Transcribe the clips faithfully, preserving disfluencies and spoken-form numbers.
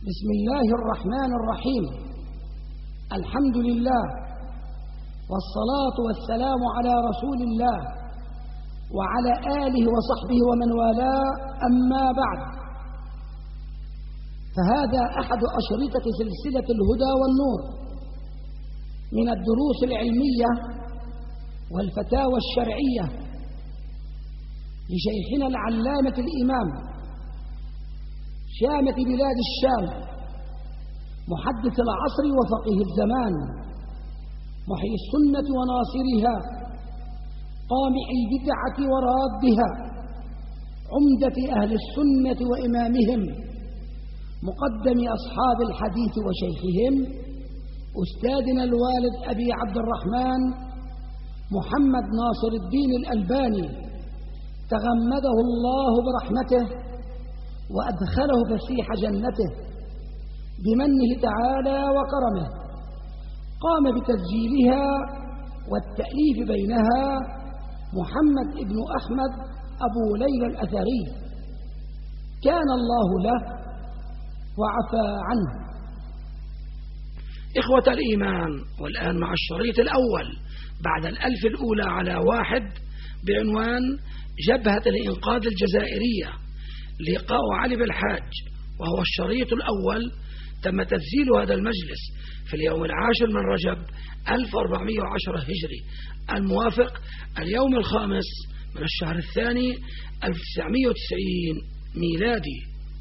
بسم الله الرحمن الرحيم. الحمد لله والصلاة والسلام على رسول الله وعلى آله وصحبه ومن والاه، أما بعد، فهذا أحد أشرطة سلسلة الهدى والنور من الدروس العلمية والفتاوى الشرعية لشيخنا العلامة الإمام شامة بلاد الشام، محدث العصر وفقيه الزمان، محيي السنة وناصرها، قامع البدعة ورادها، عمدة أهل السنة وإمامهم، مقدم أصحاب الحديث وشيخهم، أستاذنا الوالد أبي عبد الرحمن محمد ناصر الدين الألباني، تغمده الله برحمته وأدخله فسيح جنته بمنه تعالى وكرمه. قام بتسجيلها والتأليف بينها محمد ابن أحمد أبو ليلى الأثري، كان الله له وعفى عنه. إخوة الإيمان، والآن مع الشريط الأول بعد الألف الأولى على واحد بعنوان جبهة الإنقاذ الجزائرية، لقاء علي بالحاج، وهو الشريط الأول. تم تسجيل هذا المجلس في اليوم العاشر من رجب ألف وأربعمائة وعشرة هجري، الموافق اليوم الخامس من الشهر الثاني ألف وتسعمائة وتسعين ميلادي.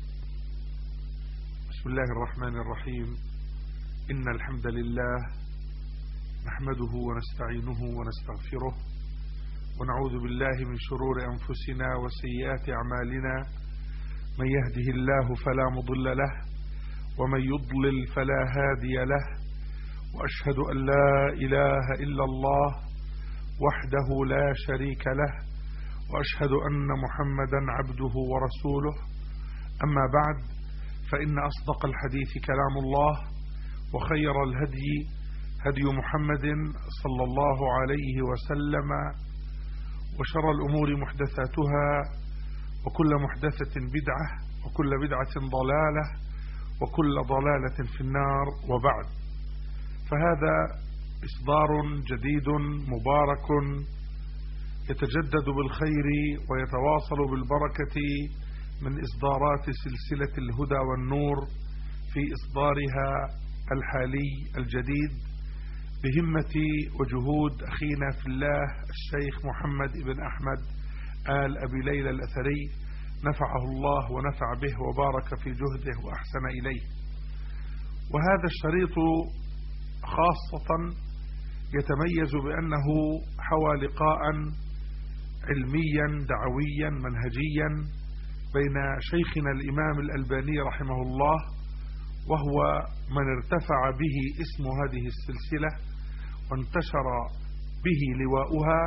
بسم الله الرحمن الرحيم. إن الحمد لله نحمده ونستعينه ونستغفره، ونعوذ بالله من شرور أنفسنا وسيئات أعمالنا. من يهده الله فلا مضل له، ومن يضلل فلا هادي له، وأشهد أن لا إله إلا الله وحده لا شريك له، وأشهد أن محمدا عبده ورسوله. أما بعد، فإن أصدق الحديث كلام الله، وخير الهدي هدي محمد صلى الله عليه وسلم، وشر الأمور محدثاتها، وكل محدثة بدعة، وكل بدعة ضلالة، وكل ضلالة في النار. وبعد، فهذا إصدار جديد مبارك يتجدد بالخير ويتواصل بالبركة من إصدارات سلسلة الهدى والنور في إصدارها الحالي الجديد، بهمة وجهود أخينا في الله الشيخ محمد بن أحمد آل أبي ليلى الأثري، نفعه الله ونفع به وبارك في جهده وأحسن إليه. وهذا الشريط خاصة يتميز بأنه حوى لقاء علميا دعويا منهجيا بين شيخنا الإمام الألباني رحمه الله، وهو من ارتفع به اسم هذه السلسلة وانتشر به لواؤها،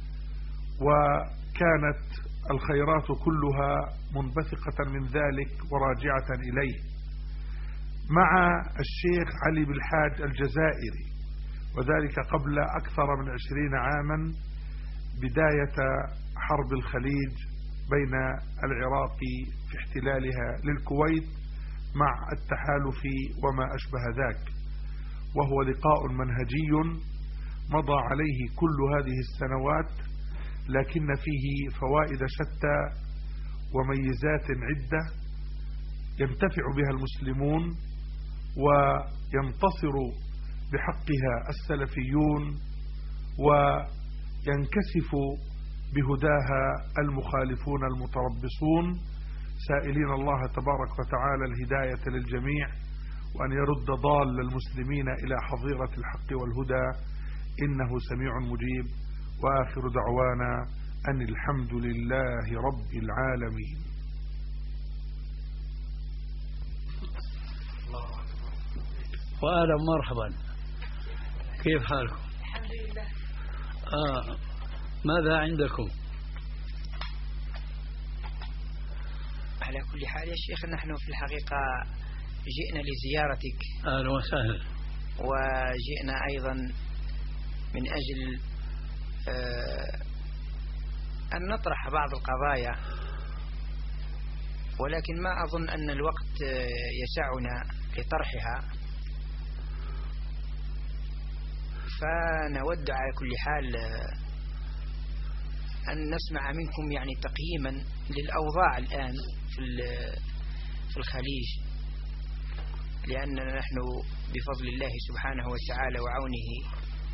وكانت الخيرات كلها منبثقة من ذلك وراجعة إليه، مع الشيخ علي بالحاج الجزائري، وذلك قبل أكثر من عشرين عاما، بداية حرب الخليج بين العراق في احتلالها للكويت مع التحالف وما أشبه ذاك. وهو لقاء منهجي مضى عليه كل هذه السنوات، لكن فيه فوائد شتى وميزات عدة ينتفع بها المسلمون وينتصر بحقها السلفيون وينكسف بهداها المخالفون المتربصون، سائلين الله تبارك وتعالى الهداية للجميع، وأن يرد ضال المسلمين إلى حظيرة الحق والهدى، إنه سميع مجيب. وآخر دعوانا أن الحمد لله رب العالمين. وأهلا مرحبا، كيف حالكم؟ الحمد لله. آه. ماذا عندكم؟ على كل حال يا شيخ، نحن في الحقيقة جئنا لزيارتك. أهلا وسهلا. وجئنا أيضا من أجل أن نطرح بعض القضايا ولكن ما أظن أن الوقت يسعنا لطرحها، فنود على كل حال أن نسمع منكم يعني تقييما للأوضاع الآن في الخليج، لأننا نحن بفضل الله سبحانه وتعالى وعونه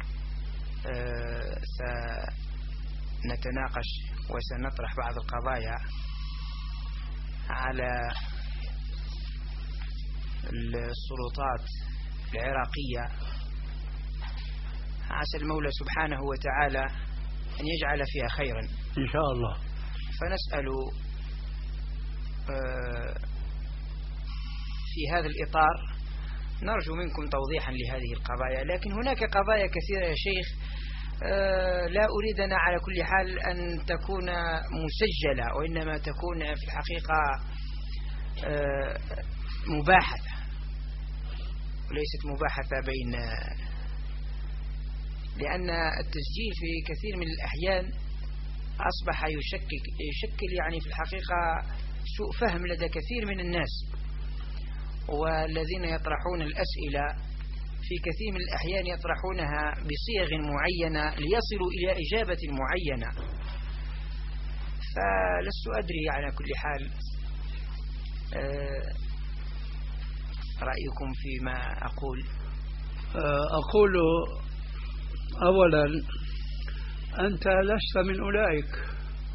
سنتناقش وسنطرح بعض القضايا على السلطات العراقية، عسى المولى سبحانه وتعالى أن يجعل فيها خيرا إن شاء الله. فنسأل في هذا الإطار، نرجو منكم توضيحا لهذه القضايا. لكن هناك قضايا كثيرة يا شيخ لا أريدنا على كل حال أن تكون مسجلة، وإنما تكون في الحقيقة مباحثة، وليست مباحثة بين، لأن التسجيل في كثير من الأحيان أصبح يشكك يشكل يعني في الحقيقة سوء فهم لدى كثير من الناس، والذين يطرحون الأسئلة في كثير من الأحيان يطرحونها بصيغ معينة ليصلوا إلى إجابة معينة. فلست أدري على كل حال رأيكم فيما أقول. أقول أولا أنت لست من أولئك،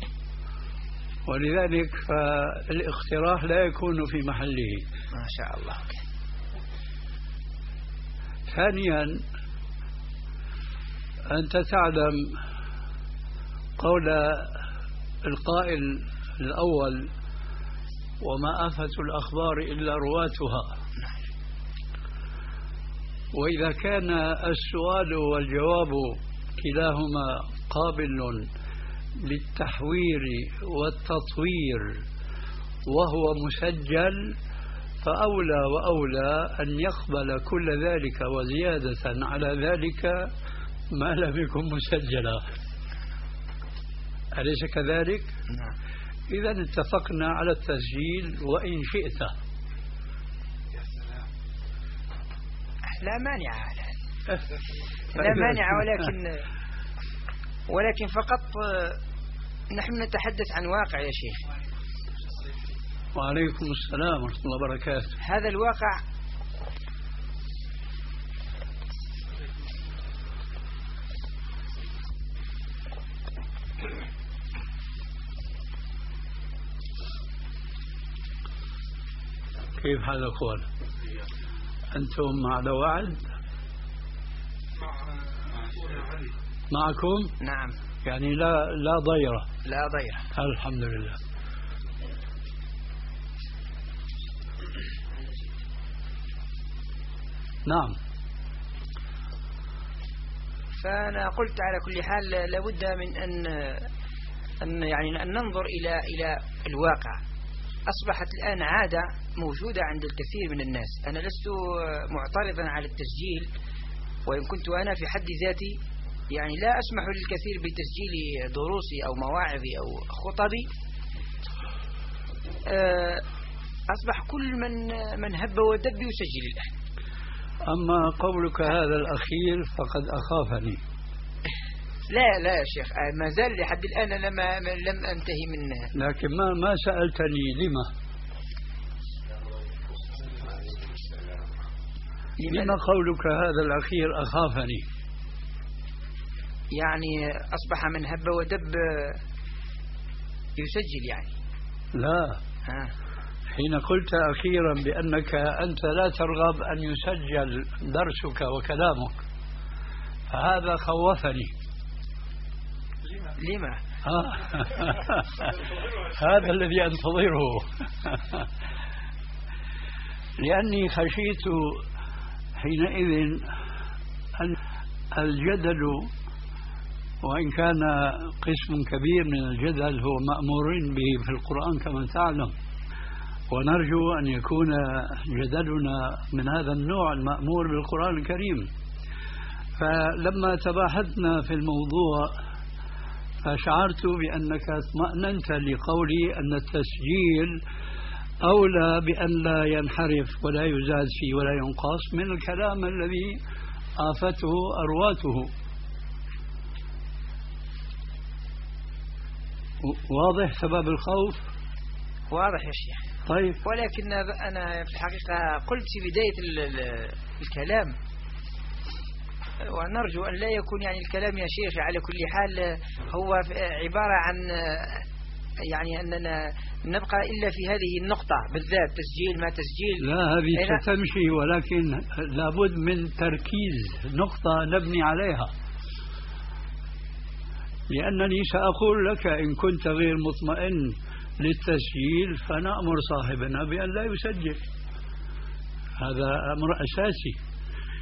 ولذلك فالاقتراح لا يكون في محله. ما شاء الله. ثانيا أنت تعلم قول القائل الأول: وما آفة الأخبار إلا رواتها. وإذا كان السؤال والجواب كلاهما قابل للتحوير والتطوير وهو مسجل، فأولى وأولى أن يقبل كل ذلك وزيادة على ذلك ما لم يكن مسجلا. أليس كذلك؟ نعم. إذن اتفقنا على التسجيل وإن شئت. لا مانع لا مانع ولكن ولكن فقط نحن نتحدث عن واقع يا شيخ. وعليكم السلام ورحمة الله وبركاته. هذا الواقع كيف حال الأخوان؟ أنتم على وعد؟ معكم؟ نعم. يعني لا لا ضيرة. لا ضيرة. الحمد لله. نعم. فأنا قلت على كل حال لابد من أن أن يعني أن ننظر إلى إلى الواقع. أصبحت الآن عادة موجودة عند الكثير من الناس. أنا لست معترضا على التسجيل، وإن كنت أنا في حد ذاتي يعني لا أسمح للكثير بتسجيل دروسي أو مواعظي أو خطبي. أصبح كل من من هب ودب يسجل الآن. أما قولك هذا الأخير فقد أخافني. لا لا يا شيخ، ما زال لحد الآن لما لم أنتهي من. لكن ما ما سألتني لما لما قولك هذا الأخير أخافني؟ يعني أصبح من هب ودب يسجل يعني. لا. ها. حين قلت أخيرا بأنك أنت لا ترغب أن يسجل درسك وكلامك، فهذا خوفني. لما؟ آه. هذا الذي أنتظره. لأني خشيت حينئذ أن الجدل، وإن كان قسم كبير من الجدل هو مأمور به في القرآن كما تعلم، ونرجو أن يكون جدلنا من هذا النوع المأمور بالقرآن الكريم. فلما تباحثنا في الموضوع فشعرت بأنك اطمأننت لقولي أن التسجيل أولى بأن لا ينحرف ولا يزاد فيه ولا ينقص من الكلام الذي آفته أرواته. واضح سبب الخوف؟ واضح يا شيخ. طيب، ولكن أنا في الحقيقة قلت في بداية الكلام ونرجو أن لا يكون يعني الكلام يا شيخ على كل حال هو عبارة عن يعني أننا نبقى إلا في هذه النقطة بالذات، تسجيل ما تسجيل. لا، هذه ستمشي، ولكن لابد من تركيز نقطة نبني عليها، لأنني سأقول لك إن كنت غير مطمئن للتسجيل فنأمر صاحبنا بأن لا يسجل. هذا أمر أساسي.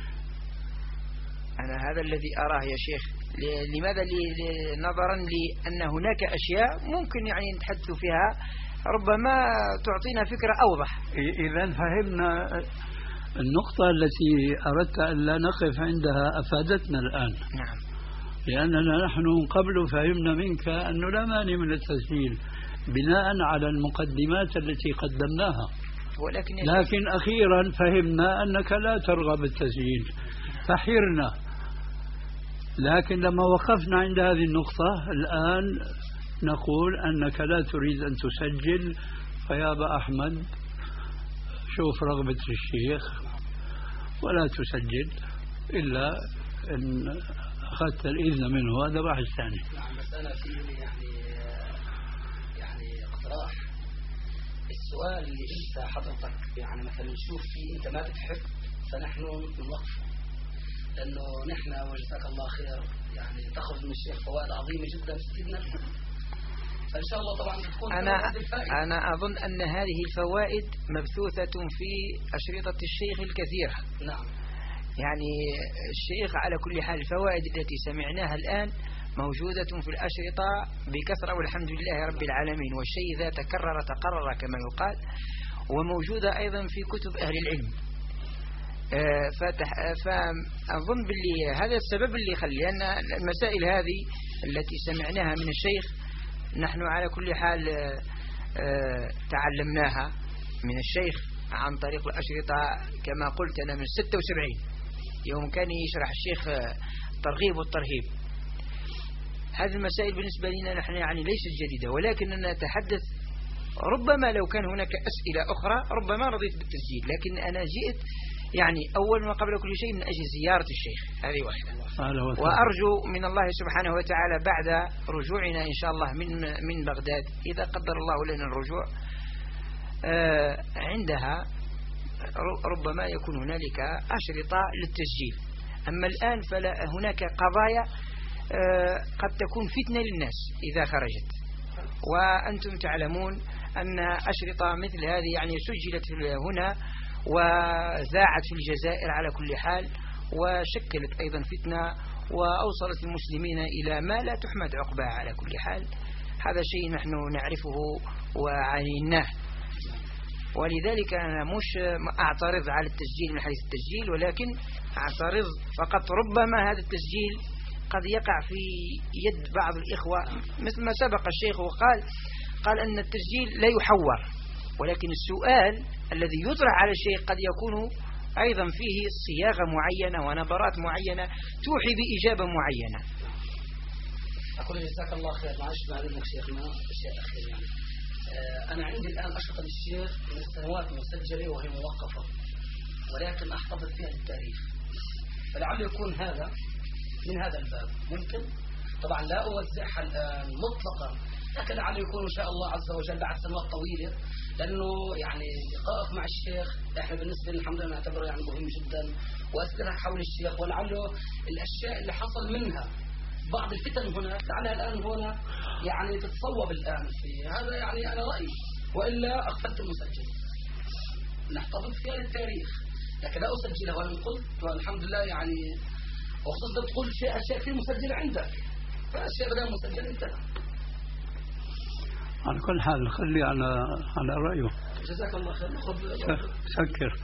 أنا هذا الذي أراه يا شيخ. لماذا؟ نظرا لأن هناك أشياء ممكن يعني نتحدث فيها ربما تعطينا فكرة أوضح. إذا فهمنا النقطة التي أردت أن لا نقف عندها، أفادتنا الآن. نعم. لأننا نحن قبل فهمنا منك أنه لا مانع من التسجيل بناء على المقدمات التي قدمناها، ولكن, لكن أخيرا فهمنا أنك لا ترغب بالتسجيل فحرنا. لكن لما وقفنا عند هذه النقطة الآن نقول أنك لا تريد أن تسجل، فيا أبا أحمد شوف رغبة الشيخ ولا تسجل إلا أن أخذت الإذن منه. هذا بحث ثاني. نعم، بس أنا في يعني يعني اقتراح. السؤال اللي أنت حضرتك يعني مثلا نشوف فيه أنت ما بتحب فنحن نوقفه، لأنه نحن وجزاك الله خير يعني تخرج من الشيخ فوائد عظيمة جدا تفيدنا، فإن شاء الله طبعا تكون أنا أنا أظن أن هذه الفوائد مبثوثة في أشرطة الشيخ الكثيرة. نعم. يعني الشيخ على كل حال الفوائد التي سمعناها الآن موجودة في الأشرطة بكثرة والحمد لله رب العالمين، والشيء إذا تكرر تقرر كما يقال، وموجودة أيضا في كتب أهل العلم. فأظن باللي هذا السبب اللي يخلي أن المسائل هذه التي سمعناها من الشيخ نحن على كل حال تعلمناها من الشيخ عن طريق الأشرطة كما قلت أنا من ستة وسبعين يوم كان يشرح الشيخ الترغيب والترهيب. هذه المسائل بالنسبة لنا نحن يعني ليست جديدة، ولكننا نتحدث ربما لو كان هناك أسئلة أخرى ربما رضيت بالتسجيل، لكن أنا جئت يعني أول ما قبل كل شيء من أجل زيارة الشيخ، هذه واحدة. وأرجو من الله سبحانه وتعالى بعد رجوعنا إن شاء الله من من بغداد إذا قدر الله لنا الرجوع آه عندها ربما يكون هنالك أشرطة للتسجيل. أما الآن فلا هناك قضايا آه قد تكون فتنة للناس إذا خرجت، وأنتم تعلمون أن أشرطة مثل هذه يعني سجلت هنا وذاعت في الجزائر على كل حال، وشكلت أيضا فتنة وأوصلت المسلمين إلى ما لا تحمد عقباه على كل حال. هذا شيء نحن نعرفه وعانيناه، ولذلك أنا مش أعترض على التسجيل من حيث التسجيل، ولكن أعترض فقط ربما هذا التسجيل قد يقع في يد بعض الإخوة مثل ما سبق الشيخ وقال قال أن التسجيل لا يحور، ولكن السؤال الذي يطرح على الشيخ قد يكون أيضا فيه صياغة معينة ونبرات معينة توحي بإجابة معينة. أقول جزاك الله خير. معلش بعد إذنك شيخنا أشياء أخير يعني آه أنا عندي الآن أشرطة للشيخ من السنوات مسجلة وهي موقفة، ولكن أحتفظ فيها التاريخ، فلعل يكون هذا من هذا الباب ممكن. طبعا لا أوزعها الآن مطلقا، لكن لعل يكون إن شاء الله عز وجل بعد سنوات طويلة، لأنه يعني لقائك مع الشيخ إحنا بالنسبة لنا الحمد لله نعتبره يعني مهم جدا، وأسئلة حول الشيخ ولعله الأشياء اللي حصل منها بعض الفتن هنا لعلها الآن هنا يعني تتصوب الآن في هذا، يعني أنا رأيي، وإلا أخذت المسجل نحتفظ فيها للتاريخ، لكن لا أسجلها. وأنا قلت والحمد لله يعني وخصوصا تقول شيء أشياء في مسجل عندك، فأشياء بدأ مسجل انتهى. على كل حال خلي على على رأيه. جزاك الله خير. سكر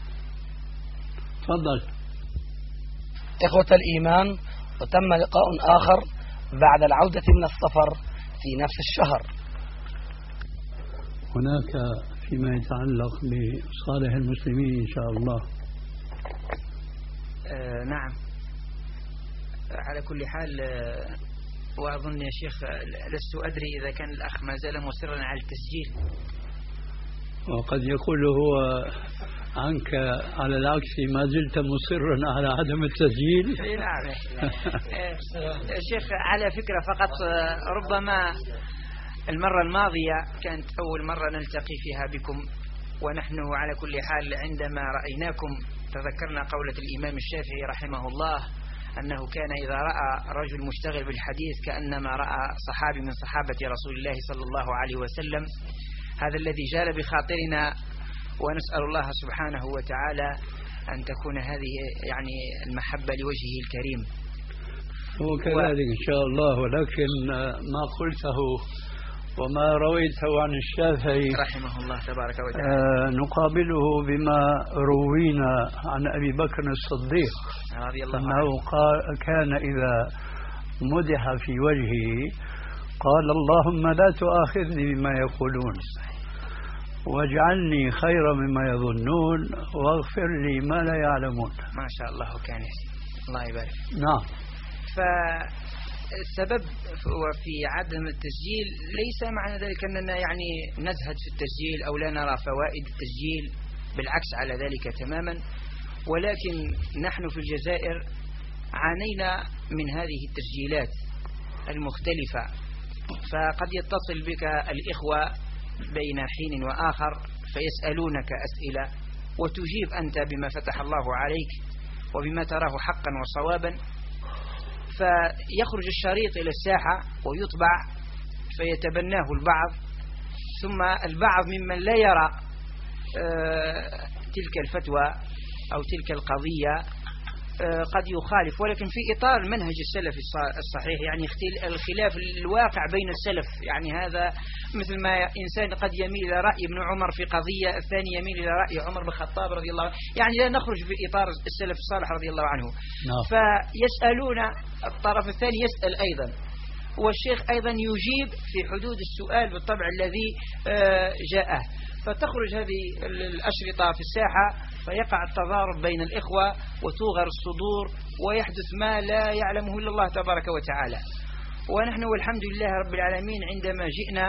تفضل. إخوة الإيمان، وتم لقاء آخر بعد العودة من السفر في نفس الشهر. هناك فيما يتعلق بصالح المسلمين إن شاء الله. آه نعم، على كل حال آه وأظن يا شيخ لست أدري إذا كان الأخ ما زال مصرا على التسجيل، وقد يقول هو عنك على العكس ما زلت مصرا على عدم التسجيل. نعم يا شيخ، على فكرة فقط ربما المرة الماضية كانت أول مرة نلتقي فيها بكم، ونحن على كل حال عندما رأيناكم تذكرنا قولة الإمام الشافعي رحمه الله أنه كان إذا رأى رجل مشتغل بالحديث كأنما رأى صحابي من صحابة رسول الله صلى الله عليه وسلم. هذا الذي جال بخاطرنا، ونسأل الله سبحانه وتعالى أن تكون هذه يعني المحبة لوجهه الكريم. وكذلك إن شاء الله، ولكن ما قلته وما رويته عن الشافعي رحمه الله تبارك وتعالى نقابله بما روينا عن أبي بكر الصديق رضي الله عنه، أنه كان إذا مدح في وجهه قال اللهم لا تؤاخذني بما يقولون واجعلني خيرا مما يظنون واغفر لي ما لا يعلمون. ما شاء الله كان يحسن، الله يبارك. نعم. فالسبب في عدم التسجيل ليس معنى ذلك أننا يعني نزهد في التسجيل أو لا نرى فوائد التسجيل، بالعكس على ذلك تماما، ولكن نحن في الجزائر عانينا من هذه التسجيلات المختلفة، فقد يتصل بك الإخوة بين حين وآخر فيسألونك أسئلة وتجيب أنت بما فتح الله عليك وبما تراه حقا وصوابا، فيخرج الشريط إلى الساحة ويطبع فيتبناه البعض، ثم البعض ممن لا يرى تلك الفتوى أو تلك القضية قد يخالف، ولكن في إطار منهج السلف الصحيح، يعني الخلاف الواقع بين السلف. يعني هذا مثل ما إنسان قد يميل إلى رأي ابن عمر في قضية، الثاني يميل إلى رأي عمر بن الخطاب رضي الله عنه، يعني لا نخرج في إطار السلف الصالح رضي الله عنه. no. فيسألون، الطرف الثاني يسأل أيضا، والشيخ أيضا يجيب في حدود السؤال بالطبع الذي جاءه، فتخرج هذه الأشرطة في الساحة فيقع التضارب بين الإخوة وتوغر الصدور ويحدث ما لا يعلمه إلا الله تبارك وتعالى. ونحن والحمد لله رب العالمين عندما جئنا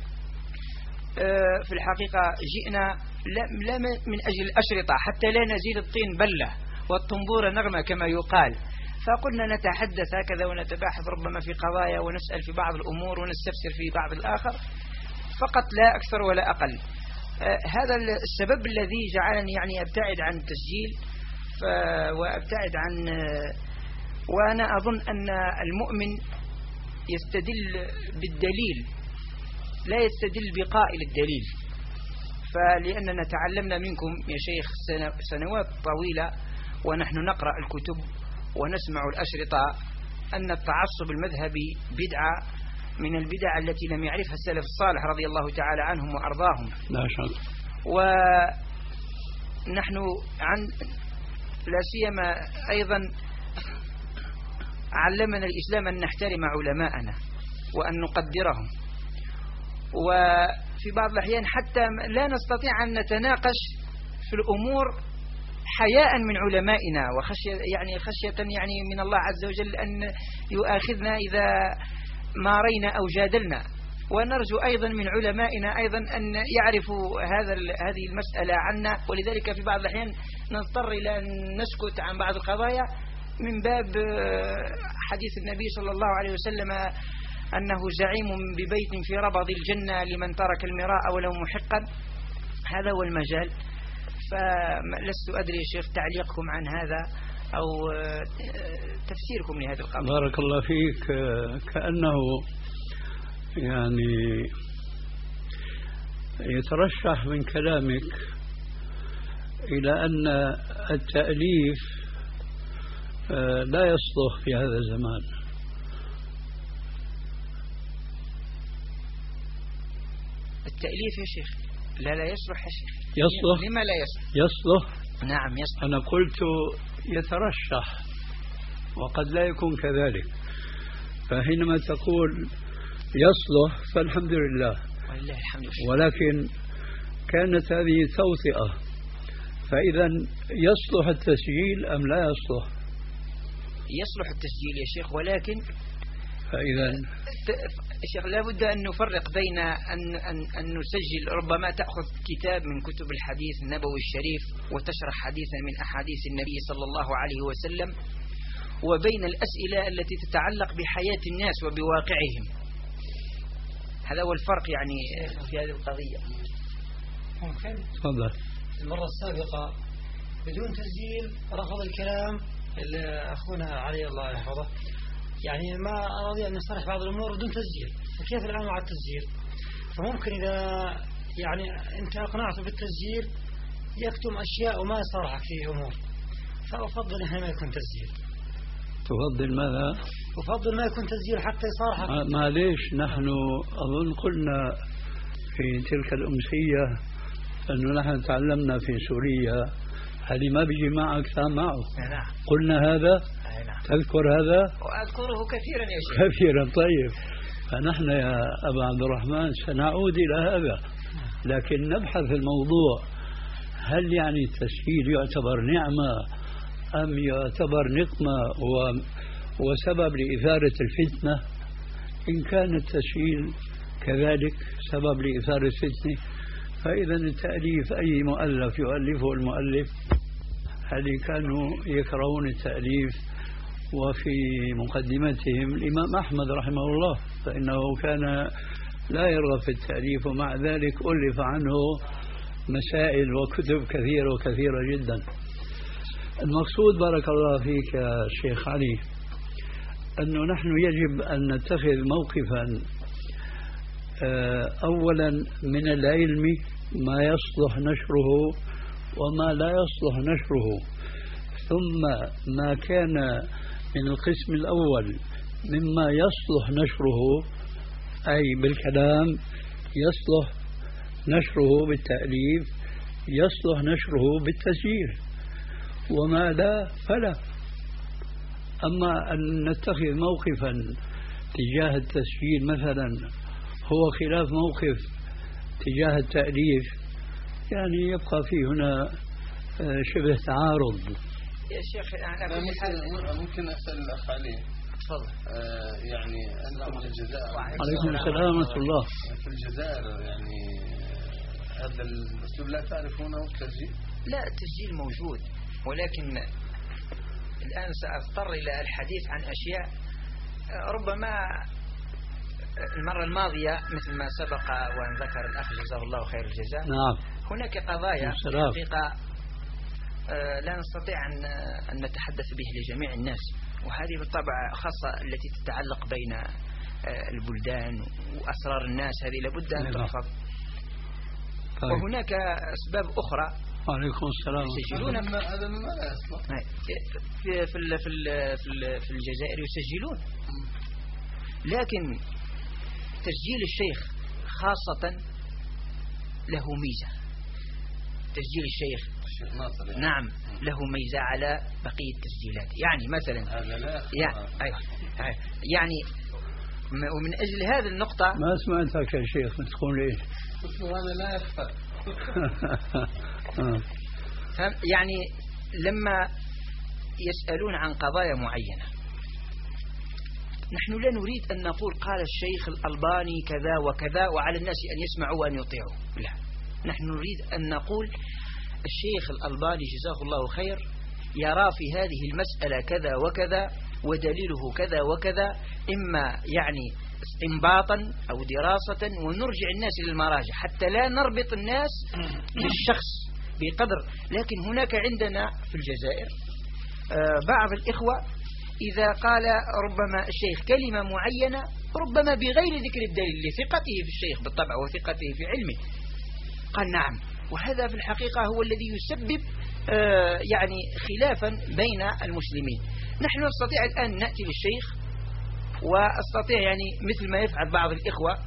في الحقيقة جئنا لا من أجل الأشرطة حتى لا نزيد الطين بلة والطنبور نغمة كما يقال، فقلنا نتحدث هكذا ونتباحث ربما في قضايا ونسأل في بعض الأمور ونستفسر في بعض الآخر فقط، لا أكثر ولا أقل. هذا السبب الذي جعلني يعني أبتعد عن التسجيل وأبتعد عن، وأنا أظن أن المؤمن يستدل بالدليل لا يستدل بقائل الدليل، فلأننا تعلمنا منكم يا شيخ سنوات طويلة ونحن نقرأ الكتب ونسمع الأشرطة أن التعصب المذهبي بدعة من البدع التي لم يعرفها السلف الصالح رضي الله تعالى عنهم وأرضاهم. لا شك. ونحن عن لا سيما أيضا علمنا الإسلام أن نحترم علماءنا وأن نقدرهم، وفي بعض الأحيان حتى لا نستطيع أن نتناقش في الأمور حياء من علمائنا وخشية يعني خشية يعني من الله عز وجل أن يؤاخذنا إذا ما رينا أو جادلنا، ونرجو أيضا من علمائنا أيضا أن يعرفوا هذا هذه المسألة عنا، ولذلك في بعض الأحيان نضطر إلى أن نسكت عن بعض القضايا من باب حديث النبي صلى الله عليه وسلم أنه زعيم ببيت في ربض الجنة لمن ترك المراء ولو محقا. هذا هو المجال، فلست أدري يا شيخ تعليقكم عن هذا أو تفسيركم لهذا القضية. بارك الله فيك. كأنه يعني يترشح من كلامك إلى أن التأليف لا يصلح في هذا الزمان. التأليف يا شيخ لا لا يصلح يا شيخ. يصلح. لما لا يصلح؟ يصلح. نعم يصلح. أنا قلت يترشح وقد لا يكون كذلك، فحينما تقول يصلح فالحمد لله والله الحمد لله، ولكن كانت هذه توطئة. فإذا يصلح التسجيل أم لا يصلح؟ يصلح التسجيل يا شيخ، ولكن فإذا شيخ لا بد أن نفرق بين أن, أن, أن نسجل، ربما تأخذ كتاب من كتب الحديث النبوي الشريف وتشرح حديثا من أحاديث النبي صلى الله عليه وسلم، وبين الأسئلة التي تتعلق بحياة الناس وبواقعهم. هذا هو الفرق يعني في هذه القضية. ممكن تفضل. المرة السابقة بدون تسجيل رفض الكلام اللي أخونا علي الله يحفظه، يعني ما أرضي أن نصرح بعض الأمور بدون تسجيل، فكيف الآن مع التسجيل؟ فممكن إذا يعني أنت أقنعته بالتسجيل يكتم أشياء وما يصرحك في أمور، فأفضل أنه ما يكون تسجيل. تفضل ماذا؟ أفضل ما يكون تسجيل حتى يصرحك. ما ليش نحن أظن قلنا في تلك الأمسية أنه نحن تعلمنا في سوريا هذه ما بيجي معك سامعه. نعم. قلنا هذا. نعم. تذكر هذا؟ وأذكره كثيرا يا شيخ. كثيرا. طيب فنحن يا أبا عبد الرحمن سنعود إلى هذا، لكن نبحث الموضوع هل يعني التسجيل يعتبر نعمة أم يعتبر نقمة وسبب لإثارة الفتنة؟ إن كان التسجيل كذلك سبب لإثارة الفتنة، فإذا التأليف أي مؤلف يؤلفه المؤلف هل كانوا يكرهون التأليف، وفي مقدمتهم الإمام أحمد رحمه الله فإنه كان لا يرغب في التأليف، ومع ذلك ألف عنه مسائل وكتب كثيرة وكثيرة جدا. المقصود بارك الله فيك يا شيخ علي أنه نحن يجب أن نتخذ موقفا أولا من العلم ما يصلح نشره وما لا يصلح نشره، ثم ما كان من القسم الأول مما يصلح نشره أي بالكلام يصلح نشره بالتأليف يصلح نشره بالتسجيل، وما لا فلا. أما أن نتخذ موقفا تجاه التسجيل مثلا هو خلاف موقف تجاه التأليف، يعني يبقى فيه هنا شبه تعارض. يا شيخ أنا ممكن, ممكن أسأل الأخ علي؟ تفضل. آه يعني أنتم في الجزائر. عليكم السلام ورحمة الله. في الجزائر يعني هذا الأسلوب لا تعرفونه التسجيل؟ لا التسجيل موجود، ولكن الآن سأضطر إلى الحديث عن أشياء ربما المرة الماضية مثل ما سبق وأن ذكر الأخ جزاه الله خير الجزاء. نعم. هناك قضايا حقيقة لا نستطيع أن نتحدث به لجميع الناس، وهذه بالطبع خاصة التي تتعلق بين البلدان وأسرار الناس، هذه لابد أن تحفظ. طيب. وهناك أسباب أخرى. عليكم السلام. يسجلون هذا ما لا يصلح. في في في في الجزائر يسجلون، لكن تسجيل الشيخ خاصة له ميزة. تسجيل الشيخ الشيخ ناصر يعني. نعم له ميزة على بقية التسجيلات. يعني مثلا هذا لا يعني أيوة يعني ومن أجل هذه النقطة ما سمعتك يا شيخ تقول إيه؟ هذا لا يخفى. يعني لما يسألون عن قضايا معينة نحن لا نريد أن نقول قال الشيخ الألباني كذا وكذا وعلى الناس أن يسمعوا وأن يطيعوا، لا، نحن نريد أن نقول الشيخ الألباني جزاه الله خير يرى في هذه المسألة كذا وكذا ودليله كذا وكذا، إما يعني استنباطا أو دراسة، ونرجع الناس للمراجع حتى لا نربط الناس بالشخص بقدر. لكن هناك عندنا في الجزائر بعض الإخوة إذا قال ربما الشيخ كلمة معينة ربما بغير ذكر الدليل لثقته في الشيخ بالطبع وثقته في علمه قال نعم، وهذا في الحقيقة هو الذي يسبب يعني خلافا بين المسلمين. نحن نستطيع الآن نأتي للشيخ واستطيع يعني مثل ما يفعل بعض الإخوة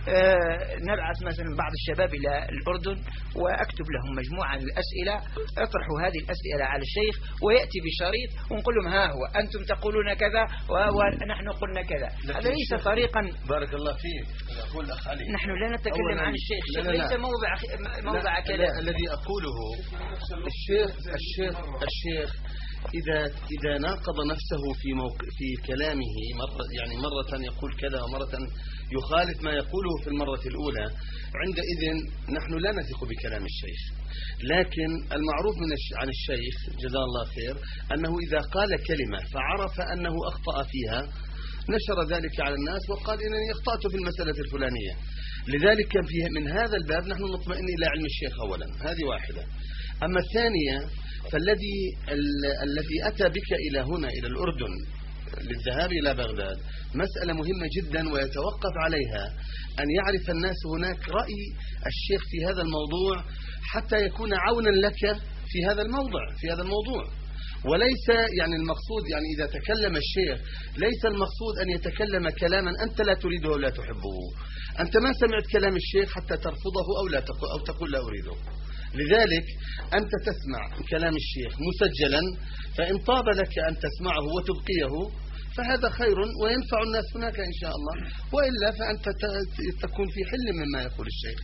نبعث مثلا بعض الشباب إلى الأردن وأكتب لهم مجموعة من الأسئلة، اطرحوا هذه الأسئلة على الشيخ ويأتي بشريط ونقول لهم ها هو أنتم تقولون كذا ونحن قلنا كذا. هذا ليس طريقا. بارك الله فيك. أقول أخ علي، نحن لا نتكلم عن الشيخ، لا لا لا. ليس موضع موضع كلام. الذي أقوله الشيخ الشيخ الشيخ إذا إذا ناقض نفسه في موقع في كلامه مرة، يعني مرة يقول كذا ومرة يخالف ما يقوله في المرة الأولى، عندئذ نحن لا نثق بكلام الشيخ. لكن المعروف من عن الشيخ جزاه الله خير أنه إذا قال كلمة فعرف أنه أخطأ فيها نشر ذلك على الناس وقال إنني أخطأت في المسألة الفلانية. لذلك كان فيه من هذا الباب نحن نطمئن إلى علم الشيخ أولا، هذه واحدة. أما الثانية فالذي الذي أتى بك إلى هنا إلى الأردن للذهاب إلى بغداد مسألة مهمة جدا، ويتوقف عليها أن يعرف الناس هناك رأي الشيخ في هذا الموضوع حتى يكون عونا لك في هذا الموضوع في هذا الموضوع وليس يعني المقصود، يعني إذا تكلم الشيخ ليس المقصود أن يتكلم كلاما أنت لا تريده ولا تحبه. أنت ما سمعت كلام الشيخ حتى ترفضه أو لا تقول أو تقول لا أريده. لذلك أنت تسمع كلام الشيخ مسجلا، فإن طاب لك أن تسمعه وتبقيه فهذا خير وينفع الناس هناك إن شاء الله، وإلا فأنت تكون في حل مما يقول الشيخ.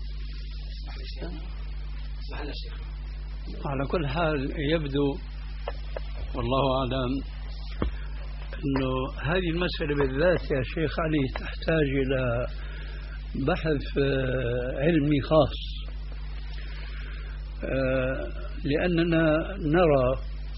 على كل حال يبدو والله أعلم أنه هذه المسألة بالذات يا شيخ علي تحتاج إلى بحث علمي خاص، لأننا نرى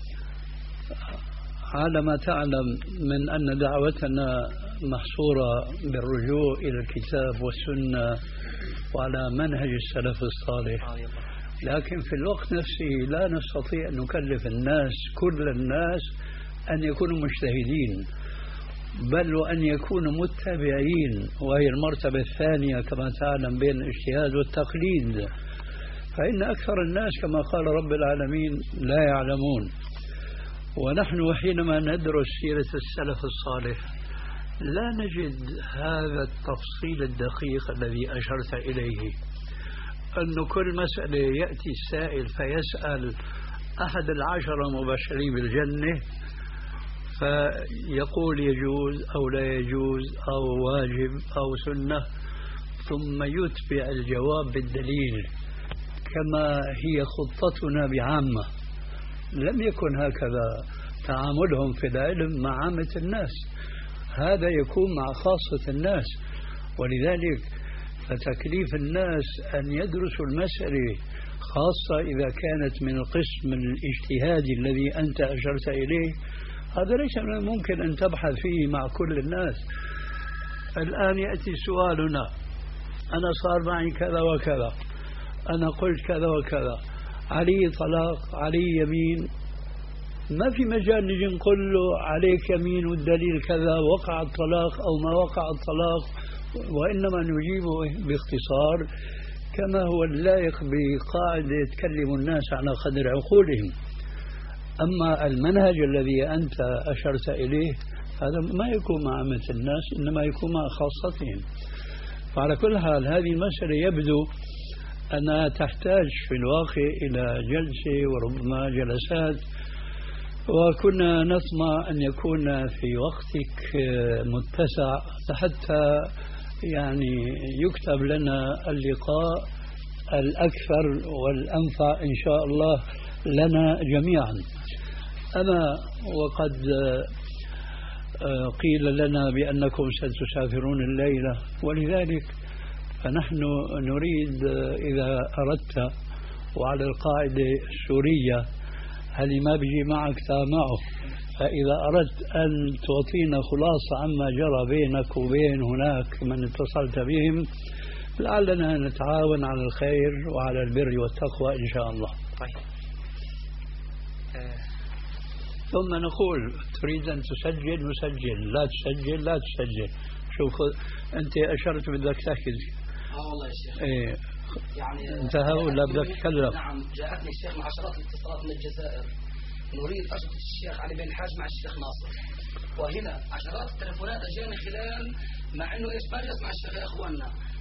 على ما تعلم من أن دعوتنا محصورة بالرجوع إلى الكتاب والسنة وعلى منهج السلف الصالح، لكن في الوقت نفسه لا نستطيع أن نكلف الناس كل الناس أن يكونوا مجتهدين، بل وأن يكونوا متبعين، وهي المرتبة الثانية كما تعلم بين الاجتهاد والتقليد. فإن أكثر الناس كما قال رب العالمين لا يعلمون. ونحن حينما ندرس سيرة السلف الصالح لا نجد هذا التفصيل الدقيق الذي أشرت إليه، أن كل مسألة يأتي السائل فيسأل أحد العشرة مبشرين بالجنة فيقول يجوز أو لا يجوز أو واجب أو سنة، ثم يتبع الجواب بالدليل كما هي خطتنا بعامة. لم يكن هكذا تعاملهم في العلم مع عامة الناس، هذا يكون مع خاصة الناس. ولذلك فتكليف الناس أن يدرسوا المسألة خاصة إذا كانت من القسم الاجتهادي الذي أنت أشرت إليه، هذا ليس من الممكن أن تبحث فيه مع كل الناس. الآن يأتي سؤالنا، أنا صار معي كذا وكذا، أنا قلت كذا وكذا، علي طلاق، علي يمين، ما في مجال نجي نقول له عليك يمين والدليل كذا، وقع الطلاق أو ما وقع الطلاق، وإنما نجيبه باختصار كما هو اللائق بقاعدة تكلم الناس على قدر عقولهم. أما المنهج الذي أنت أشرت إليه هذا ما يكون مع عامة الناس، إنما يكون مع خاصتهم. فعلى كل حال هذه المسألة يبدو أنها تحتاج في الواقع إلى جلسة وربما جلسات، وكنا نطمع أن يكون في وقتك متسع حتى يعني يكتب لنا اللقاء الأكثر والأنفع إن شاء الله لنا جميعا. أما وقد قيل لنا بأنكم ستسافرون الليلة، ولذلك فنحن نريد إذا أردت، وعلى القاعدة السورية هل ما بيجي معك تامعه، فإذا أردت أن تعطينا خلاصة عما جرى بينك وبين هناك من اتصلت بهم لعلنا نتعاون على الخير وعلى البر والتقوى إن شاء الله. طيب. أه. ثم نقول تريد أن تسجل نسجل، لا تسجل لا تسجل. شوف أنت أشرت بدك تأكد. اه والله يا شيخ. إيه. يعني انتهى ولا بدك تتكلم؟ نعم، جاءتني الشيخ مع عشرات الاتصالات من الجزائر، نريد أشرف الشيخ علي بن الحاج مع الشيخ ناصر، وهنا عشرات التلفونات أجاني خلال، مع إنه إيش ما جلس مع الشيخ يا إخواننا،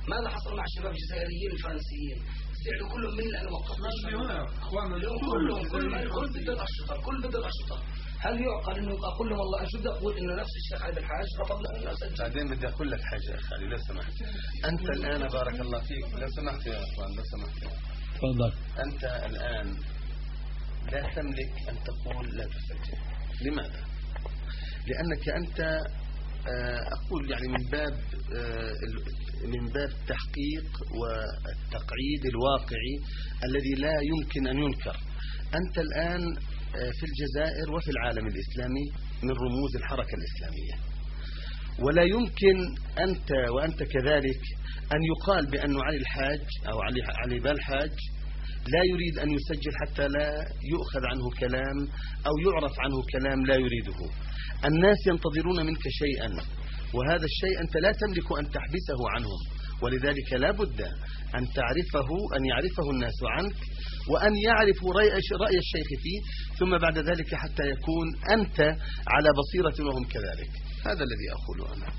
ماذا حصل مع الشباب الجزائريين الفرنسيين؟ فعلوا كلهم من الآن وقفنا هنا اخواننا كلهم كلهم الكل ضد الأشرطة الكل ضد الأشرطة. هل يعقل انه اقول لهم والله اشد اقول انه نفس الشيخ علي بالحاج رفض لنا اسجل؟ بعدين بدي اقول لك حاجه يا اخي علي لو سمحت. انت الان بارك الله فيك لو سمحت يا اخوان لو سمحت. تفضل. انت الان لا تملك ان تقول لا تسجل. لماذا؟ لانك انت اقول يعني من باب من باب التحقيق والتقعيد الواقعي الذي لا يمكن ان ينكر. انت الان في الجزائر وفي العالم الإسلامي من رموز الحركة الإسلامية، ولا يمكن أنت وأنت كذلك أن يقال بأن علي الحاج أو علي علي بالحاج لا يريد أن يسجل حتى لا يؤخذ عنه كلام أو يعرف عنه كلام لا يريده. الناس ينتظرون منك شيئا، وهذا الشيء أنت لا تملك أن تحبسه عنهم، ولذلك لا بد أن تعرفه أن يعرفه الناس عنك، وأن يعرفوا رأي الشيخ فيه، ثم بعد ذلك حتى يكون أنت على بصيرة وهم كذلك. هذا الذي أقوله أنا.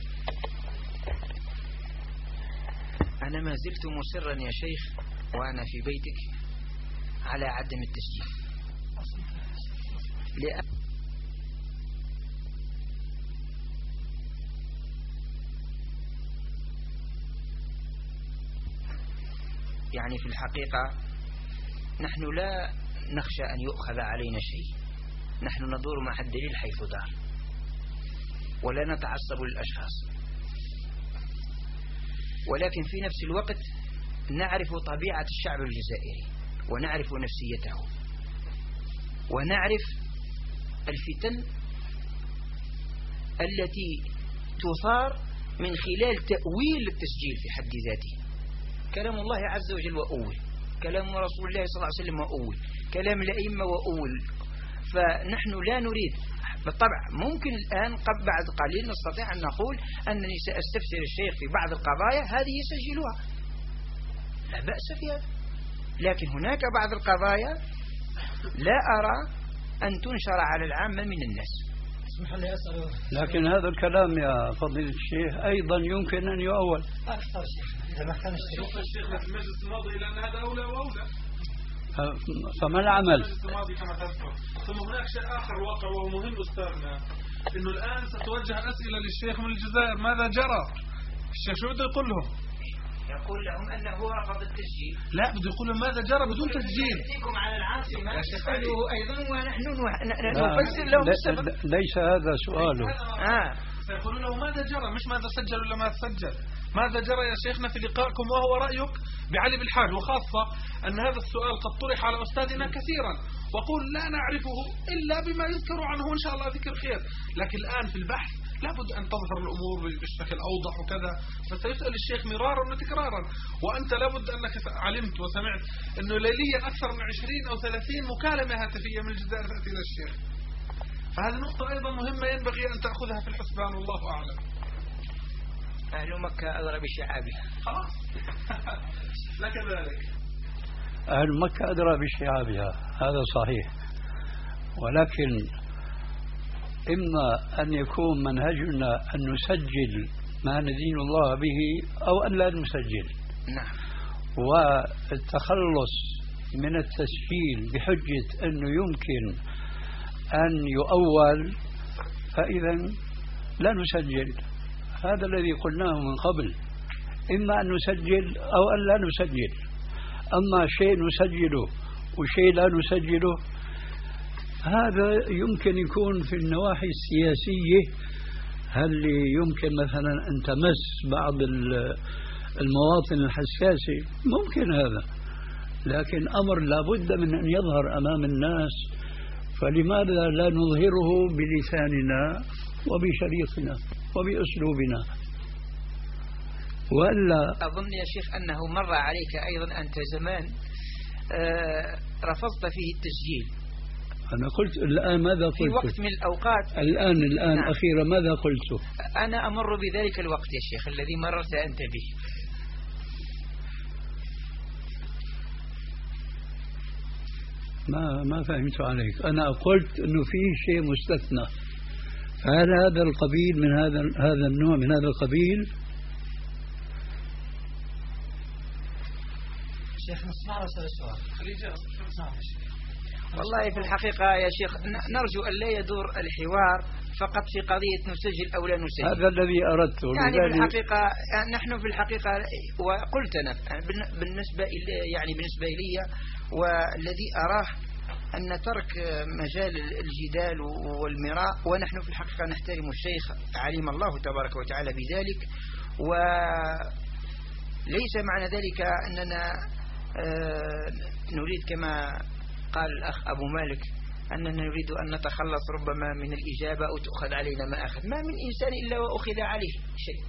أنا ما زلت مصرا يا شيخ وأنا في بيتك على عدم التسجيل، لأ يعني في الحقيقة نحن لا نخشى أن يؤخذ علينا شيء، نحن ندور مع الدليل حيث دار ولا نتعصب للأشخاص، ولكن في نفس الوقت نعرف طبيعة الشعب الجزائري ونعرف نفسيته ونعرف الفتن التي تثار من خلال تأويل التسجيل في حد ذاته. كلام الله عز وجل وأول، كلام رسول الله صلى الله عليه وسلم وأول، كلام الأئمة وأول. فنحن لا نريد بالطبع، ممكن الآن بعد قليل نستطيع أن نقول أنني سأستفسر الشيخ في بعض القضايا هذه يسجلوها، لا بأس فيها، لكن هناك بعض القضايا لا أرى أن تنشر على العامة من الناس. لكن هذا الكلام يا فضيلة الشيخ أيضا يمكن أن يؤول أكثر شيخ إذا ما كان الشيخ في المجلس الماضي لأن هذا أولى وأولى. فما العمل؟ المجلس الماضي كما تذكر. ثم هناك شيء آخر واقع وهو مهم أستاذنا، إنه الآن ستوجه أسئلة للشيخ من الجزائر ماذا جرى؟ الشيخ شو بده يقول لهم؟ يقول لهم أنه رفض التسجيل. لا، بده يقول لهم ماذا جرى بدون تسجيل. نأتيكم على العاصمة نسأله أيضا ونحن نفسر لهم السبب. ليس هذا سؤاله. آه. سيقولون له ماذا جرى، مش ماذا سجل ولا ما سجل. ماذا جرى يا شيخنا في لقائكم وهو رأيك بعلي بالحاج، وخاصة أن هذا السؤال قد طرح على أستاذنا كثيرا، وقول لا نعرفه إلا بما يذكر عنه إن شاء الله ذكر خير. لكن الآن في البحث لابد أن تظهر الأمور بالشكل أوضح وكذا، فسيسأل الشيخ مرارا وتكرارا، وأنت لابد أنك علمت وسمعت أنه ليليا أكثر من عشرين أو ثلاثين مكالمة هاتفية من الجزائر تأتي إلى الشيخ. فهذه نقطة أيضا مهمة ينبغي أن تأخذها في الحسبان، والله أعلم. أهل مكة أدرى بشعابها. خلاص. لك ذلك. أهل مكة أدرى بشعابها، هذا صحيح، ولكن إما أن يكون منهجنا أن نسجل ما ندين الله به أو أن لا نسجل. نعم. والتخلص من التسجيل بحجة أنه يمكن أن يؤول، فإذا لا نسجل. هذا الذي قلناه من قبل، إما أن نسجل أو أن لا نسجل. أما شيء نسجله وشيء لا نسجله هذا يمكن يكون في النواحي السياسية، هل يمكن مثلا أن تمس بعض المواطن الحساسة، ممكن هذا، لكن أمر لابد من أن يظهر أمام الناس، فلماذا لا نظهره بلساننا وبشريطنا وبأسلوبنا؟ وإلا أظن يا شيخ أنه مر عليك أيضا أنت زمان آه رفضت فيه التسجيل. أنا قلت الآن ماذا قلت؟ في وقت من الأوقات. الآن الآن نعم. أخيرا ماذا قلت؟ أنا أمر بذلك الوقت يا شيخ الذي مررت أنت به. ما ما فهمت عليك. أنا قلت إنه فيه شيء مستثنى، فهل هذا القبيل من هذا هذا النوع من هذا القبيل؟ شيخ نسمع رسالة السؤال خليجة والله في الحقيقة يا شيخ نرجو أن لا يدور الحوار فقط في قضية نسجل أو لا نسجل. هذا الذي أردته. يعني في الحقيقة نحن في الحقيقة وقلت أنا بالنسبة يعني بالنسبة لي والذي أراه أن ترك مجال الجدال والمراء، ونحن في الحقيقة نحترم الشيخ علم الله تبارك وتعالى بذلك، وليس معنى ذلك أننا نريد كما قال الأخ أبو مالك أننا نريد أن نتخلص ربما من الإجابة أو تؤخذ علينا ما أخذ. ما من إنسان إلا وأخذ عليه شيء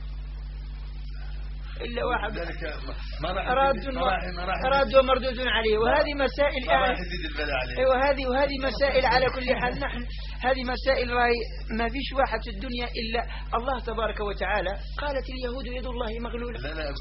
إلا واحد راد ومردود عليه، وهذه مسائل وهذه وهذه مسائل على كل حال. نحن هذه مسائل راي ما فيش واحد في الدنيا إلا الله تبارك وتعالى. قالت اليهود يد الله مغلولة. لا لا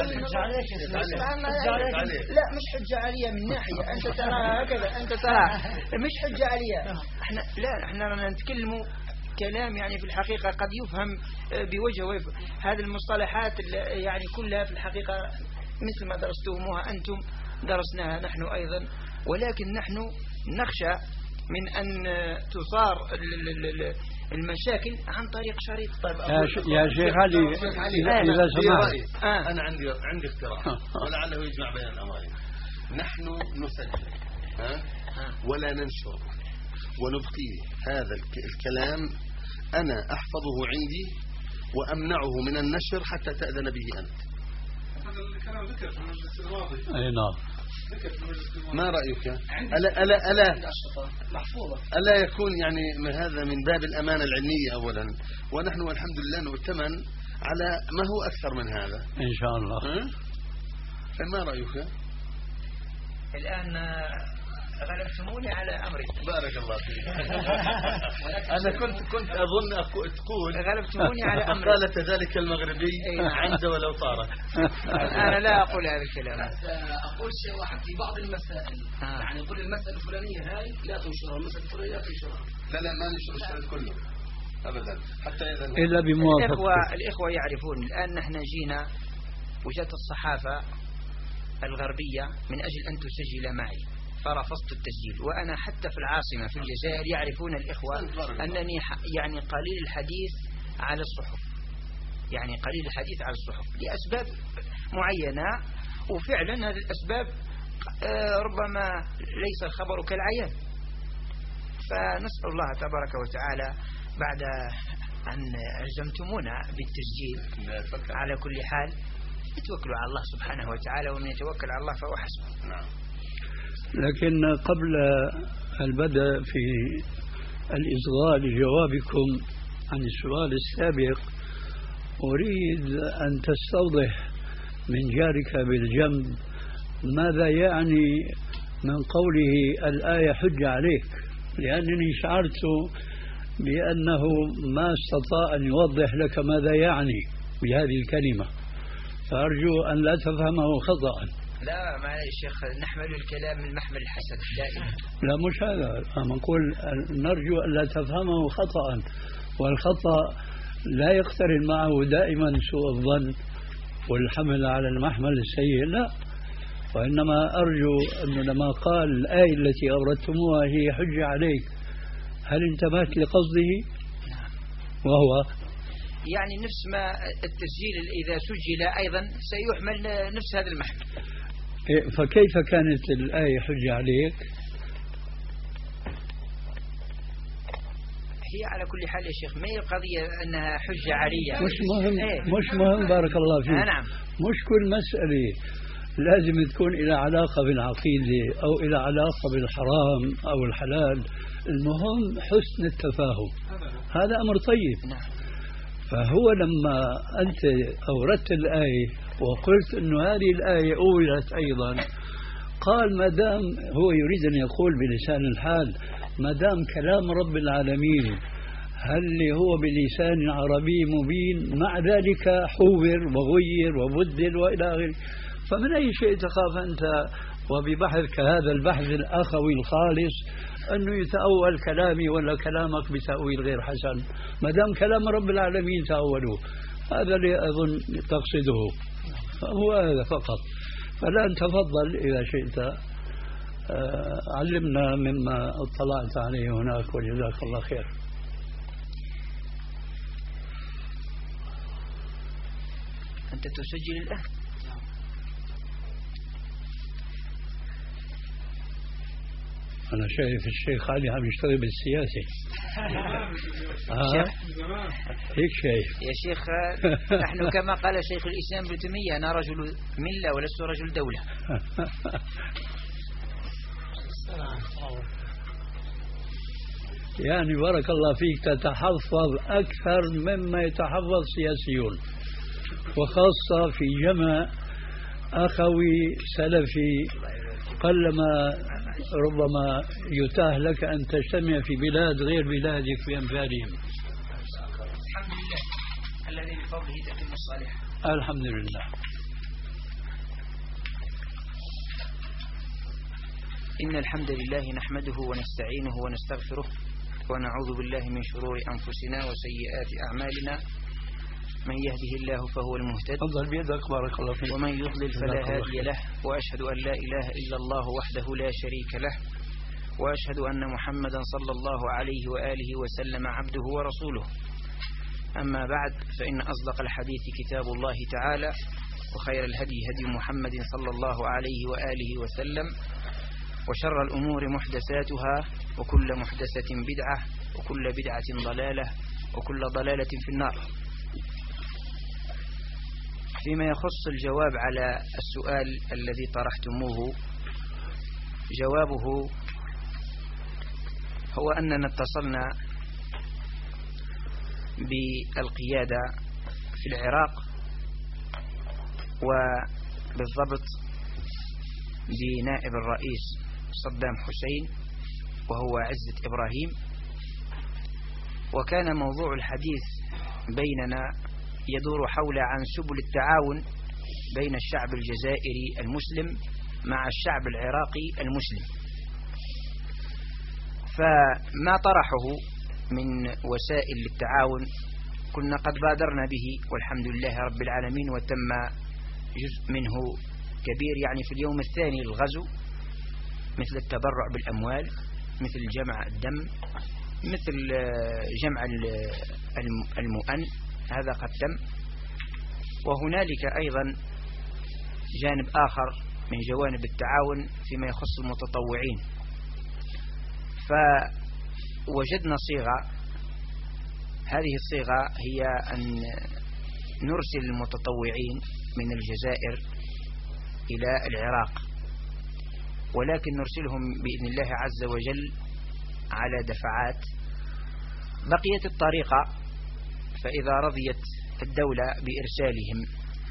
لا مش حجة عليا من ناحية أنت تراها هكذا، أنت تراها مش حجة عليا. احنا لا احنا نتكلم كلام يعني في الحقيقة قد يفهم بوجه وجه. هذه المصطلحات يعني كلها في الحقيقة مثل ما درستموها أنتم درسناها نحن أيضا، ولكن نحن نخشى من أن تصار المشاكل عن طريق شريط. طيب يا شيخ علي إذا سمحت آه. أنا عندي عندي اقتراح ولعله يجمع بين الأمرين. نحن نسجل ها ولا ننشر ونبقيه. هذا الكلام أنا أحفظه عندي وأمنعه من النشر حتى تأذن به أنت. هذا الكلام ذكر في المجلس الماضي. أي نعم. ما رأيك؟ ألا ألا ألا ألا يكون يعني هذا من باب الأمانة العلمية أولا، ونحن والحمد لله نؤتمن على ما هو أكثر من هذا إن شاء الله. فما رأيك؟ الآن غلبتموني على أمري. بارك الله فيك. أنا كنت كنت أظن تقول غلبتموني على أمري. قالت ذلك المغربي عند ولو طارت. أنا لا أقول هذا الكلام. أقول شيء واحد في بعض المسائل آه. يعني يقول المسألة الفلانية هاي لا تنشرها، المسألة الفلانية لا تنشرها. لا لا ما ننشر الشريط كله أبدا حتى إذا إلا بموافقة. الإخوة الإخوة يعرفون الآن نحن جينا وجدت الصحافة الغربية من أجل أن تسجل معي فرفضت التسجيل، وأنا حتى في العاصمة في الجزائر يعرفون الإخوة أنني يعني قليل الحديث على الصحف، يعني قليل الحديث على الصحف لأسباب معينة، وفعلا هذه الأسباب ربما ليس الخبر كالعيان. فنسأل الله تبارك وتعالى بعد أن ألزمتمونا بالتسجيل على كل حال اتوكلوا على الله سبحانه وتعالى، ومن يتوكل على الله فهو حسبه. نعم. لكن قبل البدء في الإصغاء لجوابكم عن السؤال السابق أريد أن تستوضح من جارك بالجنب ماذا يعني من قوله الآية حج عليك، لأنني شعرت بأنه ما استطاع أن يوضح لك ماذا يعني بهذه الكلمة، فأرجو أن لا تفهمه خطأ. لا معلش شيخ، نحمل الكلام من محمل الحسن دائما. لا مش هذا، أنا نقول نرجو أن لا تفهمه خطأ، والخطأ لا يقترن معه دائما سوء الظن والحمل على المحمل السيء، لا، وإنما أرجو أنه لما قال الآية التي أوردتموها هي حج عليك، هل انتبهت لقصده؟ وهو يعني نفس ما التسجيل إذا سجل أيضا سيحمل نفس هذا المحمل. فكيف كانت الآية حج عليك؟ هي على كل حال يا شيخ ما هي القضية أنها حج عليا، مش مهم ايه؟ مش مهم بارك الله فيك. آه نعم. مش كل مسألة لازم تكون إلى علاقة بالعقيدة أو إلى علاقة بالحرام أو الحلال، المهم حسن التفاهم، هذا أمر طيب. نعم. فهو لما أنت أوردت الآية وقلت أن هذه الآية أولت أيضا، قال ما دام هو يريد أن يقول بلسان الحال ما دام كلام رب العالمين هل هو بلسان عربي مبين، مع ذلك حور وغير وبدل وإلى آخره، فمن أي شيء تخاف أنت وببحثك هذا البحث الأخوي الخالص أنه يتأول كلامي ولا كلامك بتأويل غير حسن؟ ما دام كلام رب العالمين تأولوه، هذا اللي أظن تقصده، فهو هذا فقط. فالآن تفضل إذا شئت علمنا مما اطلعت عليه هناك وجزاك الله خير. أنت تسجل الآن؟ أنا شايف الشيخ علي عم يشتغل بالسياسة. آه. هيك شايف يا شيخ. نحن كما قال شيخ الإسلام ابن تيمية أنا رجل ملة ولست رجل دولة. يعني بارك الله فيك تتحفظ أكثر مما يتحفظ سياسيون، وخاصة في جمع أخوي سلفي قلما ربما يتاح لك أن تجتمع في بلاد غير بلادك بأمثالهم. الحمد لله الذي بفضله تتم الصالح. الحمد لله. إن الحمد لله نحمده ونستعينه ونستغفره ونعوذ بالله من شرور أنفسنا وسيئات أعمالنا. من يهده الله فهو المهتد تفضل بيدك بارك الله فيك، ومن يضلل فلا هادي له، وأشهد أن لا إله إلا الله وحده لا شريك له، وأشهد أن محمدا صلى الله عليه وآله وسلم عبده ورسوله. أما بعد، فإن أصدق الحديث كتاب الله تعالى، وخير الهدي هدي محمد صلى الله عليه وآله وسلم، وشر الأمور محدثاتها، وكل محدثة بدعة، وكل بدعة ضلالة، وكل ضلالة في النار. فيما يخص الجواب على السؤال الذي طرحتموه، جوابه هو أننا اتصلنا بالقيادة في العراق، وبالضبط بنائب الرئيس صدام حسين وهو عزة إبراهيم، وكان موضوع الحديث بيننا يدور حول عن سبل التعاون بين الشعب الجزائري المسلم مع الشعب العراقي المسلم. فما طرحه من وسائل للتعاون كنا قد بادرنا به والحمد لله رب العالمين، وتم جزء منه كبير يعني في اليوم الثاني للغزو، مثل التبرع بالأموال، مثل جمع الدم، مثل جمع المؤن، هذا قد تم. وهنالك أيضا جانب آخر من جوانب التعاون فيما يخص المتطوعين، فوجدنا صيغة. هذه الصيغة هي أن نرسل المتطوعين من الجزائر إلى العراق، ولكن نرسلهم بإذن الله عز وجل على دفعات. بقيت الطريقة، فإذا رضيت الدولة بإرسالهم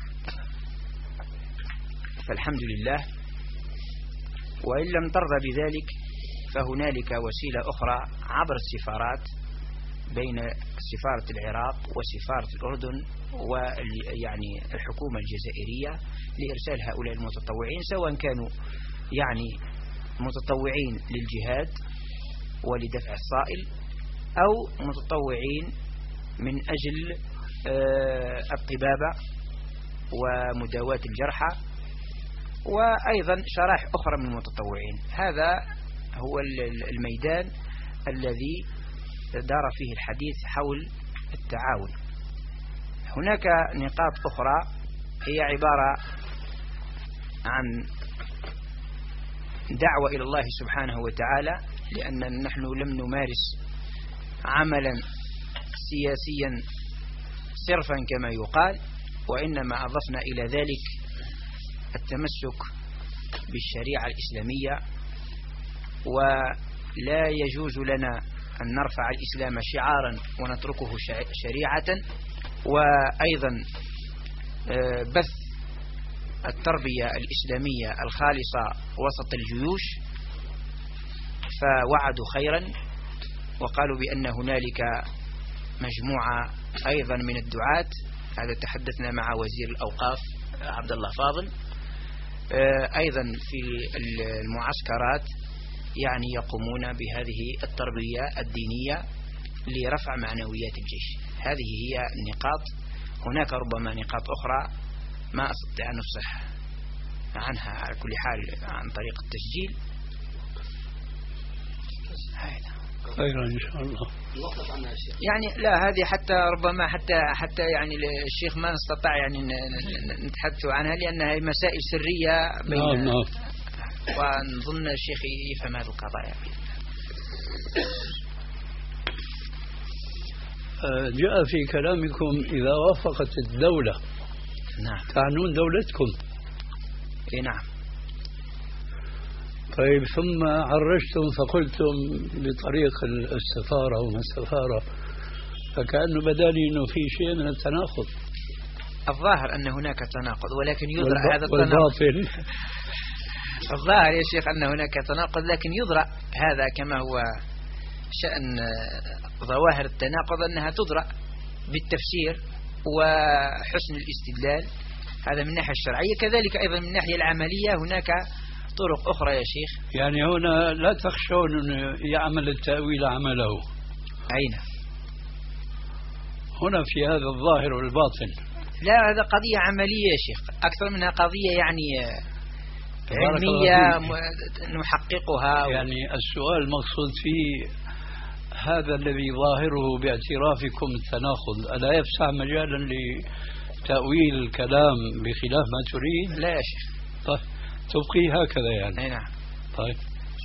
فالحمد لله، وإن لم ترضى بذلك فهنالك وسيلة أخرى عبر السفارات، بين سفارة العراق وسفارة الأردن ويعني الحكومة الجزائرية، لإرسال هؤلاء المتطوعين، سواء كانوا يعني متطوعين للجهاد ولدفع الصائل، أو متطوعين من أجل الطبابة ومداواة الجرحى، وأيضا شرائح أخرى من المتطوعين. هذا هو الميدان الذي دار فيه الحديث حول التعاون. هناك نقاط أخرى هي عبارة عن دعوة إلى الله سبحانه وتعالى، لأن نحن لم نمارس عملا سياسيا صرفا كما يقال، وإنما أضفنا إلى ذلك التمسك بالشريعة الإسلامية، ولا يجوز لنا أن نرفع الإسلام شعارا ونتركه شريعة. وأيضا بث التربية الإسلامية الخالصة وسط الجيوش، فوعدوا خيرا وقالوا بأن هنالك مجموعة أيضا من الدعاة. هذا تحدثنا مع وزير الأوقاف عبد الله فاضل، أيضا في المعسكرات يعني يقومون بهذه التربية الدينية لرفع معنويات الجيش. هذه هي النقاط. هناك ربما نقاط أخرى ما أستطيع أن أفصح عنها على كل حال عن طريق التسجيل. خيرا إن شاء الله. يعني لا هذه حتى ربما حتى حتى يعني الشيخ ما نستطيع يعني نتحدث عنها لأنها مسائل سرية بين نعم نعم. ونظن الشيخ يفهم هذه القضايا. جاء في كلامكم إذا وافقت الدولة. نعم. تعنون دولتكم. إيه نعم. طيب ثم عرجتم فقلتم بطريق السفارة وما السفارة، فكأنه بداني أنه في شيء من التناقض. الظاهر أن هناك تناقض ولكن يدرأ والب... هذا التناقض. والباطل. الظاهر يا شيخ أن هناك تناقض لكن يدرأ هذا كما هو شأن ظواهر التناقض أنها تدرأ بالتفسير وحسن الاستدلال، هذا من الناحية الشرعية. كذلك أيضا من الناحية العملية هناك طرق أخرى يا شيخ. يعني هنا لا تخشون أن يعمل التأويل عمله. أين؟ هنا في هذا الظاهر والباطن. لا هذا قضية عملية يا شيخ أكثر منها قضية يعني علمية نحققها. يعني السؤال المقصود فيه هذا الذي ظاهره باعترافكم التناقض ألا يفسح مجالا لتأويل الكلام بخلاف ما تريد؟ لا يا شيخ. طيب تبقي هكذا يعني. أي نعم. طيب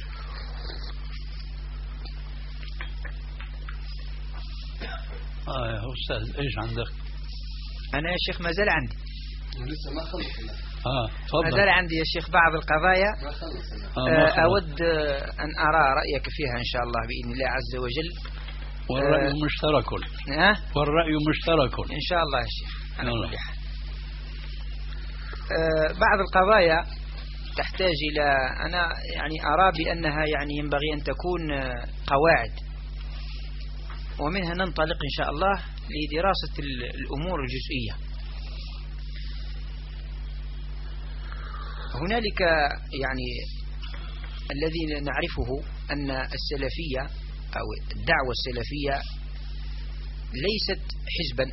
آه يا أستاذ إيش عندك؟ أنا يا شيخ ما زال عندي. لسه ما خلصنا. آه تفضل. ما زال عندي يا شيخ بعض القضايا ما خلصنا. آه أود أن أرى رأيك فيها إن شاء الله بإذن الله عز وجل. والرأي آه مشترك. آه والرأي مشترك إن شاء الله يا شيخ على نعم. كل حال. آه بعض القضايا تحتاج إلى أنا يعني أرى بأنها يعني ينبغي أن تكون قواعد ومنها ننطلق إن شاء الله لدراسة الأمور الجزئية. هنالك يعني الذي نعرفه أن السلفية أو الدعوة السلفية ليست حزبا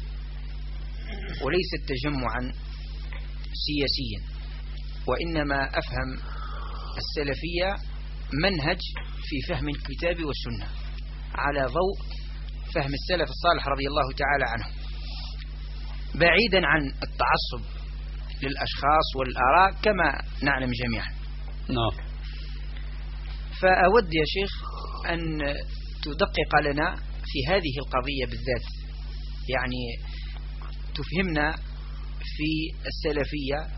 وليست تجمعا سياسيا، وإنما أفهم السلفية منهج في فهم الكتاب والسنة على ضوء فهم السلف الصالح رضي الله تعالى عنه، بعيدا عن التعصب للأشخاص والآراء كما نعلم جميعا. نعم. فأود يا شيخ أن تدقق لنا في هذه القضية بالذات، يعني تفهمنا في السلفية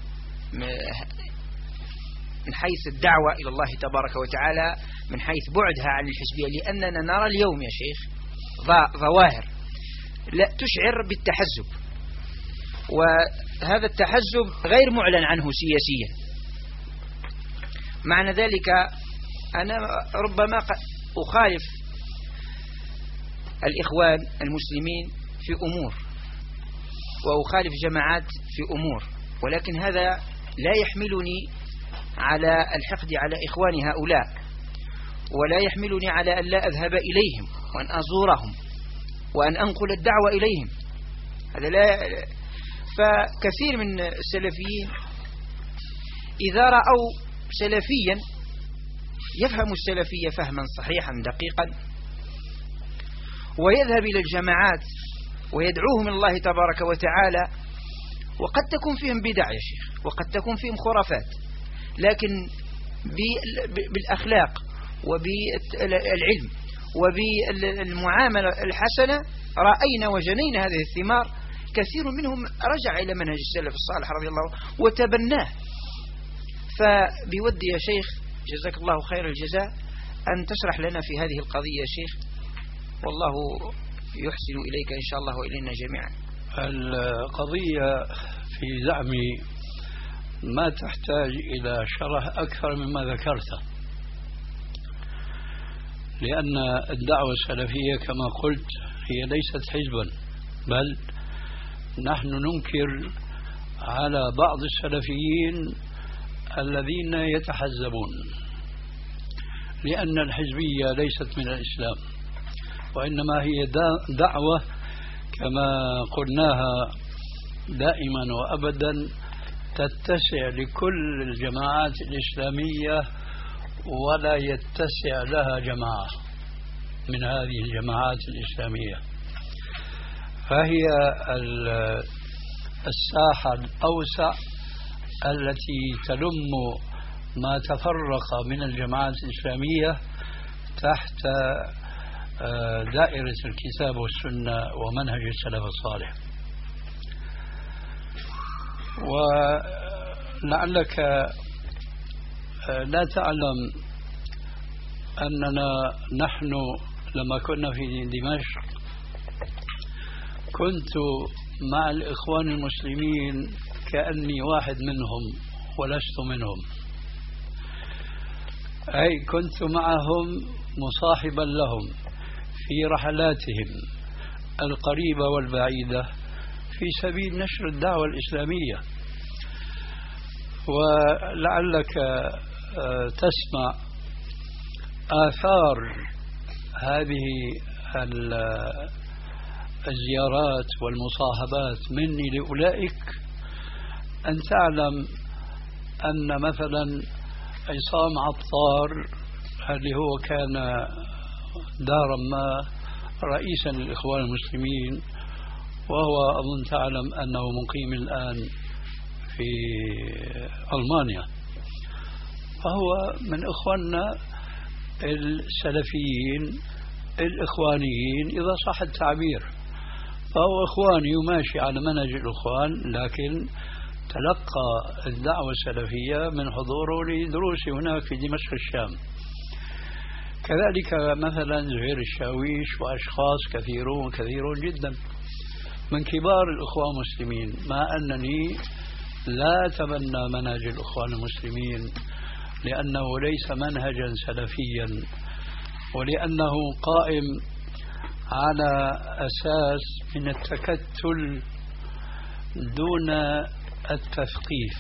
من حيث الدعوة إلى الله تبارك وتعالى، من حيث بعدها عن الحزبية، لأننا نرى اليوم يا شيخ ظواهر لا تشعر بالتحزب، وهذا التحزب غير معلن عنه سياسيا. معنى ذلك أنا ربما أخالف الإخوان المسلمين في أمور وأخالف جماعات في أمور، ولكن هذا لا يحملني على الحقد على إخوان هؤلاء، ولا يحملني على أن لا أذهب إليهم وأن أزورهم وأن أنقل الدعوة إليهم. هذا لا. فكثير من السلفيين إذا رأوا سلفيا يفهم السلفية فهما صحيحا دقيقا ويذهب إلى الجماعات ويدعوهم الله تبارك وتعالى، وقد تكون فيهم بدع يا شيخ وقد تكون فيهم خرافات، لكن بالأخلاق وبالعلم وبالمعاملة الحسنة رأينا وجنينا هذه الثمار. كثير منهم رجع إلى منهج السلف الصالح رضي الله عنه وتبناه. فبودي يا شيخ جزاك الله خير الجزاء أن تشرح لنا في هذه القضية يا شيخ، والله يحسن إليك إن شاء الله وإلينا جميعا. القضية في زعمي ما تحتاج إلى شرح أكثر مما ذكرته، لأن الدعوة السلفية كما قلت هي ليست حزبا، بل نحن ننكر على بعض السلفيين الذين يتحزبون، لأن الحزبية ليست من الإسلام، وإنما هي دعوة كما قلناها دائما وأبدا تتسع لكل الجماعات الإسلامية ولا يتسع لها جماعة من هذه الجماعات الإسلامية، فهي الساحة الأوسع التي تلم ما تفرق من الجماعات الإسلامية تحت دائرة الكتاب والسنة ومنهج السلف الصالح. ولعلك لا تعلم أننا نحن لما كنا في دمشق كنت مع الإخوان المسلمين كأني واحد منهم ولست منهم، أي كنت معهم مصاحبا لهم في رحلاتهم القريبة والبعيدة في سبيل نشر الدعوة الإسلامية. ولعلك تسمع آثار هذه الزيارات والمصاحبات مني لأولئك، أن تعلم أن مثلا عصام عطار اللي هو كان دارا ما رئيسا للإخوان المسلمين، وهو أظن تعلم أنه مقيم الآن في ألمانيا، فهو من إخواننا السلفيين الإخوانيين إذا صح التعبير، فهو إخواني وماشي على منهج الإخوان، لكن تلقى الدعوة السلفية من حضوره لدروسه هناك في دمشق الشام. كذلك مثلا زهير الشاويش وأشخاص كثيرون كثيرون جدا من كبار الإخوان المسلمين، مع أنني لا أتبنى منهج الإخوان المسلمين لأنه ليس منهجا سلفيا، ولأنه قائم على أساس من التكتل دون التثقيف.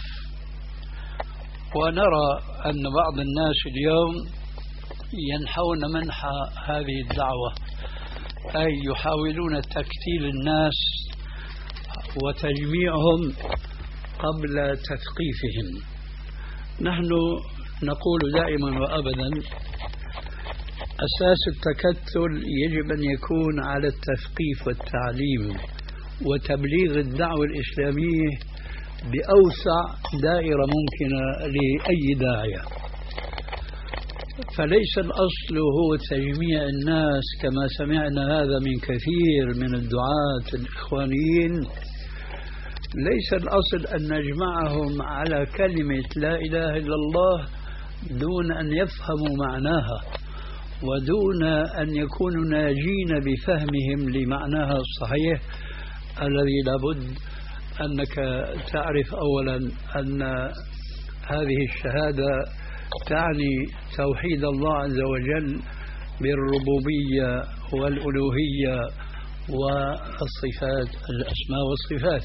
ونرى أن بعض الناس اليوم ينحون منح هذه الدعوة، أي يحاولون تكتيل الناس وتجميعهم قبل تثقيفهم. نحن نقول دائما وأبدا أساس التكتل يجب أن يكون على التثقيف والتعليم وتبليغ الدعوة الإسلامية بأوسع دائرة ممكنة لأي داعية، فليس الأصل هو تجميع الناس كما سمعنا هذا من كثير من الدعاة الإخوانيين. ليس الأصل أن نجمعهم على كلمة لا إله إلا الله دون أن يفهموا معناها ودون أن يكونوا ناجين بفهمهم لمعناها الصحيح الذي لابد أنك تعرف أولا أن هذه الشهادة تعني توحيد الله عز وجل بالربوبية والألوهية والصفات، الأسماء والصفات.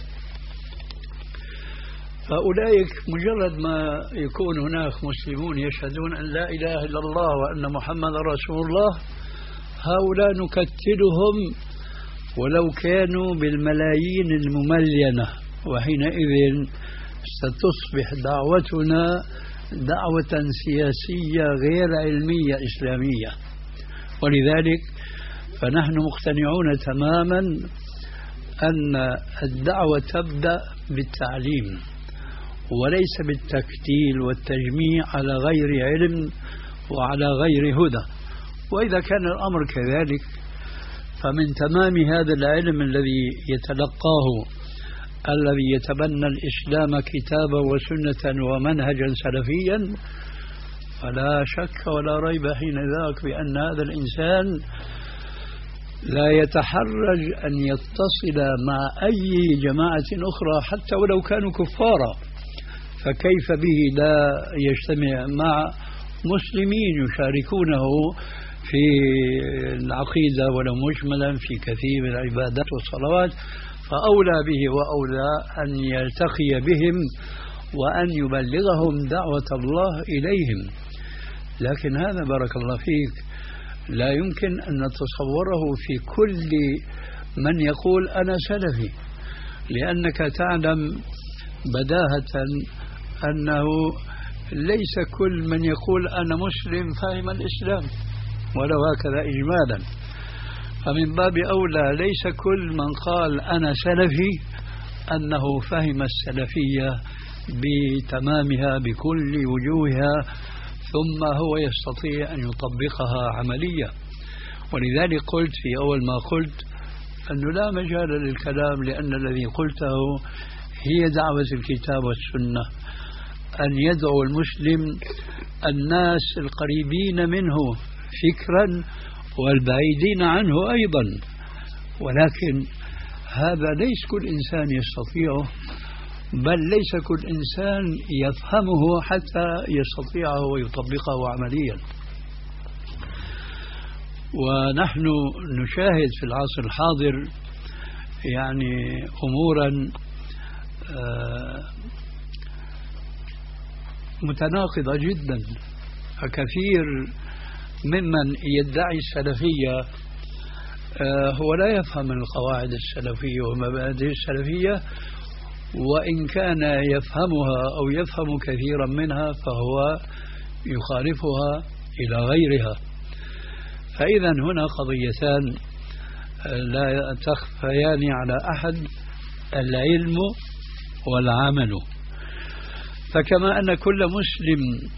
فأولئك مجرد ما يكون هناك مسلمون يشهدون أن لا إله إلا الله وأن محمد رسول الله، هؤلاء نكتلهم ولو كانوا بالملايين المملينة، وحينئذ ستصبح دعوتنا دعوة سياسية غير علمية إسلامية. ولذلك فنحن مقتنعون تماما أن الدعوة تبدأ بالتعليم وليس بالتكتيل والتجميع على غير علم وعلى غير هدى. وإذا كان الأمر كذلك فمن تمام هذا العلم الذي يتلقاه الذي يتبنى الإسلام كتابا وسنة ومنهجا سلفيا، فلا شك ولا ريب حين ذاك بأن هذا الإنسان لا يتحرج أن يتصل مع أي جماعة أخرى حتى ولو كانوا كفارا، فكيف به لا يجتمع مع مسلمين يشاركونه في العقيدة ولو مجملا في كثير من العبادات والصلوات، فأولى به وأولى أن يلتقي بهم وأن يبلغهم دعوة الله إليهم. لكن هذا بارك الله فيك لا يمكن أن نتصوره في كل من يقول أنا سلفي، لأنك تعلم بداهة أنه ليس كل من يقول أنا مسلم فهم الإسلام، ولو هكذا إجمالا. فمن باب أولى ليس كل من قال أنا سلفي أنه فهم السلفية بتمامها بكل وجوهها ثم هو يستطيع أن يطبقها عمليا. ولذلك قلت في أول ما قلت أنه لا مجال للكلام، لأن الذي قلته هي دعوة الكتاب والسنة، أن يدعو المسلم الناس القريبين منه فكرا والبعيدين عنه أيضا، ولكن هذا ليس كل إنسان يستطيعه، بل ليس كل إنسان يفهمه حتى يستطيعه ويطبقه عمليا. ونحن نشاهد في العصر الحاضر يعني أمورا متناقضة جدا. فكثير ممن يدعي السلفية هو لا يفهم القواعد السلفية ومبادئ السلفية، وإن كان يفهمها أو يفهم كثيرا منها فهو يخالفها إلى غيرها. فإذا هنا قضيتان لا تخفيان على أحد: العلم والعمل. فكما أن كل مسلم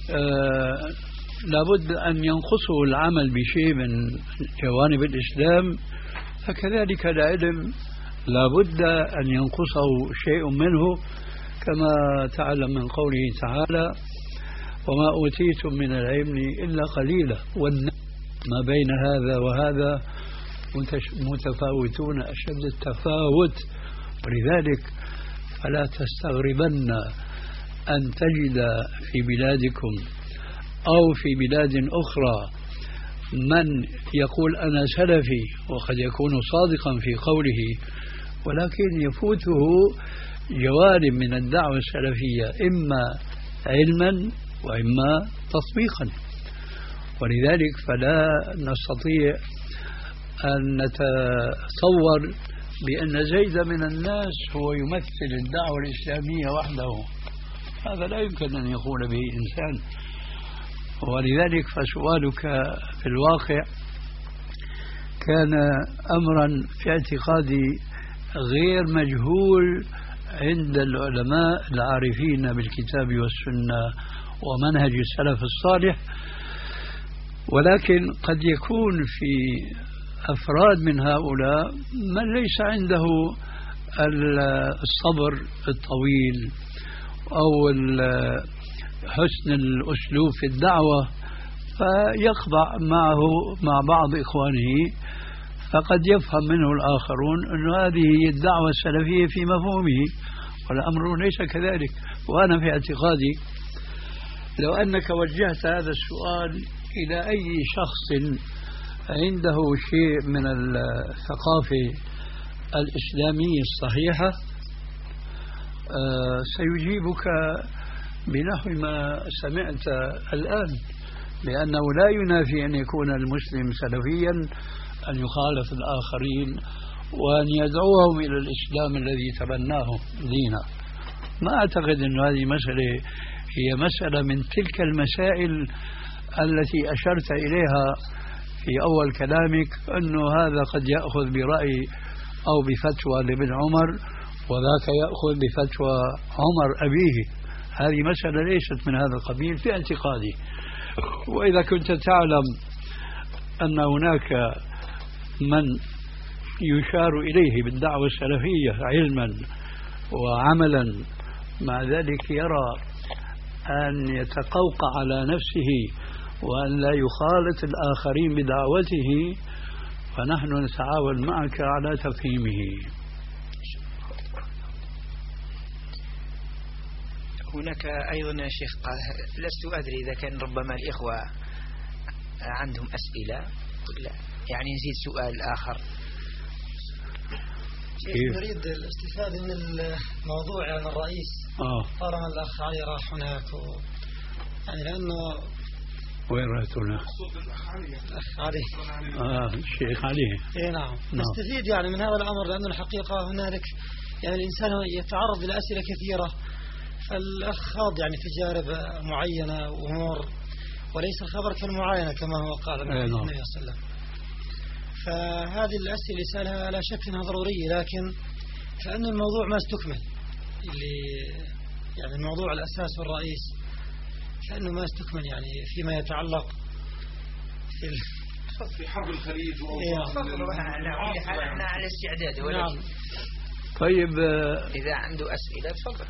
لابد أن ينقصه العمل بشيء من جوانب الإسلام، فكذلك العلم لابد أن ينقصه شيء منه، كما تعلم من قوله تعالى: وما أوتيتم من العلم إلا قليلا، ما بين هذا وهذا متفاوتون أشد التفاوت. ولذلك فلا تستغربن أن تجد في بلادكم أو في بلاد أخرى من يقول أنا سلفي، وقد يكون صادقا في قوله، ولكن يفوته جوانب من الدعوة السلفية إما علما وإما تطبيقا. ولذلك فلا نستطيع أن نتصور بأن زيد من الناس هو يمثل الدعوة الإسلامية وحده، هذا لا يمكن أن يقول به إنسان. ولذلك فسؤالك في الواقع كان أمرا في اعتقادي غير مجهول عند العلماء العارفين بالكتاب والسنة ومنهج السلف الصالح، ولكن قد يكون في أفراد من هؤلاء من ليس عنده الصبر الطويل أو حسن الأسلوب في الدعوة، فيخضع معه مع بعض إخوانه، فقد يفهم منه الآخرون أن هذه هي الدعوة السلفية في مفهومه، والأمر ليس كذلك. وأنا في اعتقادي لو أنك وجهت هذا السؤال إلى أي شخص عنده شيء من الثقافة الإسلامية الصحيحة سيجيبك بنحو ما سمعت الآن، لأنه لا ينافي أن يكون المسلم سلفيا أن يخالف الآخرين وأن يدعوهم إلى الإسلام الذي تبناه دينا. ما أعتقد أن هذه مسألة هي مسألة من تلك المسائل التي أشرت إليها في أول كلامك، أنه هذا قد يأخذ برأي أو بفتوى لابن عمر وذاك يأخذ بفتوى عمر أبيه. هذه مسألة ليست من هذا القبيل في اعتقادي. وإذا كنت تعلم أن هناك من يشار إليه بالدعوة السلفية علما وعملا، مع ذلك يرى أن يتقوقع على نفسه وأن لا يخالط الآخرين بدعوته، فنحن نتعاون معك على تفهيمه. هناك أيضا يا شيخ، لست أدري إذا كان ربما الإخوة عندهم أسئلة ولا يعني نزيد سؤال آخر. نريد الاستفادة من الموضوع عن الرئيس آه. طالما الأخ علي راح هناك و... يعني لأنه وين رأيت هنا؟ الأخ علي آه الشيخ علي. إيه نعم. نعم نستفيد يعني من هذا الأمر، لأنه الحقيقة هنالك يعني الإنسان يتعرض إلى أسئلة كثيرة، فالأخ خاض يعني تجارب معينة وأمور، وليس الخبر كالمعاينة كما هو قال النبي صلى الله عليه وسلم. فهذه الأسئلة اللي سألها لا شك أنها ضرورية، لكن كأن الموضوع ما استكمل، اللي يعني الموضوع الأساس والرئيس كأنه ما استكمل، يعني فيما يتعلق في في حرب الخليج احنا على استعداد. نعم. طيب إذا عنده أسئلة تفضل.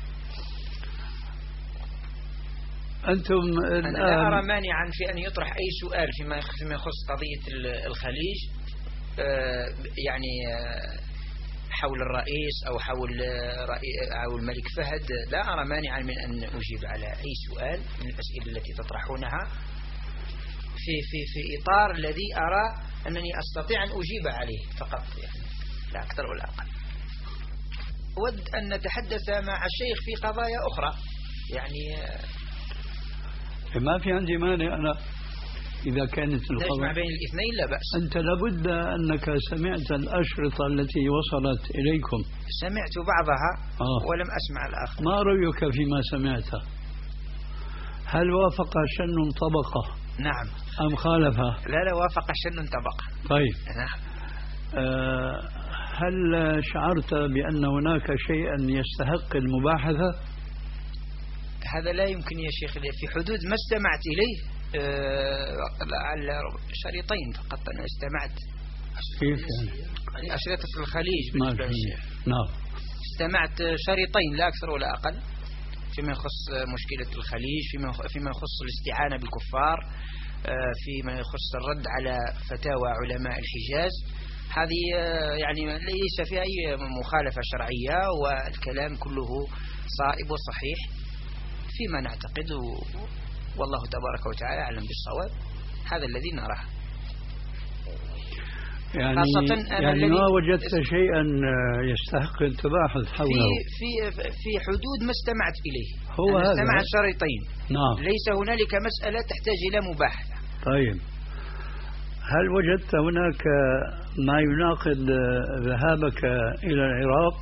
أنتم أنا لا أرى مانعا في أن يطرح أي سؤال فيما فيما يخص قضية الخليج، يعني حول الرئيس أو حول أو الملك فهد. لا أرى مانعا من أن أجيب على أي سؤال من الأسئلة التي تطرحونها في في في إطار الذي أرى أنني أستطيع أن أجيب عليه فقط، يعني لا أكثر ولا أقل. أود أن نتحدث مع الشيخ في قضايا أخرى، يعني ما في عندي مانع أنا إذا كانت نجمع بين الاثنين لا بأس. أنت لابد أنك سمعت الأشرطة التي وصلت إليكم. سمعت بعضها آه. ولم أسمع الآخر. ما رأيك فيما سمعت؟ هل وافق شن طبقة؟ نعم. أم خالفها؟ لا لا وافق شن طبقة. طيب. نعم. أه هل شعرت بأن هناك شيئا يستحق المباحثة؟ هذا لا يمكن يا شيخ، في حدود ما استمعت إليه على شريطين فقط. أنا استمعت كيف يعني؟ أشرطة الخليج بالنسبة للشيخ. نعم. استمعت شريطين لا أكثر ولا أقل فيما يخص مشكلة الخليج، فيما فيما يخص الاستعانة بالكفار، فيما يخص الرد على فتاوى علماء الحجاز. هذه يعني ليس فيها أي مخالفة شرعية، والكلام كله صائب وصحيح فيما نعتقد، والله تبارك وتعالى أعلم بالصواب. هذا الذي نراه. يعني, يعني ما وجدت شيئا يستحق أن تباحث حوله في, في, في حدود ما استمعت إليه. هو هذا استمعت شريطين. نعم. ليس هنالك مسألة تحتاج إلى مباحثة. طيب، هل وجدت هناك ما يناقض ذهابك إلى العراق؟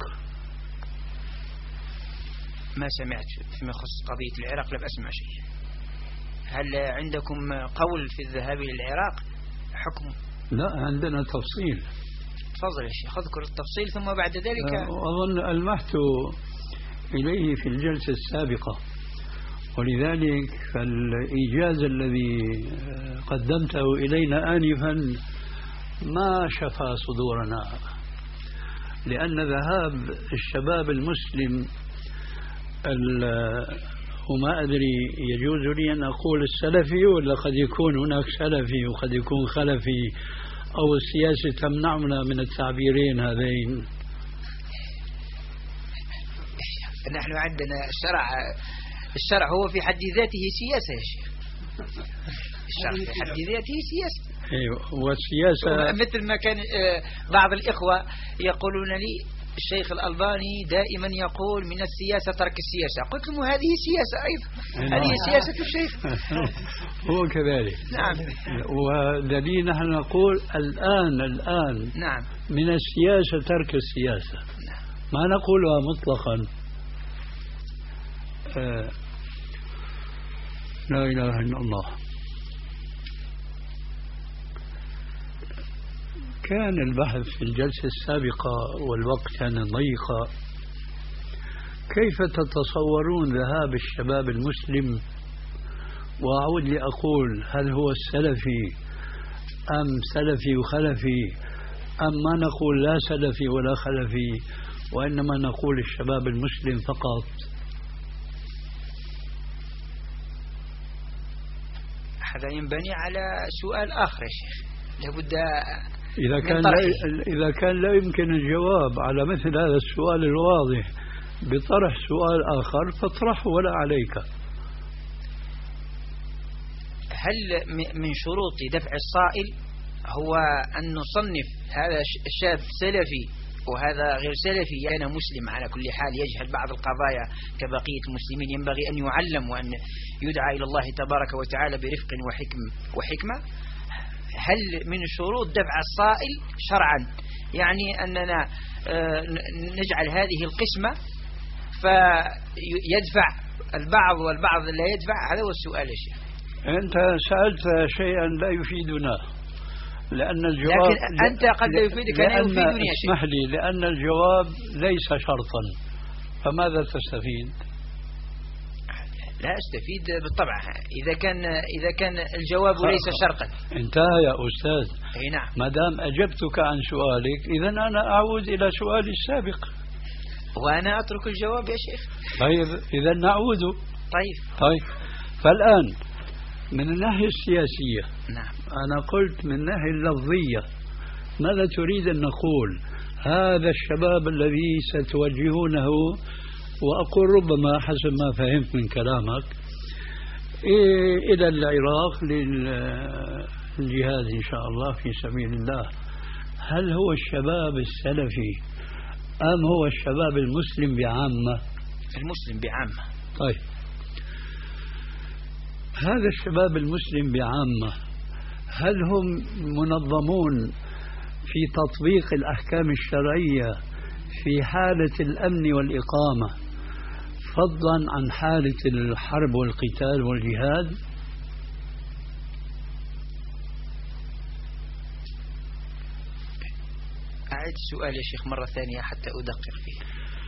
ما سمعت فيما يخص قضية العراق، لم أسمع شيء. هل عندكم قول في الذهاب إلى العراق حكم؟ لا، عندنا تفصيل. تفضل يا شيخ، اذكر التفصيل ثم بعد ذلك. أظن ألمحت إليه في الجلسة السابقة، ولذلك فالإيجاز الذي قدمته إلينا آنفا ما شفى صدورنا، لأن ذهاب الشباب المسلم وما أدري يجوز لي أن أقول السلفي، ولا قد يكون هناك سلفي وقد يكون خلفي، أو السياسة تمنعنا من التعبيرين هذين. نحن عندنا الشرع، الشرع هو في حد ذاته سياسة يا شيخ. الشرع في حد ذاته سياسة. أيوة، والسياسة مثل ما كان بعض الإخوة يقولون لي الشيخ الألباني دائما يقول من السياسة ترك السياسة. قلت لهم هذه سياسة أيضا، هذه سياسة الشيخ. هو كذلك. نعم. ودليل نحن نقول الآن الآن نعم من السياسة ترك السياسة. نعم. ما نقولها مطلقا. آه لا إله إلا الله. كان البحث في الجلسة السابقة والوقت كان ضيقا. كيف تتصورون ذهاب الشباب المسلم؟ وأعود لأقول، هل هو السلفي أم سلفي وخلفي، أم ما نقول لا سلفي ولا خلفي، وإنما نقول الشباب المسلم فقط؟ هذا ينبني على سؤال آخر يا شيخ، لابد إذا كان لا إذا كان لا يمكن الجواب على مثل هذا السؤال الواضح بطرح سؤال آخر فاطرحه ولا عليك. هل من شروط دفع الصائل هو أن نصنف هذا الشاب سلفي وهذا غير سلفي؟ أنا مسلم على كل حال يجهل بعض القضايا كبقية المسلمين، ينبغي أن يعلم وأن يدعى إلى الله تبارك وتعالى برفق وحكم وحكمة. هل من شروط دفع الصائل شرعا يعني أننا نجعل هذه القسمة فيدفع البعض والبعض لا يدفع. هذا هو السؤال يا شيخ. أنت سألت شيئا لا يفيدنا، لأن الجواب لكن أنت قد لا يفيدك أنا يفيدني يا شيخ. اسمح لي، لأن الجواب ليس شرطا، فماذا تستفيد؟ لا أستفيد بالطبع إذا كان إذا كان الجواب ليس شرطا. انتهى يا أستاذ. أي نعم. ما دام أجبتك عن سؤالك إذا أنا أعود إلى سؤالي السابق وأنا أترك الجواب يا شيخ. طيب إذا نعود. طيب طيب فالآن من الناحية السياسية نعم أنا قلت من الناحية اللفظية ماذا تريد أن نقول؟ هذا الشباب الذي ستوجهونه، وأقول ربما حسب ما فهمت من كلامك إيه إلى العراق للجهاد إن شاء الله في سبيل الله، هل هو الشباب السلفي أم هو الشباب المسلم بعامة؟ المسلم بعامة. طيب هذا الشباب المسلم بعامة هل هم منظمون في تطبيق الأحكام الشرعية في حالة الأمن والإقامة فضلا عن حالة الحرب والقتال والجهاد؟ أعد السؤال يا شيخ مرة ثانية حتى أدقق فيه.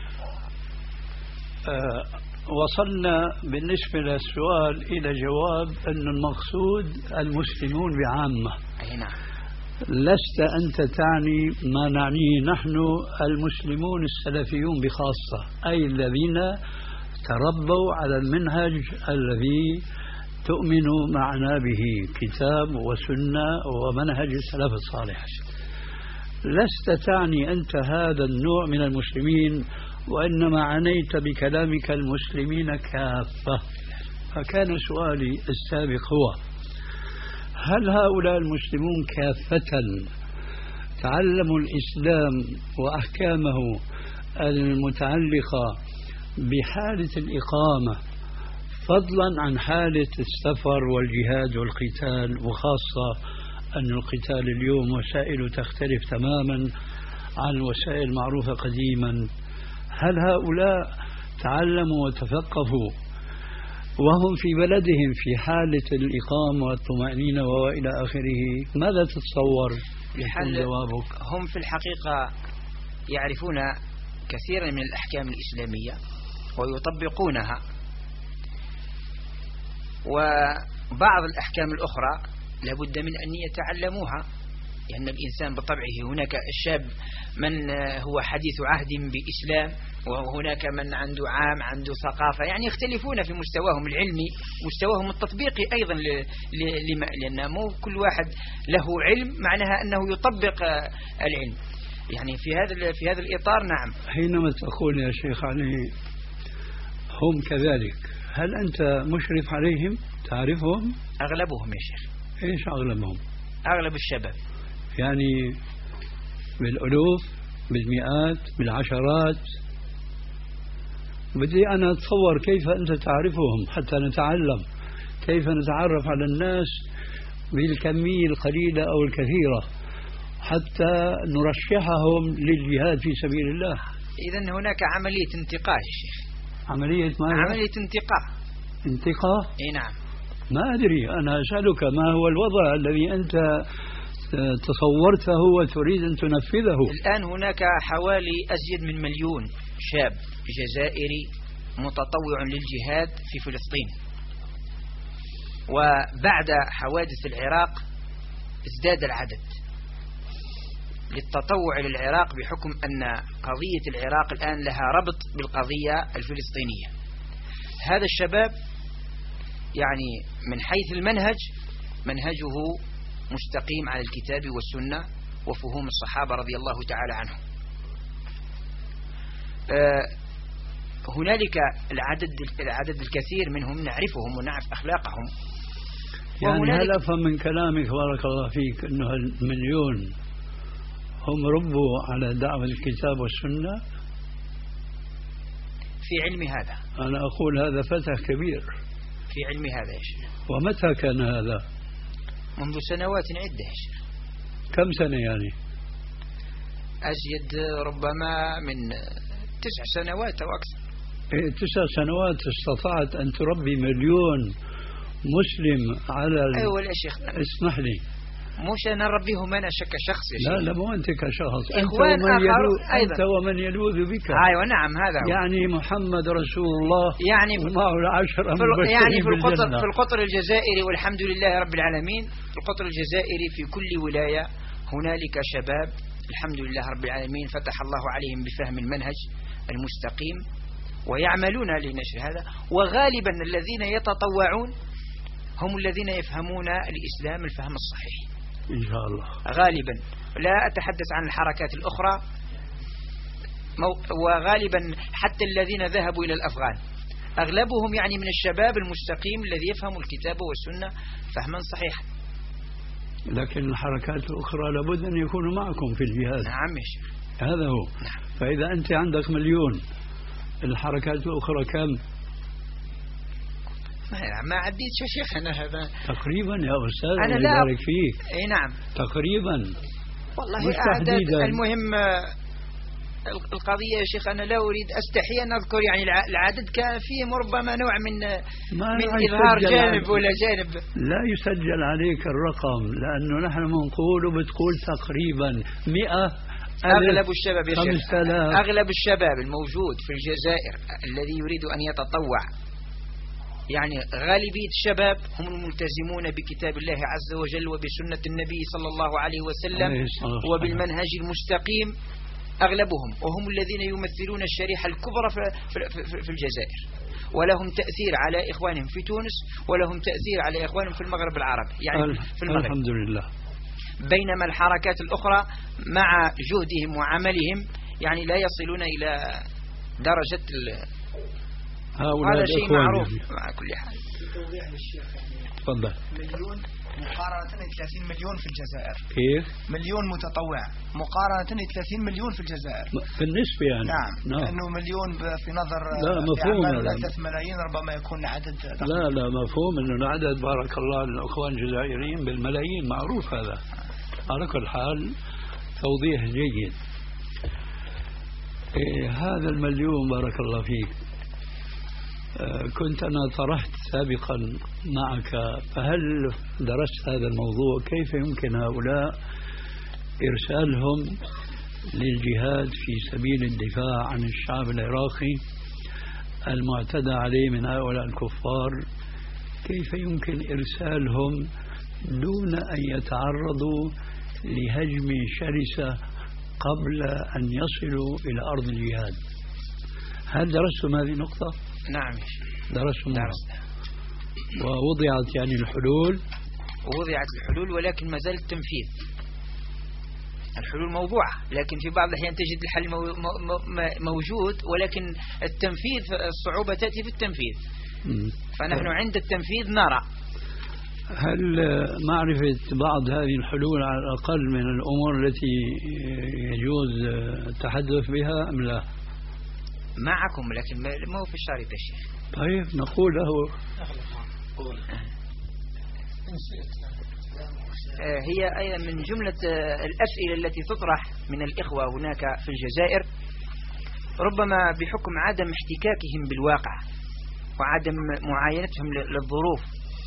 آه وصلنا بالنسبة للسؤال إلى جواب أن المقصود المسلمون بعامة. أي نعم. لست أنت تعني ما نعنيه نحن المسلمون السلفيون بخاصة، أي الذين تربوا على المنهج الذي تؤمن معنا به كتاب وسنة ومنهج السلف الصالح. لست تعني أنت هذا النوع من المسلمين، وإنما عنيت بكلامك المسلمين كافة. فكان سؤالي السابق هو هل هؤلاء المسلمون كافة تعلموا الإسلام وأحكامه المتعلقة بحالة الإقامة فضلا عن حالة السفر والجهاد والقتال، وخاصة أن القتال اليوم وسائله تختلف تماما عن الوسائل المعروفة قديما؟ هل هؤلاء تعلموا وتثقفوا وهم في بلدهم في حالة الإقامة والطمأنينة وإلى آخره؟ ماذا تتصور يكون جوابك؟ هم في الحقيقة يعرفون كثيرا من الأحكام الإسلامية ويطبقونها، وبعض الأحكام الأخرى لابد من أن يتعلموها، لأن يعني الإنسان بطبعه هناك الشاب من هو حديث عهد بإسلام، وهناك من عنده عام عنده ثقافة، يعني يختلفون في مستواهم العلمي مستواهم التطبيقي أيضا، لأن مو كل واحد له علم معناها أنه يطبق العلم. يعني في هذا في هذا الإطار نعم. حينما تقول يا شيخ علي هم كذلك، هل أنت مشرف عليهم تعرفهم؟ أغلبهم يا شيخ. إيش أغلبهم؟ أغلب الشباب يعني بالألوف بالمئات بالعشرات. بدي أنا أتصور كيف أنت تعرفهم حتى نتعلم كيف نتعرف على الناس بالكمية القليلة أو الكثيرة حتى نرشحهم للجهاد في سبيل الله. إذن هناك عملية انتقاء يا شيخ. عملية ماذا؟ عملية انتقاء. انتقاء؟ اي نعم. ما أدري، أنا أسألك ما هو الوضع الذي أنت تصورته وتريد أن تنفذه؟ الآن هناك حوالي أزيد من مليون شاب جزائري متطوع للجهاد في فلسطين، وبعد حوادث العراق ازداد العدد للتطوع للعراق بحكم أن قضية العراق الآن لها ربط بالقضية الفلسطينية. هذا الشباب يعني من حيث المنهج منهجه مستقيم على الكتاب والسنة وفهوم الصحابة رضي الله تعالى عنهم. هنالك العدد العدد الكثير منهم نعرفهم ونعرف أخلاقهم. يعني هل أفهم من كلامك بارك الله فيك أنه المليون هم ربوا على دعوة الكتاب والسنة؟ في علم هذا أنا أقول هذا فتح كبير في علم هذا يا شيخ. ومتى كان هذا؟ منذ سنوات عدة يا شيخ. كم سنة يعني؟ أزيد ربما من تسع سنوات أو أكثر. إيه تسع سنوات استطعت أن تربي مليون مسلم على ال... أيوة يا شيخ. اسمح لي، مش أنا نربيهم أنا كشخص يا شيخ. لا لا مو أنت كشخص، أنت إخوان ومن, يلو... أيضا. أنت ومن يلوذ بك. أيوة نعم هذا هو. يعني محمد رسول الله يعني ومعه العشرة في يعني في القطر بالجنة. في القطر الجزائري والحمد لله رب العالمين. في القطر الجزائري في كل ولاية هنالك شباب الحمد لله رب العالمين فتح الله عليهم بفهم المنهج المستقيم ويعملون لنشر هذا. وغالبا الذين يتطوعون هم الذين يفهمون الإسلام الفهم الصحيح إن شاء الله غالبا. لا أتحدث عن الحركات الأخرى. وغالبا حتى الذين ذهبوا إلى الأفغان أغلبهم يعني من الشباب المستقيم الذي يفهم الكتاب والسنة فهما صحيحا. لكن الحركات الأخرى لابد أن يكونوا معكم في الجهاد. نعم يا شيخ. هذا هو. نعم. فإذا أنت عندك مليون، الحركات الأخرى كم؟ ما عديت يا شيخ أنا هذا تقريبا يا أستاذ. أنا لا يبارك فيك. أي نعم تقريبا والله أعداد. المهم القضية يا شيخ أنا لا أريد أستحي أن أذكر يعني العدد كان فيه ربما نوع من من إظهار جانب ولا جانب. لا يسجل عليك الرقم لأنه نحن بنقول وبتقول تقريبا مئة. أغلب الشباب يا شيخ خمسة أغلب الشباب الموجود في الجزائر الذي يريد أن يتطوع يعني غالبية الشباب هم الملتزمون بكتاب الله عز وجل وبسنة النبي صلى الله عليه وسلم وبالمنهج المستقيم أغلبهم، وهم الذين يمثلون الشريحة الكبرى في الجزائر ولهم تأثير على إخوانهم في تونس ولهم تأثير على إخوانهم في المغرب العربي يعني في المغرب. الحمد لله. بينما الحركات الأخرى مع جهدهم وعملهم يعني لا يصلون إلى درجة هذا شيء معروف مع كل حال. توضيح للشيخ يعني تفضل. مليون مقارنة ثلاثين مليون في الجزائر. كيف؟ مليون متطوع مقارنة ثلاثين مليون في الجزائر. بالنسبة يعني. نعم. نعم. لأنه مليون في نظر لا مفهوم. ثلاث ملايين ربما يكون عدد. لا لا مفهوم إنه العدد بارك الله الأخوان الجزائريين بالملايين معروف هذا. على كل حال توضيح جيد. إيه هذا المليون بارك الله فيك. كنت أنا طرحت سابقا معك فهل درست هذا الموضوع كيف يمكن هؤلاء إرسالهم للجهاد في سبيل الدفاع عن الشعب العراقي المعتدى عليه من هؤلاء الكفار، كيف يمكن إرسالهم دون أن يتعرضوا لهجم شرسة قبل أن يصلوا إلى أرض الجهاد؟ هل درستم هذه النقطة؟ نعم درستم ووضعت يعني الحلول؟ وضعت الحلول ولكن ما زال التنفيذ. الحلول موضوعة لكن في بعض الأحيان تجد الحل موجود ولكن التنفيذ الصعوبة تأتي في التنفيذ. فنحن عند التنفيذ نرى. هل معرفة بعض هذه الحلول على الأقل من الأمور التي يجوز التحدث بها أم لا؟ معكم لكن ما هو في الشريط يا شيخ. طيب نقول له. هي أيضا من جملة الأسئلة التي تطرح من الإخوة هناك في الجزائر ربما بحكم عدم احتكاكهم بالواقع وعدم معاينتهم للظروف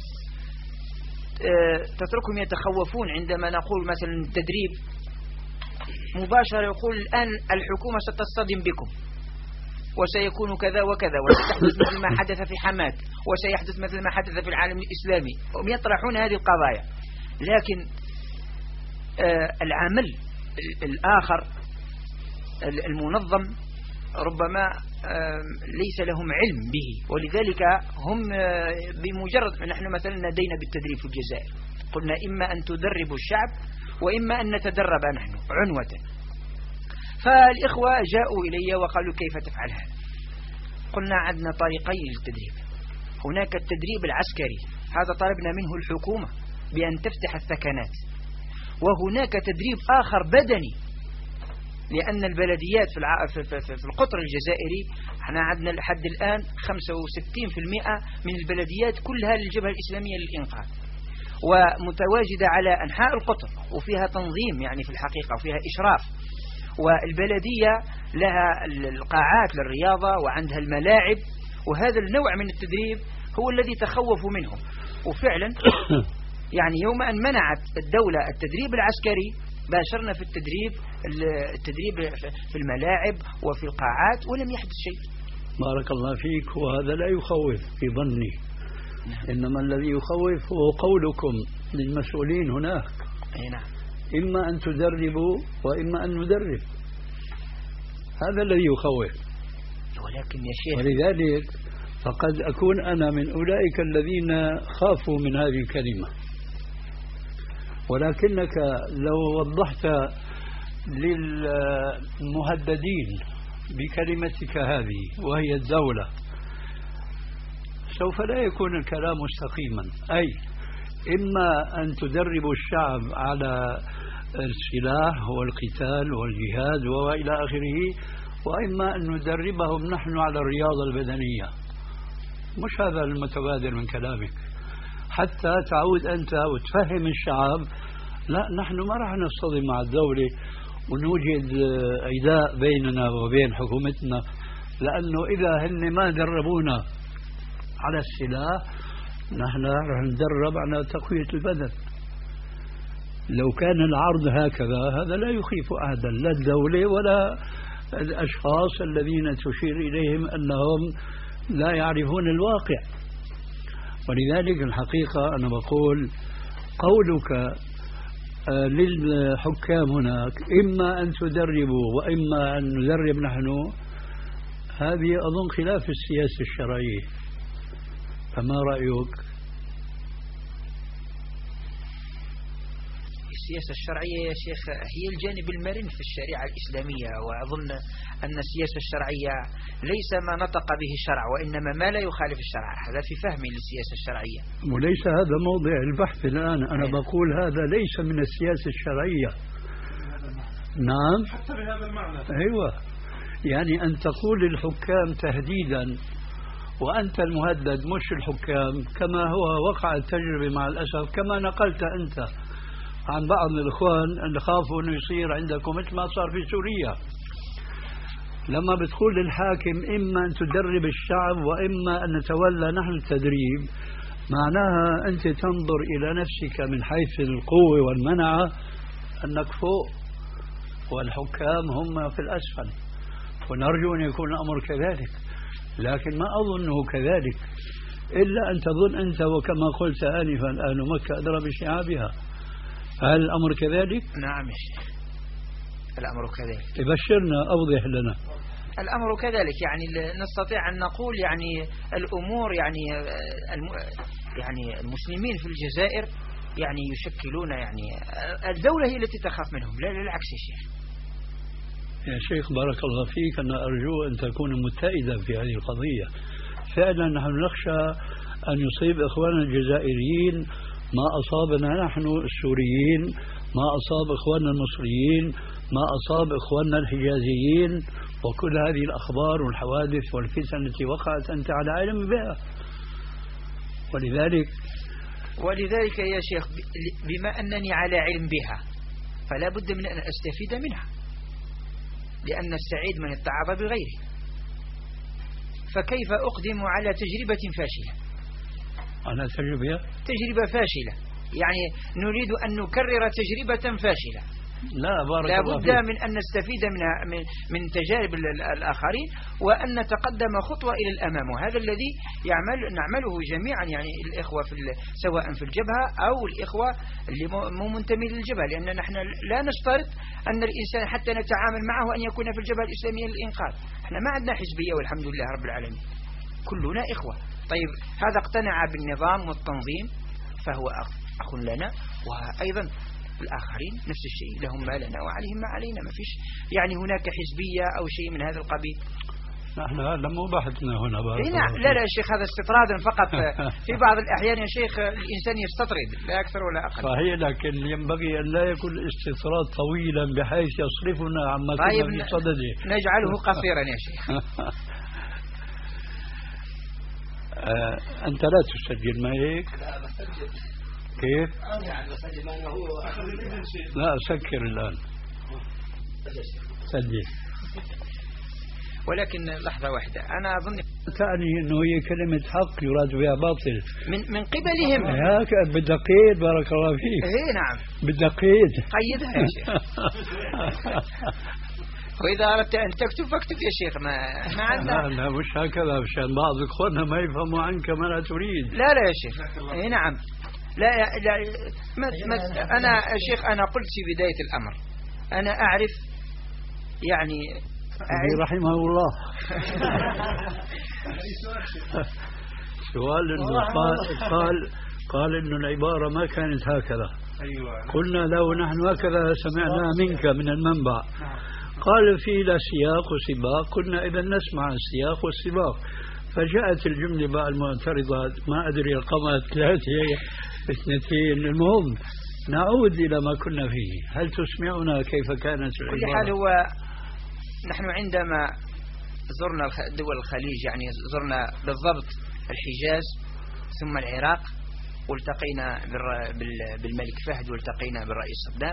تتركهم يتخوفون عندما نقول مثلا التدريب مباشرة يقول الآن الحكومة ستصطدم بكم وسيكون كذا وكذا وسيحدث مثل ما حدث في حماة وسيحدث مثل ما حدث في العالم الإسلامي. هم يطرحون هذه القضايا لكن آه العمل الآخر المنظم ربما آه ليس لهم علم به ولذلك هم آه بمجرد نحن مثلا نادينا بالتدريب في الجزائر قلنا إما أن تدربوا الشعب وإما أن نتدرب نحن عنوة. فالإخوة جاءوا إلي وقالوا كيف تفعل هذا؟ قلنا عندنا طريقين للتدريب. هناك التدريب العسكري هذا طلبنا منه الحكومة بأن تفتح الثكنات، وهناك تدريب آخر بدني لأن البلديات في, الع... في, في, في القطر الجزائري احنا عندنا لحد الآن خمسة وستين بالمئة من البلديات كلها للجبهة الإسلامية للإنقاذ ومتواجدة على أنحاء القطر وفيها تنظيم يعني في الحقيقة وفيها إشراف والبلدية لها القاعات للرياضة وعندها الملاعب، وهذا النوع من التدريب هو الذي تخوفوا منه. وفعلا يعني يوم أن منعت الدولة التدريب العسكري باشرنا في التدريب التدريب في الملاعب وفي القاعات ولم يحدث شيء. بارك الله فيك. وهذا لا يخوف في ظني، إنما الذي يخوف هو قولكم للمسؤولين هناك. أي نعم. إما أن تدربوا وإما أن ندرب، هذا الذي يخوف. ولكن يا شيخ، ولذلك فقد أكون أنا من أولئك الذين خافوا من هذه الكلمة، ولكنك لو وضحت للمهددين بكلمتك هذه وهي الدولة سوف لا يكون الكلام مستقيما. أي إما أن تدربوا الشعب على السلاح والقتال والجهاد وإلى آخره، وإما أن ندربهم نحن على الرياضة البدنية. مش هذا المتبادر من كلامك، حتى تعود أنت وتفهم الشعب لا نحن ما راح نصطدم مع الدولة ونوجد عداء بيننا وبين حكومتنا، لأنه إذا هن ما دربونا على السلاح نحن راح ندرب على تقوية البدن. لو كان العرض هكذا هذا لا يخيف أحدا، لا الدولة ولا الأشخاص الذين تشير إليهم أنهم لا يعرفون الواقع. ولذلك الحقيقة أنا بقول قولك للحكام هناك إما أن تدربوا وإما أن ندرب نحن، هذه أظن خلاف السياسة الشرعية. فما رأيك؟ السياسة الشرعية يا شيخ هي الجانب المرن في الشريعة الإسلامية، وأظن أن السياسة الشرعية ليس ما نطق به الشرع وإنما ما لا يخالف الشرع. هذا في فهمي للسياسة الشرعية. وليس هذا موضع البحث الآن. أنا بقول هذا ليس من السياسة الشرعية. نعم حتى بهذا المعنى. أيوة، يعني أن تقول للحكام تهديدا وأنت المهدد مش الحكام، كما هو وقع التجربة مع الأسف كما نقلت أنت عن بعض الإخوان اللي خافوا أنه يصير عندكم مثل ما صار في سوريا. لما بتقول للحاكم إما أن تدرب الشعب وإما أن نتولى نحن التدريب، معناها أنت تنظر إلى نفسك من حيث القوة والمنعة أنك فوق والحكام هم في الأسفل، ونرجو أن يكون الأمر كذلك، لكن ما أظنه كذلك، إلا أن تظن أنت وكما قلت آنفا أهل مكة أدرى بشعابها. هل الأمر كذلك؟ نعم يا شيخ الأمر كذلك. تبشرنا، أوضح لنا. الأمر كذلك، يعني نستطيع أن نقول يعني الأمور يعني يعني المسلمين في الجزائر يعني يشكلون يعني الدولة هي التي تخاف منهم، لا للعكس يا شيخ. يا شيخ بارك الله فيك، أنا أرجو أن تكون متئدا في هذه القضية. فعلا نحن نخشى أن يصيب إخواننا الجزائريين ما أصابنا نحن السوريين، ما أصاب إخواننا المصريين، ما أصاب إخواننا الحجازيين، وكل هذه الأخبار والحوادث والفتن التي وقعت أنت على علم بها. ولذلك ولذلك يا شيخ بما أنني على علم بها فلا بد من أن أستفيد منها، لأن السعيد من اتعظ بغيره. فكيف أقدم على تجربة فاشلة؟ على تجربة تجربة فاشلة، يعني نريد أن نكرر تجربة فاشلة. لا بارك لا الله بد فيك. من أن نستفيد منها من, من تجارب الآخرين وأن نتقدم خطوة إلى الأمام، وهذا الذي يعمل نعمله جميعا، يعني الإخوة في سواء في الجبهة أو الإخوة اللي مو منتمي للجبهة، لأن نحن لا نشترط أن الإنسان حتى نتعامل معه أن يكون في الجبهة الإسلامية للإنقاذ. احنا ما عندنا حزبية والحمد لله رب العالمين، كلنا إخوة. طيب هذا اقتنع بالنظام والتنظيم فهو أخ لنا، وأيضا الآخرين نفس الشيء، لهم ما لنا وعليهم ما علينا، ما فيش يعني هناك حزبية أو شيء من هذا القبيل. نحن هذا مو بحثنا هنا بارك إيه نعم. لا لا يا شيخ، هذا استطراد فقط. في بعض الأحيان يا شيخ الإنسان يستطرد لا أكثر ولا أقل. صحيح، لكن ينبغي أن لا يكون الاستطراد طويلا بحيث يصرفنا عما طيب كنا في صدده. نجعله قصيرا يا شيخ. آه، أنت لا تسجل ما هيك؟ لا بسجل. كيف؟ أنا يعني بسجل ما هو لا سكر الآن. سدد. ولكن لحظة واحدة، أنا أظن تعني أنه هي كلمة حق يراد بها باطل من من قبلهم. هيك بدك قيد، بارك الله فيك. إيه نعم بدك قيد، قيدها يا شيخ. وإذا أردت أن تكتب فاكتب يا شيخ، ما ما عندنا. لا لا مش هكذا، مشان بعض إخواننا ما يفهموا عنك ما لا تريد. لا لا يا شيخ. إيه نعم. لا لا ما ما أنا يا شيخ، أنا قلت في بداية الأمر أنا أعرف يعني أعرف رحمه الله. سؤال إنه قال قال قال إنه العبارة ما كانت هكذا. قلنا له نحن هكذا سمعنا منك من المنبع. قال في لا سياق وسباق، قلنا إذا نسمع السياق والسباق. فجاءت الجملة بقى المعترضات، ما أدري رقمها ثلاثة اثنتين. المهم نعود إلى ما كنا فيه. هل تسمعنا كيف كانت العبارة؟ كل حال هو نحن عندما زرنا دول الخليج، يعني زرنا بالضبط الحجاز ثم العراق، والتقينا بالملك فهد والتقينا بالرئيس صدام،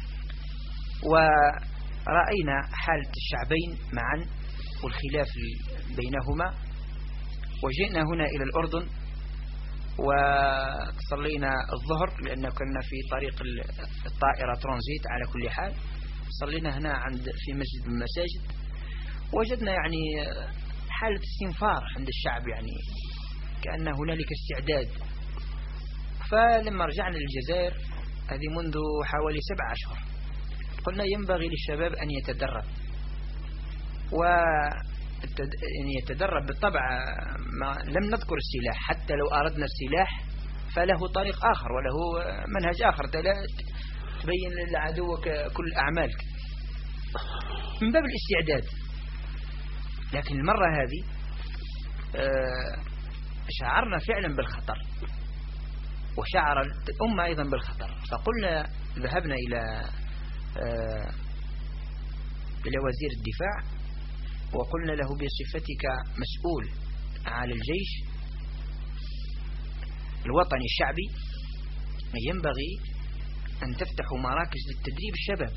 ورأينا حالة الشعبين معا والخلاف بينهما. وجئنا هنا إلى الأردن وصلينا الظهر، لأن كنا في طريق الطائرة ترانزيت. على كل حال صلينا هنا عند في مسجد من المساجد، وجدنا يعني حالة استنفار عند الشعب، يعني كأن هنالك استعداد. فلما رجعنا للجزائر هذه منذ حوالي سبع أشهر، قلنا ينبغي للشباب أن يتدرب، وأن يتدرب بالطبع. ما لم نذكر السلاح، حتى لو أردنا السلاح فله طريق آخر وله منهج آخر، تبين لعدوك كل أعمالك من باب الاستعداد. لكن المرة هذه شعرنا فعلا بالخطر، وشعر الأمة أيضا بالخطر. فقلنا ذهبنا إلى إلى وزير الدفاع وقلنا له بصفتك مسؤول على الجيش الوطني الشعبي، ينبغي أن تفتحوا مراكز للتدريب الشباب،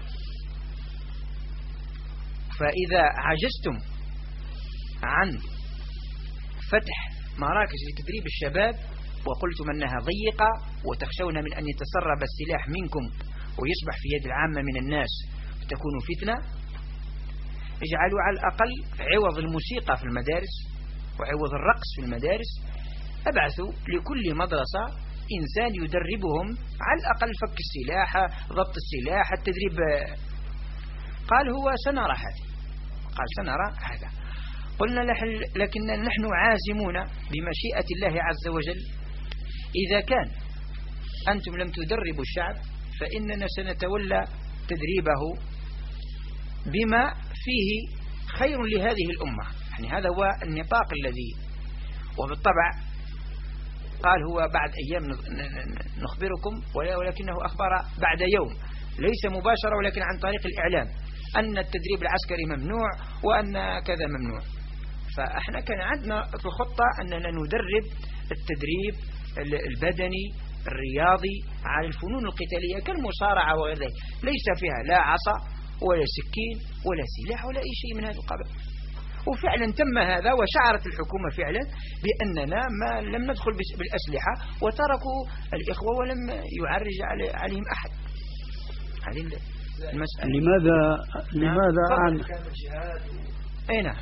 فإذا عجزتم عن فتح مراكز لتدريب الشباب وقلتم أنها ضيقة وتخشون من أن يتسرب السلاح منكم ويصبح في يد العامة من الناس وتكون فتنة، اجعلوا على الأقل عوض الموسيقى في المدارس وعوض الرقص في المدارس، ابعثوا لكل مدرسة إنسان يدربهم على الأقل فك السلاح، ضبط السلاح، التدريب. قال هو سنرى هذا، قال سنرى هذا. قلنا لكننا نحن عازمون بمشيئة الله عز وجل، إذا كان أنتم لم تدربوا الشعب فإننا سنتولى تدريبه بما فيه خير لهذه الأمة. يعني هذا هو النطاق الذي، وبالطبع قال هو بعد أيام نخبركم، ولكنه أخبر بعد يوم، ليس مباشرة ولكن عن طريق الإعلام، أن التدريب العسكري ممنوع وأن كذا ممنوع. فإحنا كان عندنا في الخطة أننا ندرب التدريب البدني الرياضي على الفنون القتالية كالمصارعة وغير ذلك، ليس فيها لا عصا ولا سكين ولا سلاح ولا أي شيء من هذا القبيل. وفعلا تم هذا، وشعرت الحكومة فعلا بأننا ما لم ندخل بالأسلحة وتركوا الإخوة ولم يعرج عليهم أحد. هذه المسألة. لماذا لماذا عن أين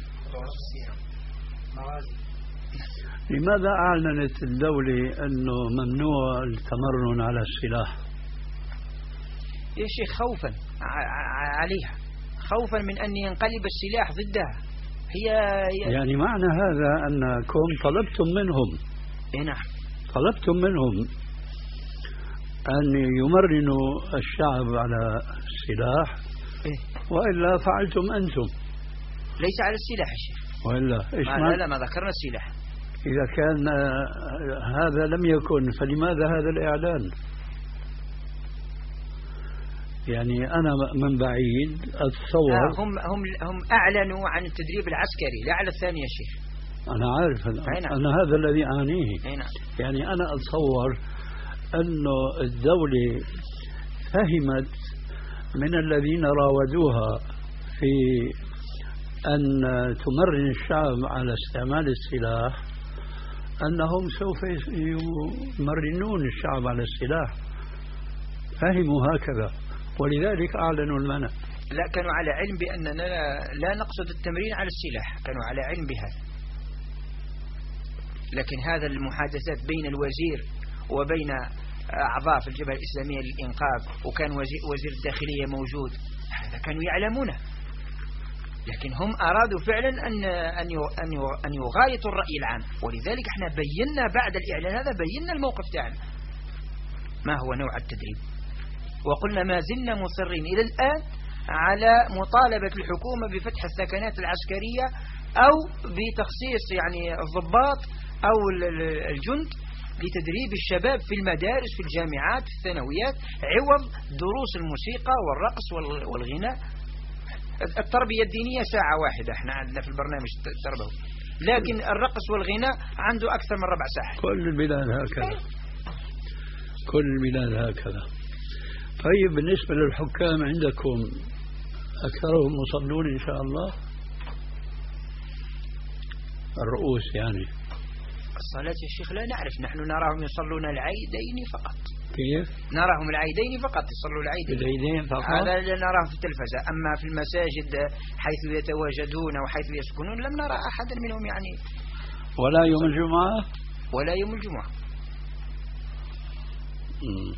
لماذا أعلنت الدولة أنه ممنوع التمرن على السلاح؟ يا شيخ خوفا عليها، خوفا من أن ينقلب السلاح ضدها. هي يعني معنى هذا أنكم طلبتم منهم إيه نعم طلبتم منهم أن يمرنوا الشعب على السلاح إيه؟ وإلا فعلتم أنتم. ليس على السلاح يا شيخ، وإلا إيش ما لا, لا ما ذكرنا السلاح. إذا كان هذا لم يكن فلماذا هذا الإعلان؟ يعني أنا من بعيد أتصور هم هم هم أعلنوا عن التدريب العسكري لا على الثاني يا شيخ. أنا عارف أنا, أنا هذا الذي أعنيه. يعني أنا أتصور أنه الدولة فهمت من الذين راودوها في أن تمرن الشعب على استعمال السلاح أنهم سوف يمرنون الشعب على السلاح، فهموا هكذا ولذلك أعلنوا المنع. لا، كانوا على علم بأننا لا نقصد التمرين على السلاح، كانوا على علم بهذا. لكن هذا المحادثات بين الوزير وبين أعضاء في الجبهة الإسلامية للإنقاذ، وكان وزير الداخلية موجود، هذا كانوا يعلمونه، لكن هم أرادوا فعلا أن أن أن يغايطوا الرأي العام. ولذلك احنا بينا بعد الإعلان هذا، بينا الموقف تاعنا ما هو نوع التدريب، وقلنا ما زلنا مصرين إلى الآن على مطالبة الحكومة بفتح الثكنات العسكرية أو بتخصيص يعني الضباط أو الجند لتدريب الشباب في المدارس في الجامعات في الثانويات، عوض دروس الموسيقى والرقص والغناء. التربية الدينية ساعة واحدة احنا عندنا في البرنامج التربوي، لكن الرقص والغناء عنده أكثر من ربع ساعة. كل البلاد هكذا، كل البلاد هكذا. طيب بالنسبة للحكام عندكم أكثرهم مصلون إن شاء الله؟ الرؤوس يعني الصلاة يا شيخ لا نعرف، نحن نراهم يصلون العيدين فقط. كيف؟ نراهم العيدين فقط، يصلوا العيدين العيدين فقط، هذا اللي نراه في التلفزة. أما في المساجد حيث يتواجدون وحيث يسكنون لم نرى أحدا منهم يعني. ولا يوم الجمعة؟ ولا يوم الجمعة. م.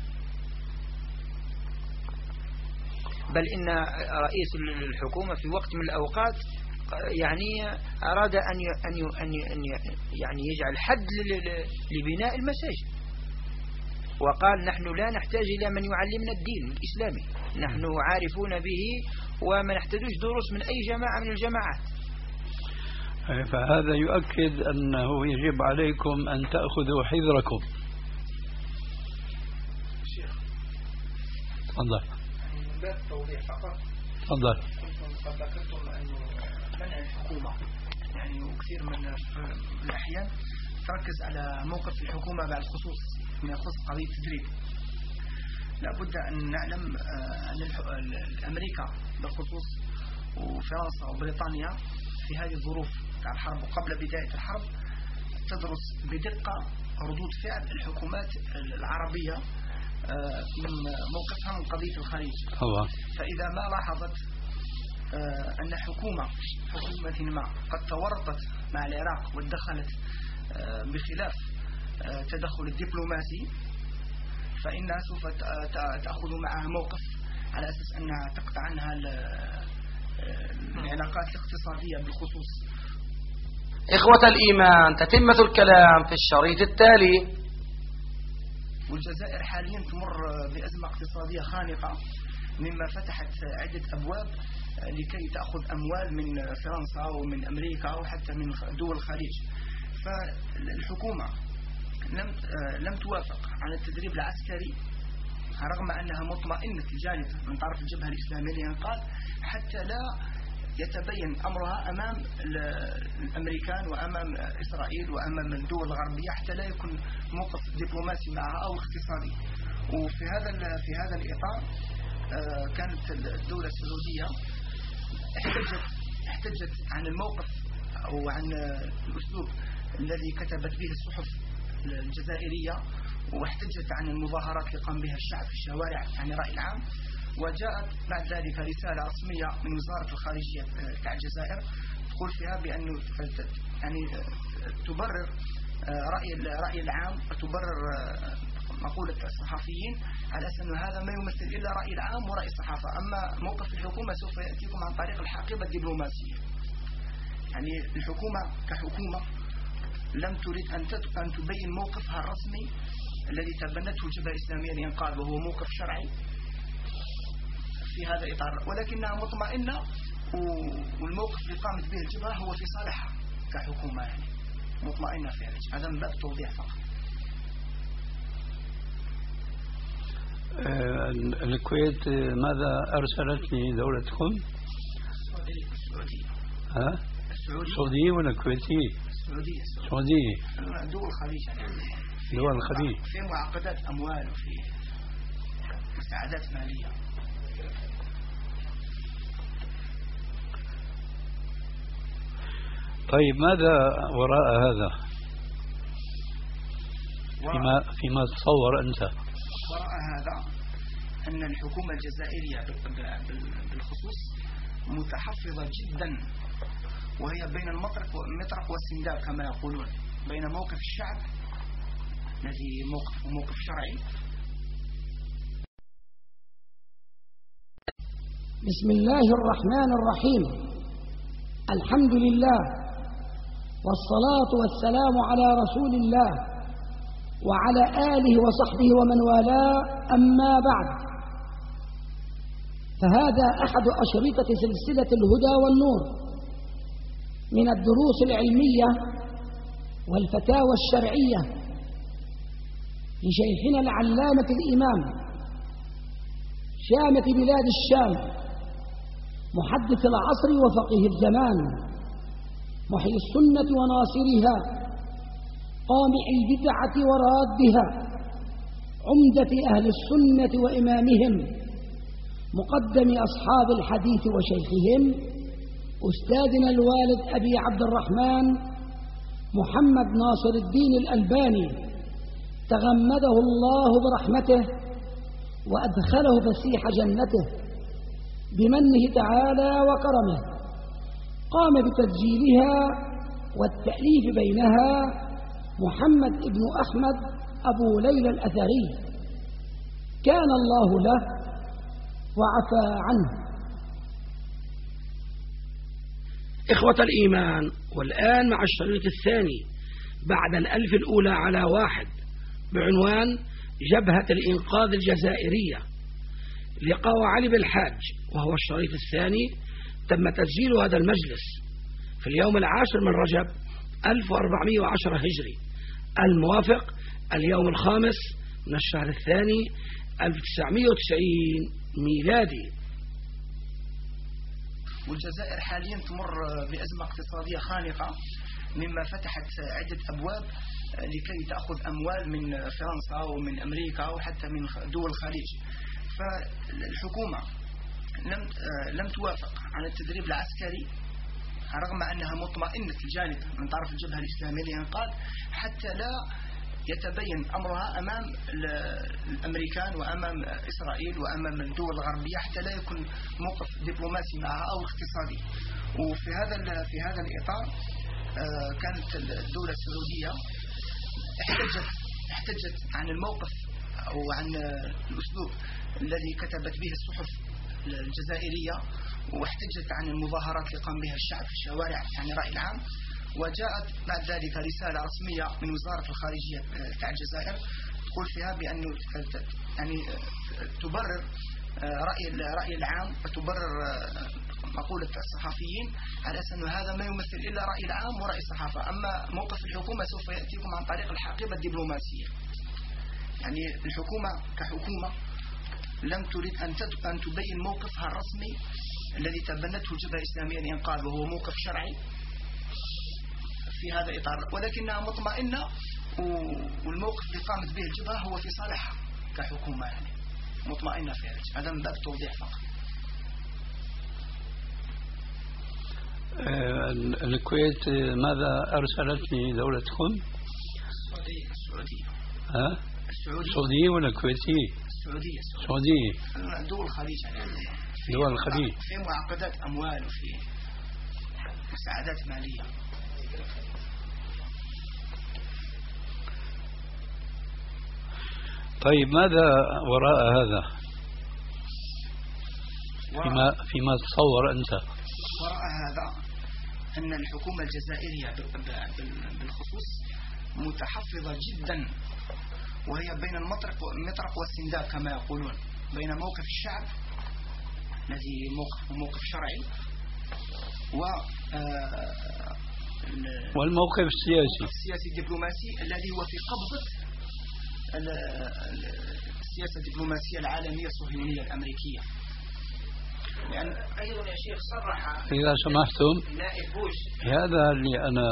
بل إن رئيس الحكومة في وقت من الأوقات يعني أراد أن أن أن يعني يجعل حد لبناء المساجد، وقال نحن لا نحتاج إلى من يعلمنا الدين الإسلامي، نحن عارفون به وما نحتاجوش دروس من أي جماعة من الجماعات. فهذا يؤكد أنه يجب عليكم أن تأخذوا حذركم. شيخ تفضل. من باب التوضيح فقط. تفضل. كنتم قد ذكرتم أنه منع الحكومة يعني وكثير من الأحيان تركز على موقف الحكومة بعد خصوص ما يخص قضية التدريب. لابد أن نعلم أن أمريكا بالخصوص وفرنسا وبريطانيا في هذه الظروف تاع الحرب وقبل بداية الحرب تدرس بدقة ردود فعل الحكومات العربية من موقفها من قضية الخليج. فإذا ما لاحظت أن حكومة حكومة ما قد تورطت مع العراق وادخلت بخلاف تدخل الدبلوماسي، فإنها سوف تأخذ معها موقف على أساس أنها تقطع عنها العلاقات الاقتصادية بالخصوص. إخوة الإيمان، تتمة الكلام في الشريط التالي. والجزائر حاليا تمر بأزمة اقتصادية خانقة، مما فتحت عدة أبواب لكي تأخذ أموال من فرنسا ومن أمريكا وحتى من دول الخليج. فالحكومة لم لم توافق على التدريب العسكري رغم أنها مطمئنة الجانب من طرف الجبهة الإسلامية للإنقاذ، حتى لا يتبين أمرها أمام الأمريكان وأمام إسرائيل وأمام الدول الغربية، حتى لا يكون موقف دبلوماسي معها أو اقتصادي. وفي هذا في هذا الإطار كانت الدولة السعودية احتجت احتجت عن الموقف أو عن الأسلوب الذي كتبت به الصحف الجزائرية، واحتجت عن المظاهرات اللي قام بها الشعب في الشوارع عن الرأي العام. وجاءت بعد ذلك رسالة رسمية من وزارة الخارجية تاع الجزائر تقول فيها بأنه يعني تبرر رأي الرأي العام وتبرر مقولة الصحفيين على أساس أن هذا ما يمثل إلا رأي العام ورأي الصحافة، أما موقف الحكومة سوف يأتيكم عن طريق الحقيبة الدبلوماسية. يعني الحكومة كحكومة لم تريد أن أن تبين موقفها الرسمي الذي تبنته الجبهة الإسلامية للإنقاذ، وهو موقف شرعي في هذا الإطار، ولكنها مطمئنة والموقف اللي قامت به الجبهة هو في صالحها كحكومة، يعني مطمئنة في هذا. هذا من باب التوضيح فقط. الكويت ماذا أرسلتني دولتكم؟ السعودية. ها؟ السعودية ولا الكويتية؟ السعودية. السعودية. دول الخليج يعني. دول الخليج. في معقدات أموال وفي مساعدات مالية. طيب ماذا وراء هذا فيما, فيما تصور أنت؟ وراء هذا أن الحكومة الجزائرية بالخصوص متحفظة جدا، وهي بين المطرق والسنداب كما يقولون، بين موقف الشعب الذي موقف موقف شرعي. بسم الله الرحمن الرحيم. الحمد لله والصلاة والسلام على رسول الله وعلى آله وصحبه ومن والاه، أما بعد، فهذا أحد أشرطة سلسلة الهدى والنور من الدروس العلمية والفتاوى الشرعية لشيخنا العلامة الإمام شامة بلاد الشام محدث العصر وفقيه الزمان محيي السنة وناصرها قامع البدعة ورادها عمدة أهل السنة وإمامهم مقدم أصحاب الحديث وشيخهم أستاذنا الوالد أبي عبد الرحمن محمد ناصر الدين الألباني، تغمده الله برحمته وأدخله فسيح جنته بمنه تعالى وكرمه. قام بتسجيلها والتأليف بينها محمد ابن أحمد أبو ليلى الأثري، كان الله له وعفى عنه. إخوة الإيمان، والآن مع الشريط الثاني بعد الألف الأولى على واحد بعنوان جبهة الإنقاذ الجزائرية لقاء علي بالحاج، وهو الشريط الثاني. تم تسجيل هذا المجلس في اليوم العاشر من رجب ألف وأربعمائة وعشرة هجري، الموافق اليوم الخامس من الشهر الثاني ألف وتسعمائة وتسعين ميلادي. والجزائر حاليا تمر بأزمة اقتصادية خانقة، مما فتحت عدة أبواب لكي تأخذ أموال من فرنسا ومن أمريكا وحتى من دول الخليج. فالحكومة لم لم توافق على التدريب العسكري رغم أنها مطمئنة الجانب من طرف الجبهة الإسلامية للإنقاذ، حتى لا يتبين أمرها أمام الأمريكان وأمام إسرائيل وأمام الدول الغربية، حتى لا يكون موقف دبلوماسي معها أو اقتصادي. وفي هذا في هذا الإطار كانت الدولة السعودية احتجت احتجت عن الموقف أو عن الأسلوب الذي كتبت به الصحف الجزائرية، واحتجت عن المظاهرات اللي قام بها الشعب في الشوارع عن الرأي العام. وجاءت بعد ذلك رسالة رسمية من وزارة الخارجية تاع الجزائر تقول فيها بأنه يعني تبرر رأي الرأي العام وتبرر مقولة الصحفيين على أساس أنه هذا ما يمثل إلا رأي العام ورأي الصحافة، أما موقف الحكومة سوف يأتيكم عن طريق الحقيبة الدبلوماسية. يعني الحكومة كحكومة لم تريد أن أن تبين موقفها الرسمي الذي تبنته الجبهة الإسلامية للإنقاذ، وهو موقف شرعي في هذا الإطار، ولكنها مطمئنة، والموقف اللي قامت به الجبهة هو في صالحها كحكومة، يعني مطمئنة في هذا. هذا من باب التوضيح فقط. الكويت ماذا أرسلت لدولتكم؟ السعودية. السعودية. ها؟ السعودية. السعودية ولا الكويتية؟ السعودية. السعودية. دول الخليج يعني. دول الخليج. في معقدات أموال وفي مساعدات مالية. طيب ماذا وراء هذا فيما فيما تصور أنت؟ وراء هذا أن الحكومة الجزائرية بالخصوص متحفظة جدا، وهي بين المطرق والسنداب كما يقولون، بين موقف الشعب الذي موقف موقف شرعي و والموقف السياسي السياسي الدبلوماسي الذي هو في قبضة السياسة الدبلوماسية العالمية الصهيونية الأمريكية. لأن أيضا يا شيخ صرح إذا سمحتم نائب بوش، هذا اللي أنا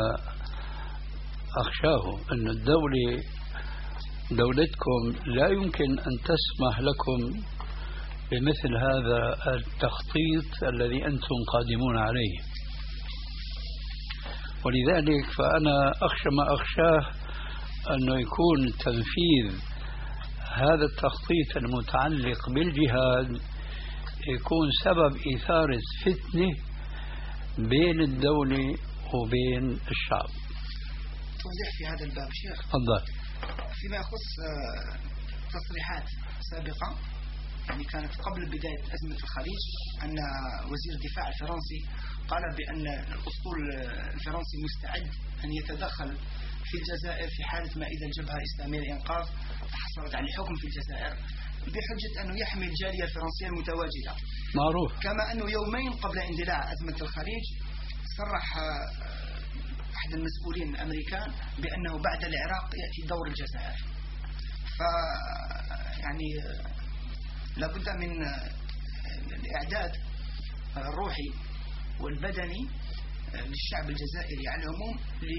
أخشاه، أن الدولة دولتكم لا يمكن أن تسمح لكم بمثل هذا التخطيط الذي أنتم قادمون عليه. ولذلك فأنا أخشى ما أخشاه أنه يكون تنفيذ هذا التخطيط المتعلق بالجهاد يكون سبب إثارة فتنة بين الدولة وبين الشعب. توضيح في هذا الباب شيخ. تفضل. فيما يخص تصريحات سابقة يعني كانت قبل بداية أزمة الخليج أن وزير الدفاع الفرنسي قال بأن الأسطول الفرنسي مستعد أن يتدخل في الجزائر في حالة ما إذا الجبهة الإسلامية للإنقاذ تحصلت على الحكم في الجزائر بحجة أنه يحمي الجالية الفرنسية المتواجدة. معروف. كما أنه يومين قبل اندلاع أزمة الخليج صرح أحد المسؤولين الأمريكان بأنه بعد العراق يأتي دور الجزائر. ف يعني لابد من الإعداد الروحي والبدني للشعب الجزائري على العموم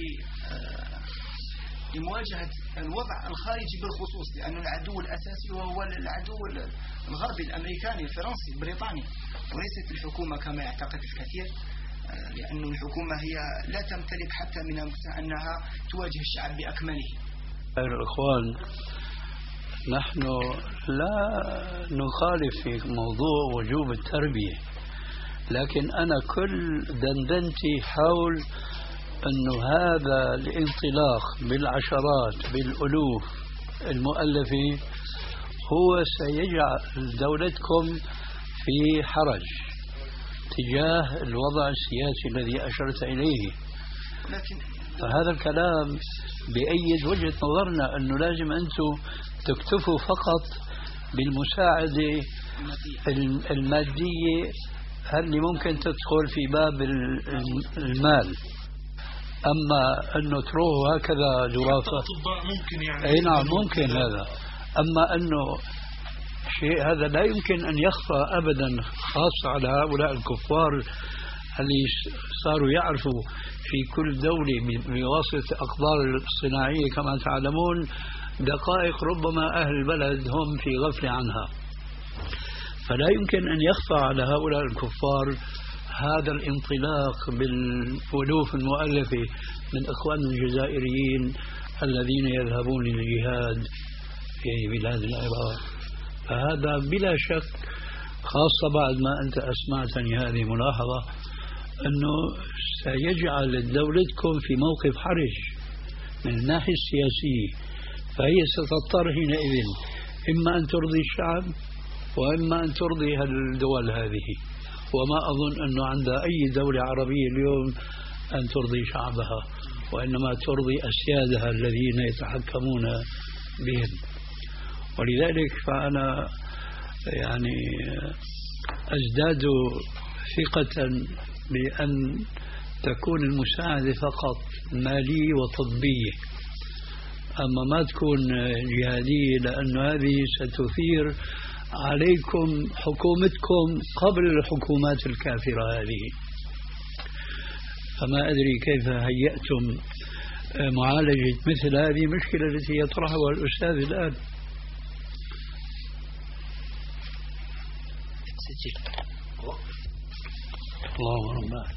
لمواجهة الوضع الخارجي بالخصوص، لأن العدو الأساسي وهو العدو الغربي الأمريكاني الفرنسي البريطاني وليست الحكومة كما يعتقد الكثير، لأن الحكومة هي لا تمتلك حتى من أنها تواجه الشعب بأكمله. الإخوان نحن لا نخالف في موضوع وجوب التربية، لكن أنا كل دندنتي حول أنه هذا الانطلاق بالعشرات بالألوف المؤلفة هو سيجعل دولتكم في حرج تجاه الوضع السياسي الذي أشرت إليه. فهذا الكلام بأيد وجهة نظرنا أنه لازم أنتم تكتفوا فقط بالمساعدة المادية اللي ممكن تدخل في باب المال، أما أنه تروه هكذا جرافة ممكن يعني أي نعم ممكن هذا، أما أنه شيء هذا لا يمكن أن يخفى أبدا، خاصة على هؤلاء الكفار اللي صاروا يعرفوا في كل دولة بواسطة أقدار الصناعية كما تعلمون دقائق ربما أهل البلد هم في غفلة عنها. فلا يمكن أن يخفى على هؤلاء الكفار هذا الانطلاق بالألوف المؤلفة من إخواننا الجزائريين الذين يذهبون للجهاد في بلاد العراق. فهذا بلا شك، خاصة بعد ما أنت أسمعتني هذه ملاحظة، أنه سيجعل دولتكم في موقف حرج من الناحية السياسية، فهي ستضطر حينئذ إما أن ترضي الشعب وإما أن ترضي الدول هذه، وما أظن أنه عند أي دولة عربية اليوم أن ترضي شعبها، وإنما ترضي أسيادها الذين يتحكمون بهم. ولذلك فأنا يعني أزداد ثقة بأن تكون المساعدة فقط مالية وطبية، أما ما تكون جهادية، لأن هذه ستثير عليكم حكومتكم قبل الحكومات الكافرة هذه. فما أدري كيف هيأتم معالجة مثل هذه المشكلة التي يطرحها الأستاذ الآن. اللهم ربنا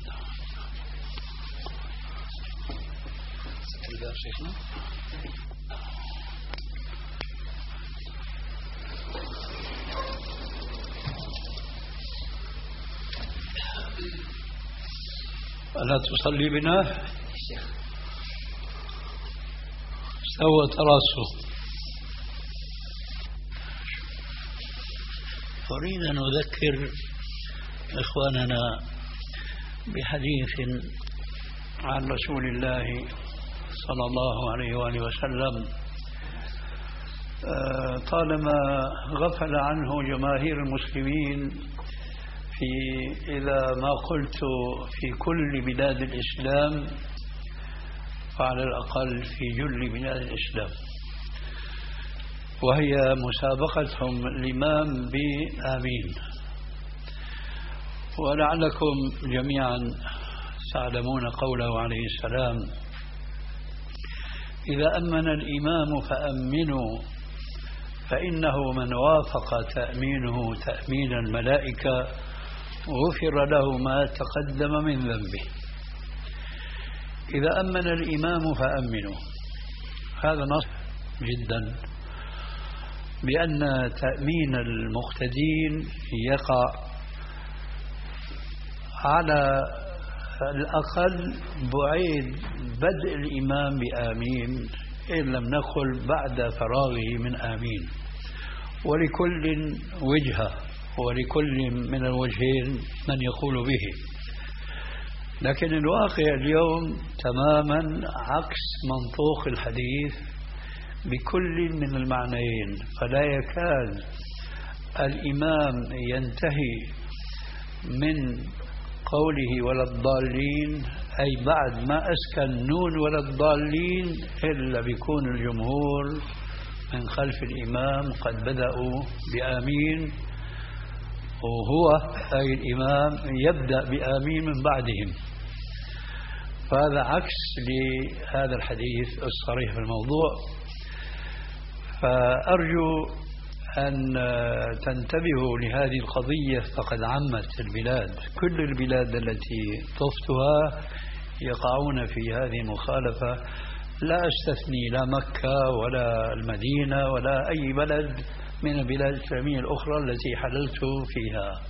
ستر شيخنا. ألا تصلي بنا؟ سوى تراسه. أريد أن أذكر إخواننا بحديث عن رسول الله صلى الله عليه وآله وسلم طالما غفل عنه جماهير المسلمين في إذا ما قلت في كل بلاد الإسلام فعلى الأقل في جل بلاد الإسلام، وهي مسابقتهم الإمام بآمين. ولعلكم جميعا تعلمون قوله عليه السلام: إذا أمن الإمام فأمنوا فإنه من وافق تأمينه تأمين الملائكة غفر له ما تقدم من ذنبه. إذا أمن الإمام فأمنوا، هذا نص جدا بأن تأمين المقتدين يقع على الأقل بعيد بدء الإمام بآمين، إن لم نقل بعد فراغه من آمين، ولكل وجهة ولكل من الوجهين من يقول به. لكن الواقع اليوم تماما عكس منطوق الحديث بكل من المعنيين، فلا يكاد الإمام ينتهي من قوله ولا الضالين، أي بعد ما أسكن نون ولا الضالين، إلا بيكون الجمهور من خلف الإمام قد بدأوا بآمين، وهو أي الإمام يبدأ بآمين من بعدهم. فهذا عكس لهذا الحديث الصريح في الموضوع. فأرجو أن تنتبهوا لهذه القضية، فقد عمت البلاد، كل البلاد التي طفتها يقعون في هذه المخالفة، لا أستثني لا مكة ولا المدينة ولا أي بلد من البلاد الإسلامية الأخرى التي حللت فيها.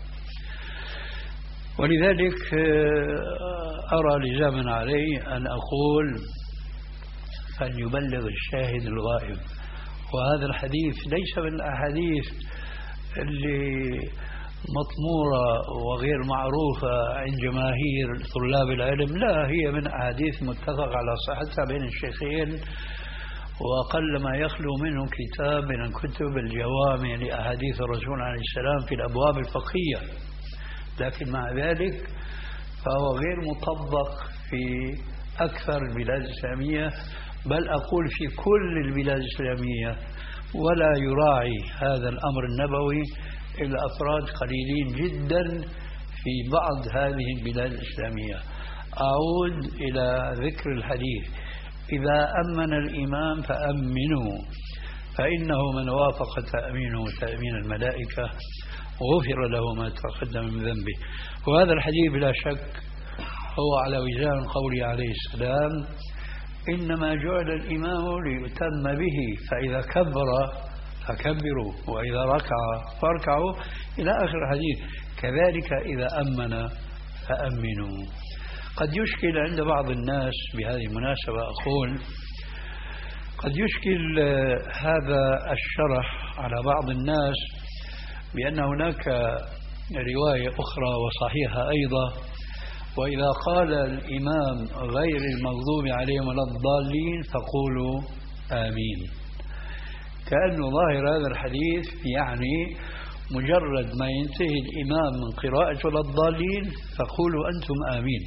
ولذلك أرى لزاما علي أن أقول فليبلغ الشاهد الغائب. وهذا الحديث ليس من الأحاديث اللي مطمورة وغير معروفة عند جماهير طلاب العلم، لا، هي من أحاديث متفق على صحتها بين الشيخين، وأقل ما يخلو منه كتاب من الكتب الجوامع لأحاديث الرسول عليه السلام في الأبواب الفقهية. لكن مع ذلك فهو غير مطبق في أكثر البلاد الإسلامية، بل أقول في كل البلاد الإسلامية، ولا يراعي هذا الأمر النبوي إلا أفراد قليلين جدا في بعض هذه البلاد الإسلامية. أعود إلى ذكر الحديث: إذا أمن الإمام فأمنوا، فإنه من وافق تأمينه تأمين الملائكة غفر له ما تقدم من ذنبه. وهذا الحديث بلا شك هو على وزان قوله عليه السلام: إنما جعل الإمام ليؤتم به، فإذا كبر فكبروا وإذا ركع فاركعوا، إلى آخر الحديث. كذلك إذا أمن فأمنوا. قد يشكل عند بعض الناس، بهذه المناسبة أقول، قد يشكل هذا الشرح على بعض الناس بأن هناك رواية أخرى وصحيحة أيضا: وإذا قال الإمام غير المغضوب عليهم ولا الضالين فقولوا آمين. كأن ظاهر هذا الحديث يعني مجرد ما ينتهي الإمام من قراءة ولا الضالين فقولوا أنتم آمين.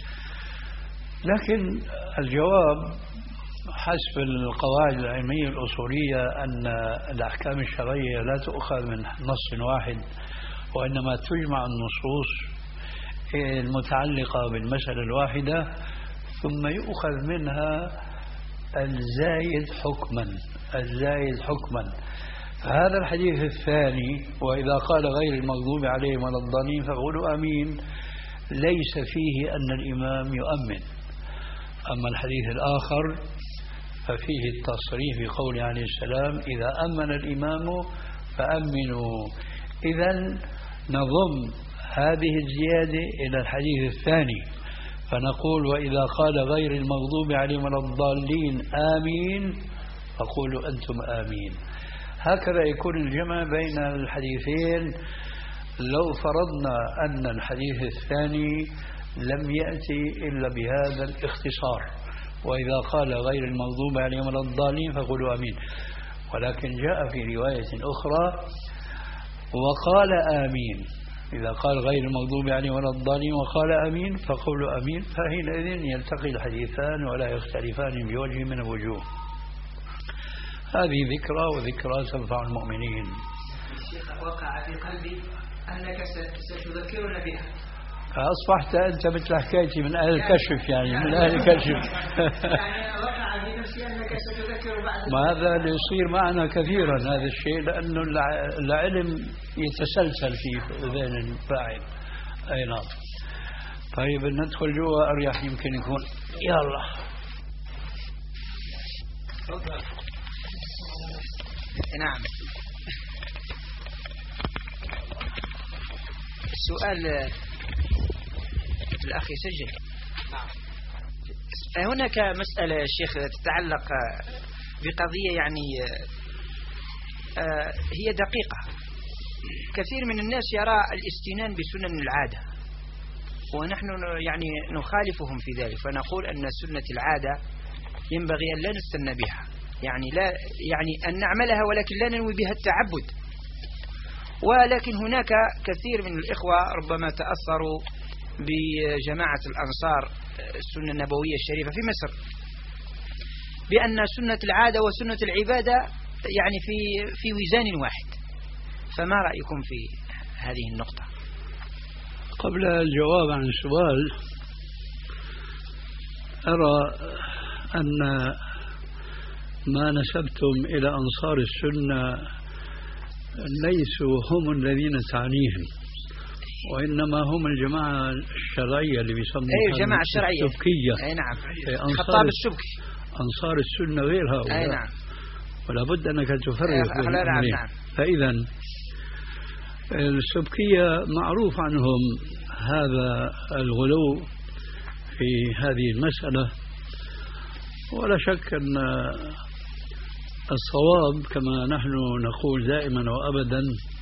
لكن الجواب حسب القواعد العلمية الأصولية أن الأحكام الشرعية لا تؤخذ من نص واحد، وإنما تجمع النصوص المتعلقة بالمسألة الواحدة ثم يؤخذ منها الزايد حكما الزايد حكما فهذا الحديث الثاني: وإذا قال غير المغضوب عليهم ولا الضالين فقولوا آمين، ليس فيه أن الإمام يؤمن. أما الحديث الآخر ففيه التصريح بقول عليه السلام: إذا أمن الإمام فأمنوا. إذن نضم هذه الزيادة إلى الحديث الثاني فنقول: وإذا قال غير المغضوب عليهم ولا الضالين آمين فقولوا أنتم آمين. هكذا يكون الجمع بين الحديثين لو فرضنا أن الحديث الثاني لم يأتي إلا بهذا الاختصار: وإذا قال غير المغضوب عليهم ولا الضالين فقولوا آمين. ولكن جاء في رواية أخرى: وقال آمين. إذا قال غير المغضوب عليهم ولا الضالين وقال آمين فقولوا آمين، فحينئذ يلتقي الحديثان ولا يختلفان بوجه من الوجوه. هذه ذكرى، وذكرى تنفع المؤمنين. الشيخ، وقع في قلبي أنك ستذكرنا بها. أصبحت أنت مثل حكايتي من أهل الكشف، يعني من أهل الكشف. يعني وقع في نفسي أنك ستذكر بعد. ما هذا اللي يصير معنا كثيرا هذا الشيء، لأنه العلم يتسلسل في ذهن الفاعل. أي نعم. طيب ندخل جوا أريح يمكن يكون. يلا نعم. السؤال الأخ يسجل. هناك مسألة يا شيخ تتعلق بقضية يعني هي دقيقة. كثير من الناس يرى الاستنان بسنن العادة، ونحن يعني نخالفهم في ذلك، فنقول أن سنة العادة ينبغي أن لا نستنى بها، يعني لا يعني أن نعملها ولكن لا ننوي بها التعبد. ولكن هناك كثير من الإخوة ربما تأثروا بجماعة الأنصار السنة النبوية الشريفة في مصر بأن سنة العادة وسنة العبادة يعني في في وزان واحد. فما رأيكم في هذه النقطة؟ قبل الجواب عن السؤال، أرى أن ما نسبتم إلى أنصار السنة ليسوا هم الذين تعنيهم، وإنما هم الجماعة الشرعية اللي بيسموها أي الجماعة الشرعية السبكية. أي نعم. خطاب السبكي. أنصار السنة غير هؤلاء. أي نعم. ولا بد أنك تفرق بين الأمرين. نعم. فإذا السبكية معروف عنهم هذا الغلو في هذه المسألة، ولا شك أن الصواب كما نحن نقول دائما وأبدا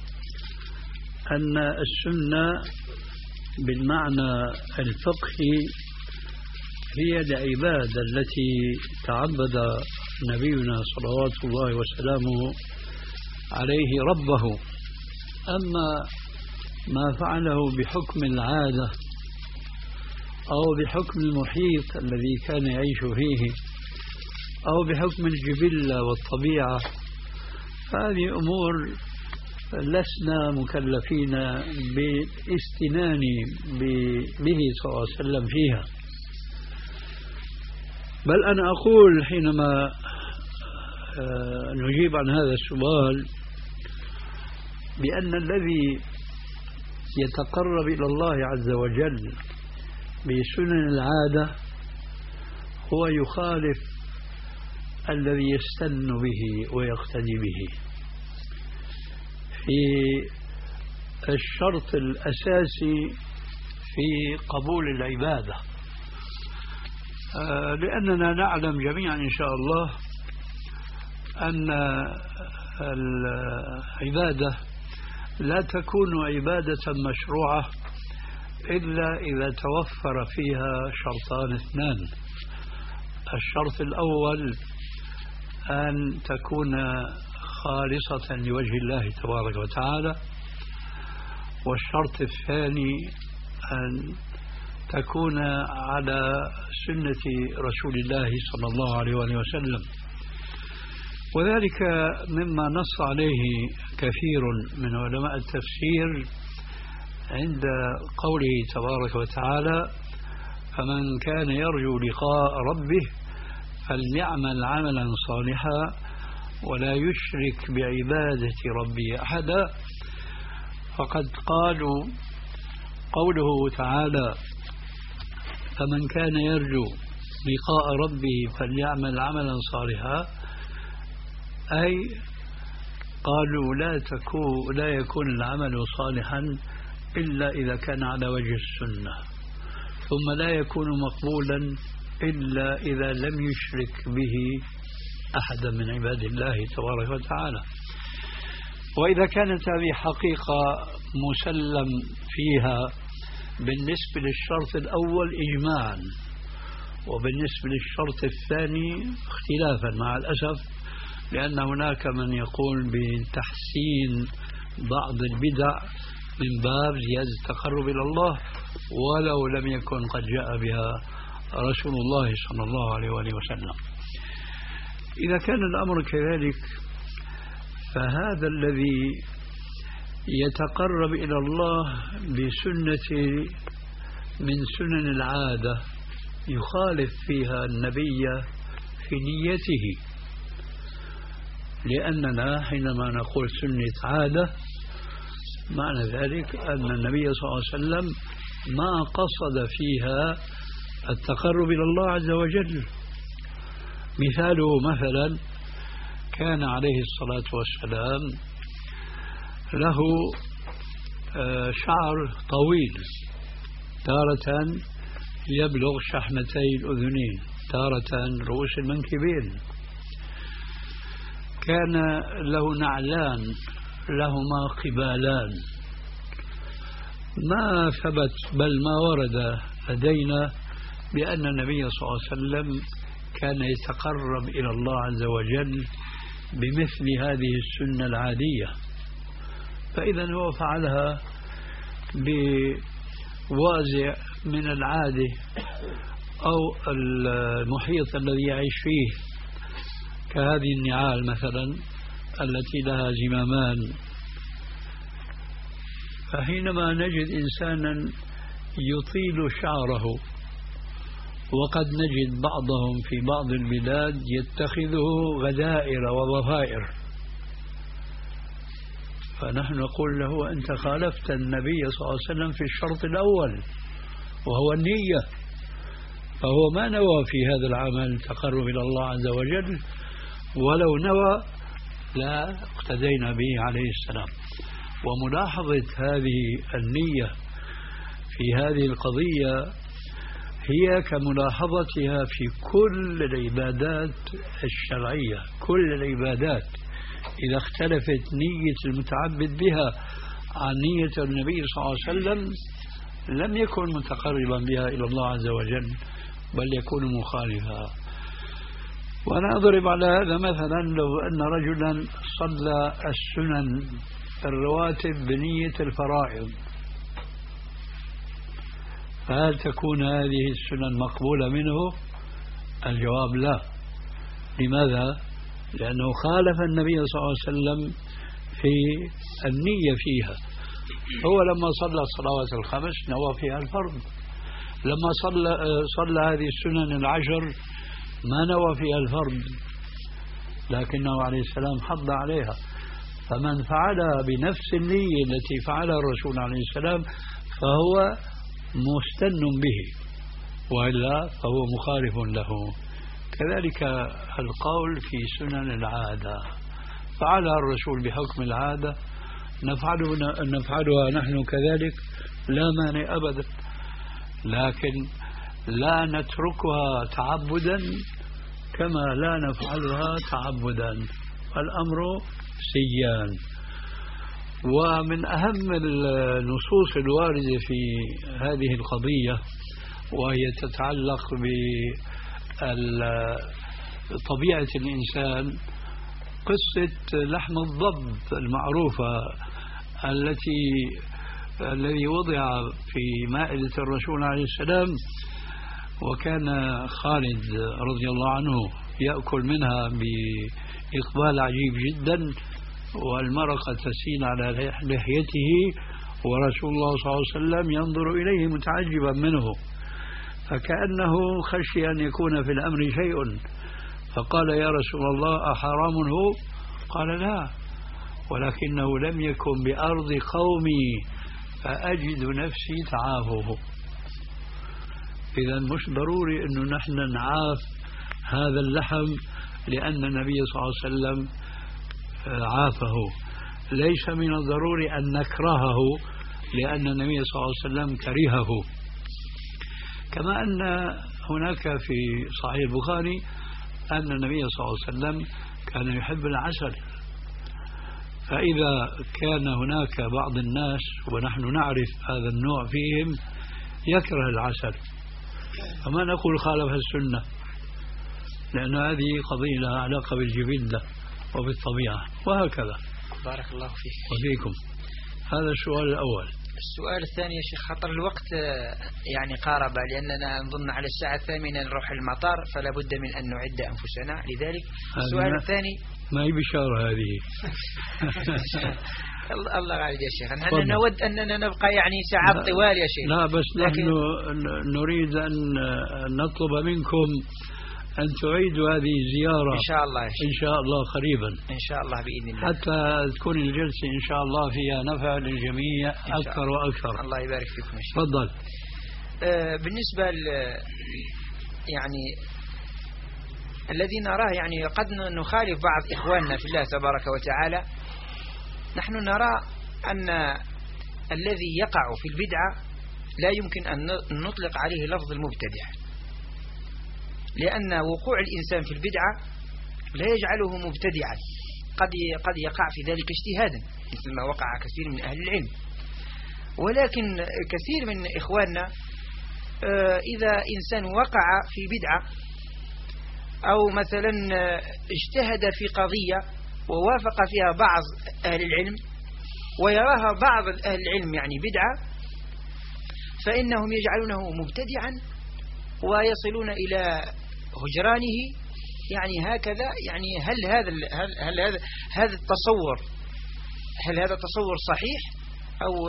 أن السنة بالمعنى الفقهي هي العبادة التي تعبد نبينا صلوات الله وسلامه عليه ربه. أما ما فعله بحكم العادة أو بحكم المحيط الذي كان يعيش فيه أو بحكم الجبلة والطبيعة، فهذه أمور لسنا مكلفين بالاستنان به صلى الله عليه وسلم فيها. بل أنا أقول حينما نجيب عن هذا السؤال بأن الذي يتقرب إلى الله عز وجل بسنن العادة هو يخالف الذي يستن به ويقتدي به في الشرط الأساسي في قبول العبادة. لأننا نعلم جميعا إن شاء الله أن العبادة لا تكون عبادة مشروعة إلا إذا توفر فيها شرطان اثنان. الشرط الأول أن تكون خالصة لوجه الله تبارك وتعالى، والشرط الثاني أن تكون على سنة رسول الله صلى الله عليه وسلم. وذلك مما نص عليه كثير من علماء التفسير عند قوله تبارك وتعالى: فمن كان يرجو لقاء ربه فليعمل عملا صالحا ولا يشرك بعبادة ربه أحدا. فقد قالوا قوله تعالى فمن كان يرجو لقاء ربه فليعمل عملا صالحا، أي قالوا لا تكون لا يكون العمل صالحا إلا إذا كان على وجه السنة، ثم لا يكون مقبولا إلا إذا لم يشرك به أحدا من عباد الله تبارك وتعالى. وإذا كانت هذه حقيقة مسلم فيها بالنسبة للشرط الأول إجماعا، وبالنسبة للشرط الثاني اختلافا مع الأسف، لأن هناك من يقول بتحسين بعض البدع من باب زيادة التقرب إلى الله ولو لم يكن قد جاء بها رسول الله صلى الله عليه وسلم. إذا كان الأمر كذلك فهذا الذي يتقرب إلى الله بسنة من سنن العادة يخالف فيها النبي في نيته، لأننا حينما نقول سنة عادة معنى ذلك أن النبي صلى الله عليه وسلم ما قصد فيها التقرب إلى الله عز وجل. مثاله مثلا كان عليه الصلاة والسلام له شعر طويل تارة يبلغ شحمتي الأذنين، تارة رؤوس المنكبين. كان له نعلان لهما قبالان. ما ثبت بل ما ورد لدينا بأن النبي صلى الله عليه وسلم كان يتقرب إلى الله عز وجل بمثل هذه السنة العادية، فإذا هو فعلها بوازع من العادة أو المحيط الذي يعيش فيه، كهذه النعال مثلا التي لها زمامان. فحينما نجد إنسانا يطيل شعره، وقد نجد بعضهم في بعض البلاد يتخذه غدائر وضفائر، فنحن نقول له أنت خالفت النبي صلى الله عليه وسلم في الشرط الأول وهو النية، فهو ما نوى في هذا العمل تقرب إلى الله عز وجل، ولو نوى لا اقتدينا به عليه السلام. وملاحظة هذه النية في هذه القضية هي كملاحظتها في كل العبادات الشرعية. كل العبادات إذا اختلفت نية المتعبد بها عن نية النبي صلى الله عليه وسلم لم يكن متقربا بها إلى الله عز وجل، بل يكون مخالفا. وأنا أضرب على هذا مثلا لو أن رجلا صلى السنن الرواتب بنية الفرائض، فهل تكون هذه السنن مقبولة منه؟ الجواب لا. لماذا؟ لأنه خالف النبي صلى الله عليه وسلم في النية فيها. هو لما صلى الصلوات الخمس نوى فيها الفرض، لما صلى صلى هذه السنن العشر ما نوى فيها الفرض، لكنه عليه السلام حض عليها. فمن فعلها بنفس النية التي فعلها الرسول عليه السلام فهو مستن به، وإلا فهو مخالف له. كذلك القول في سنن العادة، فعلها الرسول بحكم العادة، نفعلها نفعلها نحن كذلك لا مانع أبدا، لكن لا نتركها تعبدا كما لا نفعلها تعبدا، الأمر سيان. ومن أهم النصوص الواردة في هذه القضية وهي تتعلق بطبيعة الإنسان قصة لحم الضب المعروفة التي الذي وضع في مائدة الرسول عليه السلام، وكان خالد رضي الله عنه يأكل منها بإقبال عجيب جدا، والمرقة تسيل على لحيته، ورسول الله صلى الله عليه وسلم ينظر إليه متعجبا منه، فكأنه خشي أن يكون في الأمر شيء، فقال يا رسول الله أحرام هو؟ قال لا، ولكنه لم يكن بأرض قومي فأجد نفسي تعافه. إذا مش ضروري أنه نحن نعاف هذا اللحم لأن النبي صلى الله عليه وسلم عافه، ليس من الضروري أن نكرهه لأن النبي صلى الله عليه وسلم كرهه. كما أن هناك في صحيح البخاري أن النبي صلى الله عليه وسلم كان يحب العسل، فإذا كان هناك بعض الناس ونحن نعرف هذا النوع فيهم يكره العسل، فما نقول خالف السنة، لأن هذه قضية لها علاقة بالجبلة وبالطبيعة، وهكذا. بارك الله فيك وفيكم. هذا السؤال الأول. السؤال الثاني يا شيخ، خطر الوقت يعني قارب، لأننا نظن على الساعة الثامنة نروح المطار، فلا بد من أن نعد أنفسنا لذلك. السؤال الثاني ما هي بشارة هذه. الله غالب يا شيخ، نحن نود أننا نبقى يعني ساعات طوال يا شيخ. لا بس نحن نريد أن نطلب منكم أن تعيدوا هذه الزيارة إن شاء الله إن شاء الله قريبا، إن شاء الله بإذن الله، حتى تكون الجلسة إن شاء الله فيها نفع للجميع أكثر وأكثر. الله يبارك فيكم. تفضل. آه بالنسبة ل يعني الذي نراه، يعني قد نخالف بعض إخواننا في الله تبارك وتعالى. نحن نرى أن الذي يقع في البدعة لا يمكن أن نطلق عليه لفظ المبتدع، لأن وقوع الإنسان في البدعة لا يجعله مبتدعا، قد قد يقع في ذلك اجتهادا مثل ما وقع كثير من أهل العلم. ولكن كثير من إخواننا إذا إنسان وقع في بدعة أو مثلا اجتهد في قضية ووافق فيها بعض أهل العلم ويراها بعض أهل العلم يعني بدعة، فإنهم يجعلونه مبتدعا ويصلون إلى هجرانه. يعني هكذا، يعني هل هذا هل هل هذا هذا التصور هل هذا تصور صحيح أو؟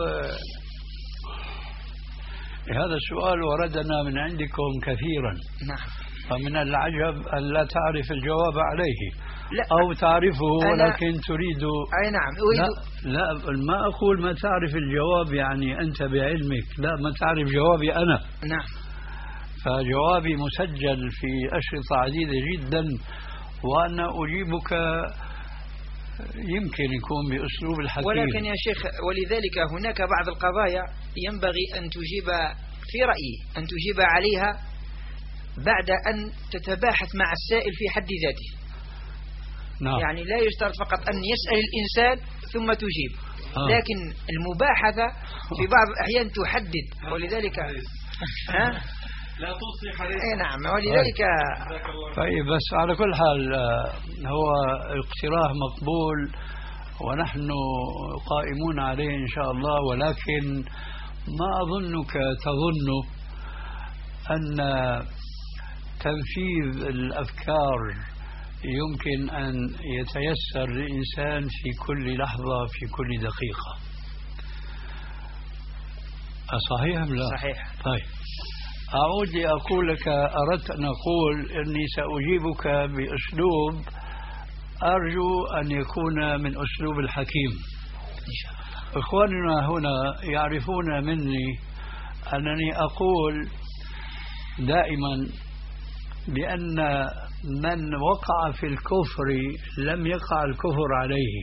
هذا السؤال وردنا من عندكم كثيرا. نعم. فمن العجب أن لا تعرف الجواب عليه، لا أو تعرفه ولكن تريد. أي نعم أريد. لا, لا ما أقول ما تعرف الجواب يعني أنت بعلمك، لا ما تعرف جوابي أنا. نعم. فجوابي مسجل في أشرطة عديدة جدا، وأنا أجيبك يمكن يكون بأسلوب الحكيم. ولكن يا شيخ، ولذلك هناك بعض القضايا ينبغي أن تجيب في رأيي أن تجيب عليها بعد أن تتباحث مع السائل في حد ذاته. نعم. يعني لا يشترط فقط أن يسأل الإنسان ثم تجيب، آه. لكن المباحثة في بعض الأحيان تحدد، ولذلك ها؟ لا توصي حريص. اي نعم، ولذلك. طيب بس على كل حال هو اقتراح مقبول ونحن قائمون عليه إن شاء الله، ولكن ما أظنك تظن أن تنفيذ الأفكار يمكن أن يتيسر للإنسان في كل لحظة في كل دقيقة. أصحيح أم لا؟ صحيح. طيب أعود لأقول لك، أردت أن أقول أني سأجيبك بأسلوب أرجو أن يكون من أسلوب الحكيم. إخواننا هنا يعرفون مني أنني أقول دائما بأن من وقع في الكفر لم يقع الكفر عليه.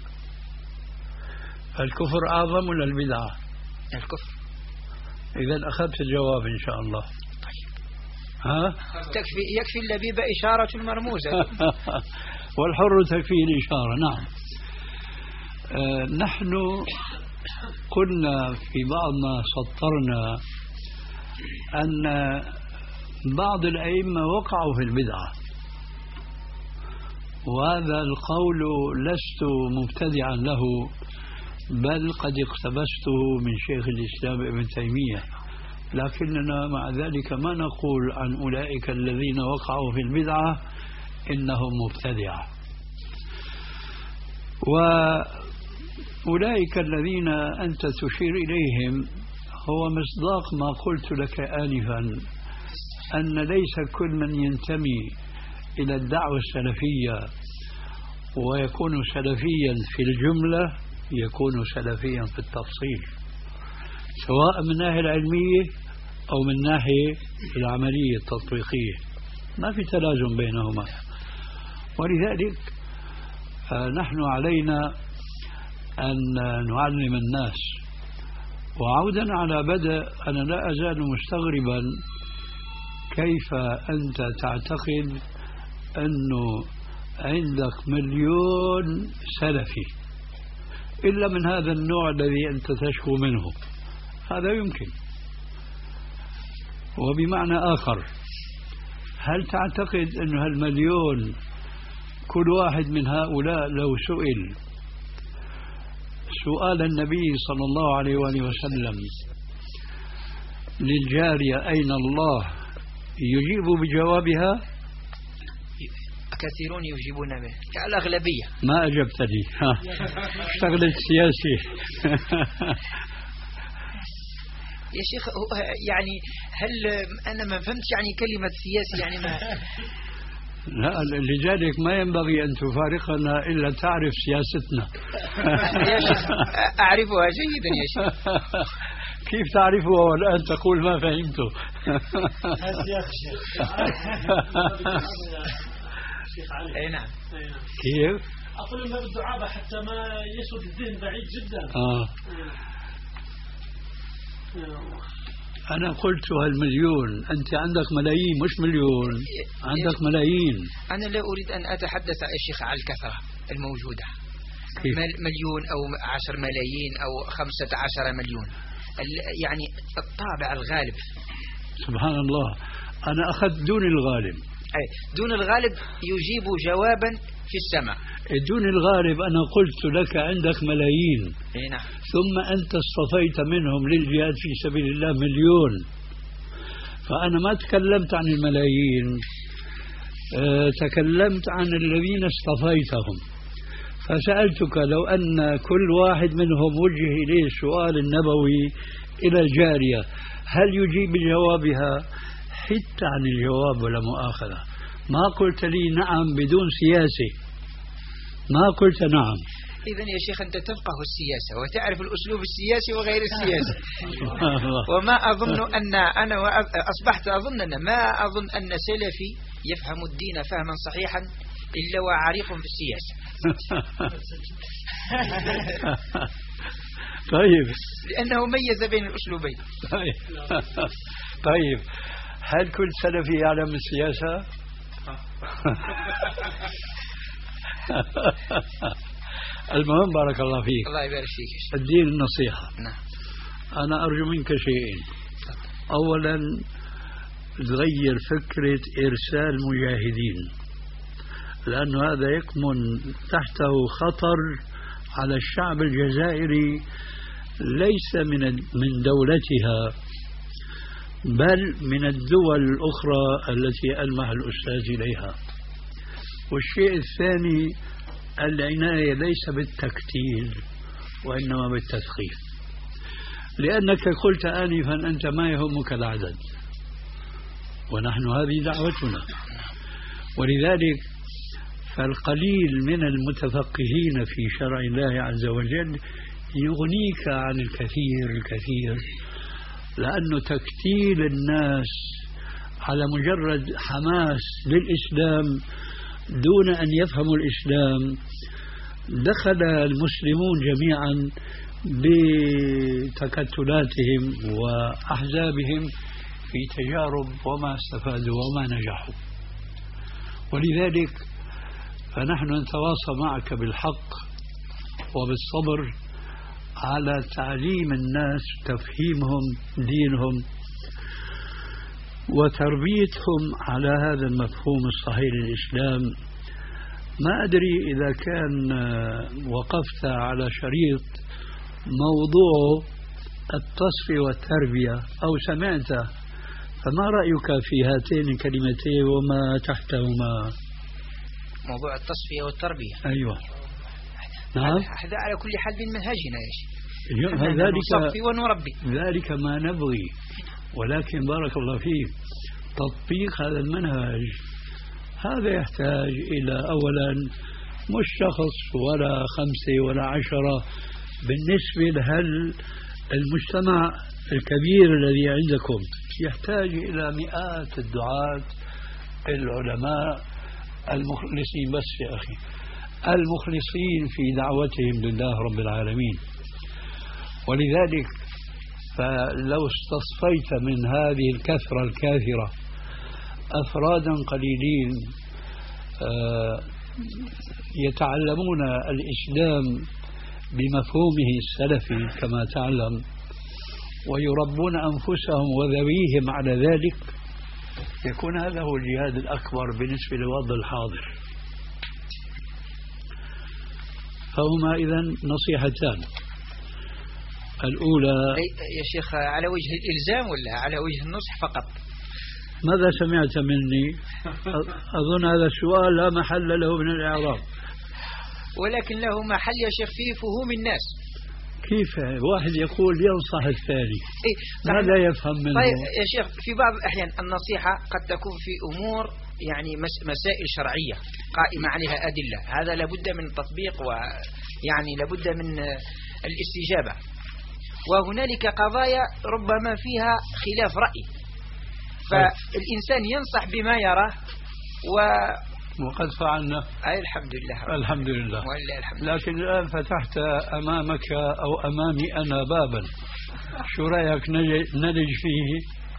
الكفر أعظم ولا البدعة؟ الكفر. إذا أخذت الجواب إن شاء الله. ها؟ تكفي يكفي اللبيب إشارة مرموزة. والحر تكفيه الإشارة. نعم. آه نحن قلنا في بعض ما سطرنا أن بعض الأئمة وقعوا في البدعة، وهذا القول لست مبتدعا له، بل قد اقتبسته من شيخ الإسلام ابن تيمية، لكننا مع ذلك ما نقول عن أولئك الذين وقعوا في البدعة إنهم مبتدعة. وأولئك الذين أنت تشير إليهم هو مصداق ما قلت لك آنفا، أن ليس كل من ينتمي إلى الدعوة السلفية ويكون سلفيا في الجملة يكون سلفيا في التفصيل، سواء من الناحية العلمية أو من الناحية العملية التطبيقية، ما في تلازم بينهما. ولذلك نحن علينا أن نعلم الناس. وعودا على بدء، أنا لا أزال مستغربا كيف أنت تعتقد أنه عندك مليون سلفي إلا من هذا النوع الذي أنت تشكو منه. هذا يمكن. وبمعنى آخر، هل تعتقد أن هالمليون كل واحد من هؤلاء لو سئل سؤال النبي صلى الله عليه وآله وسلم للجارية أين الله يجيب بجوابها؟ كثيرون يجيبون به الأغلبية. ما أجبتني. اشتغلت سياسي. يا شيخ يعني هل أنا ما فهمت يعني كلمة سياسي يعني ما لا، لذلك ما ينبغي أن تفارقنا إلا تعرف سياستنا. يا شيخ أعرفها جيدا يا شيخ. كيف تعرفها والآن تقول ما فهمته؟ أي نعم. كيف؟ أقول من باب الدعابة حتى ما يسود الذهن بعيد جدا. آه. أنا قلت هالمليون، أنت عندك ملايين مش مليون، عندك ملايين. أنا لا أريد أن أتحدث يا شيخ عن الكثرة الموجودة، كيف؟ مليون أو عشر ملايين أو خمسة عشر مليون، يعني الطابع الغالب. سبحان الله، أنا أخذت دون الغالب. أي دون الغالب يجيب جوابا في السماء. دون الغالب أنا قلت لك عندك ملايين. أي نعم. ثم أنت اصطفيت منهم للجهاد في سبيل الله مليون، فأنا ما تكلمت عن الملايين، أه تكلمت عن الذين اصطفيتهم. فسألتك لو أن كل واحد منهم وجه إليه السؤال النبوي إلى الجارية هل يجيب بجوابها؟ حدت عن الجواب ولا مؤاخذة، ما قلت لي نعم بدون سياسة، ما قلت نعم. إذن يا شيخ أنت تفقه السياسة وتعرف الأسلوب السياسي وغير السياسي. وما أظن أن أنا أصبحت أظن أن ما أظن أن سلفي يفهم الدين فهما صحيحا إلا وعريق في السياسة. طيب، لأنه ميز بين الأسلوبين. طيب. طيب، هل كل سلفي يعلم السياسة؟ المهم بارك الله فيك. الله يبارك فيك. الدين النصيحة. نعم. أنا أرجو منك شيئين. أولا تغير فكرة إرسال مجاهدين، لأن هذا يكمن تحته خطر على الشعب الجزائري، ليس من من دولتها بل من الدول الأخرى التي ألمح الأستاذ إليها. والشيء الثاني العناية ليس بالتكتيل وإنما بالتثقيف، لأنك قلت آنفا أنت ما يهمك العدد، ونحن هذه دعوتنا. ولذلك فالقليل من المتفقهين في شرع الله عز وجل يغنيك عن الكثير الكثير، لأنه تكتيل الناس على مجرد حماس للإسلام دون أن يفهموا الإسلام. دخل المسلمون جميعا بتكتلاتهم وأحزابهم في تجارب وما استفادوا وما نجحوا. ولذلك فنحن نتواصى معك بالحق وبالصبر على تعليم الناس، تفهيمهم دينهم وتربيتهم على هذا المفهوم الصحيح للإسلام. ما أدري إذا كان وقفت على شريط موضوع التصفية والتربية أو سمعت، فما رأيك في هاتين الكلمتين وما تحتهما؟ موضوع التصفية والتربية. أيوة. نعم. هذا على كل حال من منهجنا يا شيخ. ذلك نصفي ونربي. ذلك ما نبغي، ولكن بارك الله فيك تطبيق هذا المنهج هذا يحتاج إلى أولا مش شخص ولا خمسة ولا عشرة، بالنسبة لهل المجتمع الكبير الذي عندكم يحتاج إلى مئات الدعاة العلماء المخلصين، بس يا أخي المخلصين في دعوتهم لله رب العالمين. ولذلك فلو استصفيت من هذه الكثرة الكاثرة أفرادا قليلين يتعلمون الإسلام بمفهومه السلفي كما تعلم، ويربون أنفسهم وذويهم على ذلك، يكون هذا هو الجهاد الأكبر بالنسبة للوضع الحاضر. فهما إذن نصيحتان. الأولى يا شيخ على وجه الإلزام ولا على وجه النصح فقط؟ ماذا سمعت مني؟ أظن هذا السؤال لا محل له من الإعراب. ولكن له محل يا شيخ في فهوم الناس. كيف واحد يقول ينصح الثاني؟ إيه ماذا يفهم منه؟ طيب يا شيخ، في بعض الأحيان النصيحة قد تكون في أمور يعني مسائل شرعية قائمة عليها أدلة، هذا لابد من التطبيق ويعني لابد من الاستجابة. وهنالك قضايا ربما فيها خلاف رأي، فالإنسان ينصح بما يراه و وقد فعلنا. أي الحمد لله. الحمد لله. الحمد لله. لكن الآن فتحت أمامك أو أمامي أنا بابا، شو رأيك نلج فيه؟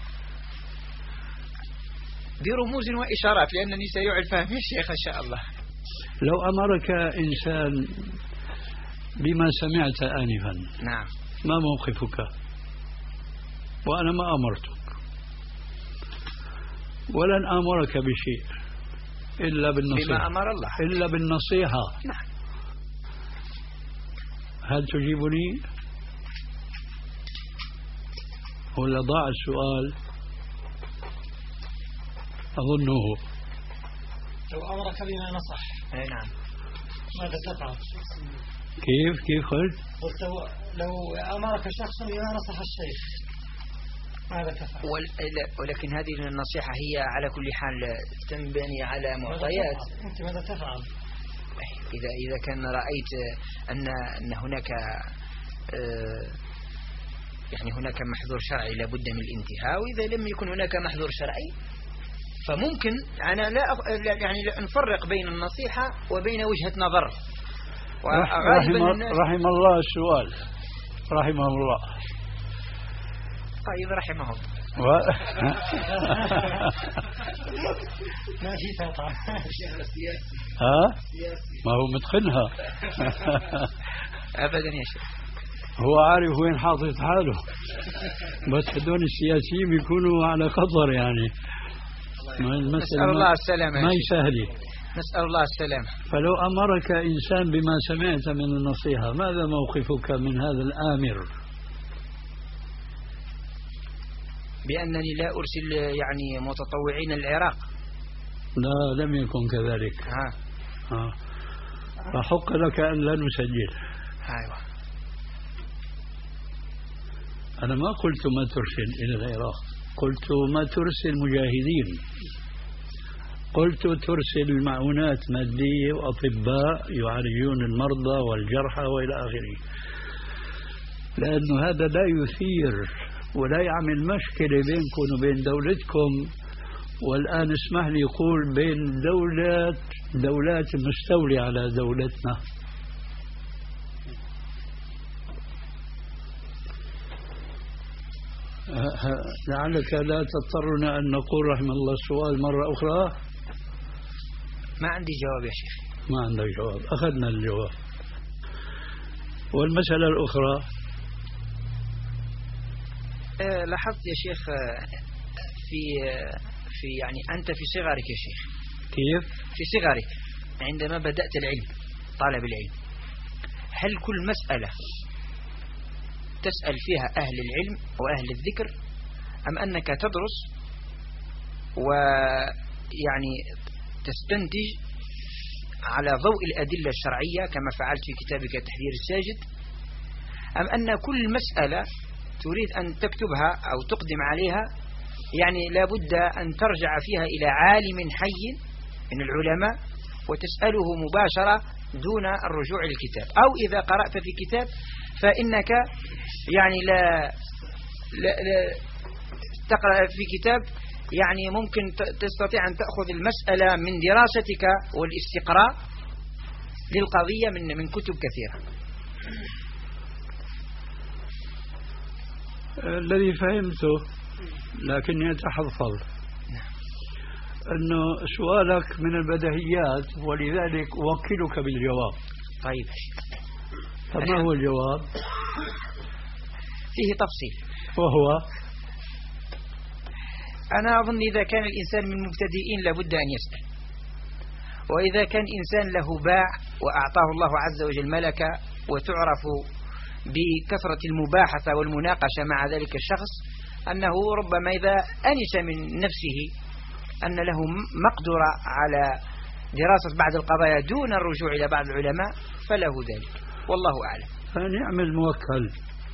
برموز وإشارات لأنني سيعي الفهم يا شيخ إن شاء الله. لو أمرك إنسان بما سمعت آنفا، نعم، ما موقفك؟ وأنا ما أمرتك ولن أمرك بشيء إلا بالنصيحة، بما أمر الله، إلا بالنصيحة. نعم. هل تجيبني ولا ضاع السؤال؟ أظنه. لو أمرك بما نصح. أي نعم. ماذا تفعل؟ كيف كيف قلت؟ قلت لو, لو أمرك شخص بما نصح الشيخ ماذا تفعل؟ ولكن هذه النصيحة هي على كل حال تنبني على معطيات. أنت ماذا تفعل؟ إذا إذا كان رأيت أن أن هناك يعني هناك محظور شرعي لابد من الانتهاء، وإذا لم يكن هناك محظور شرعي فممكن أنا لا يعني لا نفرق بين النصيحة وبين وجهة نظر. رحم, رحم الله السؤال، رحمه الله. طيب رحمه الله. و... ما في فترة. ها؟ ما هو مدخلها. أبدا يا شيخ. هو عارف وين حاطط حاله، بس هذول السياسيين بيكونوا على خطر يعني. نسأل الله السلامة. ما يسهلي. نسأل الله السلامة. فلو أمرك إنسان بما سمعت من النصيحة، ماذا موقفك من هذا الآمر؟ بأنني لا أرسل يعني متطوعين العراق. لا، لم يكن كذلك. ها. ها. فحق لك أن لا نسجل. أيوة. أنا ما قلت ما ترسل إلى العراق، قلت ما ترسل مجاهدين، قلت ترسل معونات مادية وأطباء يعالجون المرضى والجرحى وإلى آخره، لأنه هذا لا يثير ولا يعمل مشكلة بينكم وبين دولتكم. والآن اسمح لي يقول بين دولات دولات مستولية على دولتنا. لعلك لا تضطرنا أن نقول رحم الله السؤال مرة أخرى. ما عندي جواب يا شيخ. ما عندك جواب، أخذنا الجواب. والمسألة الأخرى، أه لاحظت يا شيخ في في يعني أنت في صغرك يا شيخ. كيف؟ في صغرك عندما بدأت العلم، طالب العلم، هل كل مسألة تسأل فيها أهل العلم وأهل الذكر، أم أنك تدرس ويعني تستنتج على ضوء الأدلة الشرعية كما فعلت في كتابك تحذير الساجد، أم أن كل مسألة تريد أن تكتبها أو تقدم عليها يعني لابد أن ترجع فيها إلى عالم حي من العلماء وتسأله مباشرة دون الرجوع للكتاب، أو إذا قرأت في كتاب فإنك يعني لا, لا, لا تقرأ في كتاب يعني ممكن تستطيع أن تأخذ المسألة من دراستك والاستقراء للقضية من من كتب كثيرة. الذي فهمته لكني أتحفظ أنه سؤالك من البديهيات ولذلك أوكلك بالجواب. طيب فما هو الجواب؟ فيه تفصيل، وهو أنا أظن إذا كان الإنسان من المبتدئين لابد أن يسأل، وإذا كان إنسان له باع وأعطاه الله عز وجل ملكة وتعرف بكثرة المباحثة والمناقشة مع ذلك الشخص أنه ربما إذا أنس من نفسه أن له مقدرة على دراسة بعض القضايا دون الرجوع إلى بعض العلماء فله ذلك، والله أعلم. فنعم الموكل.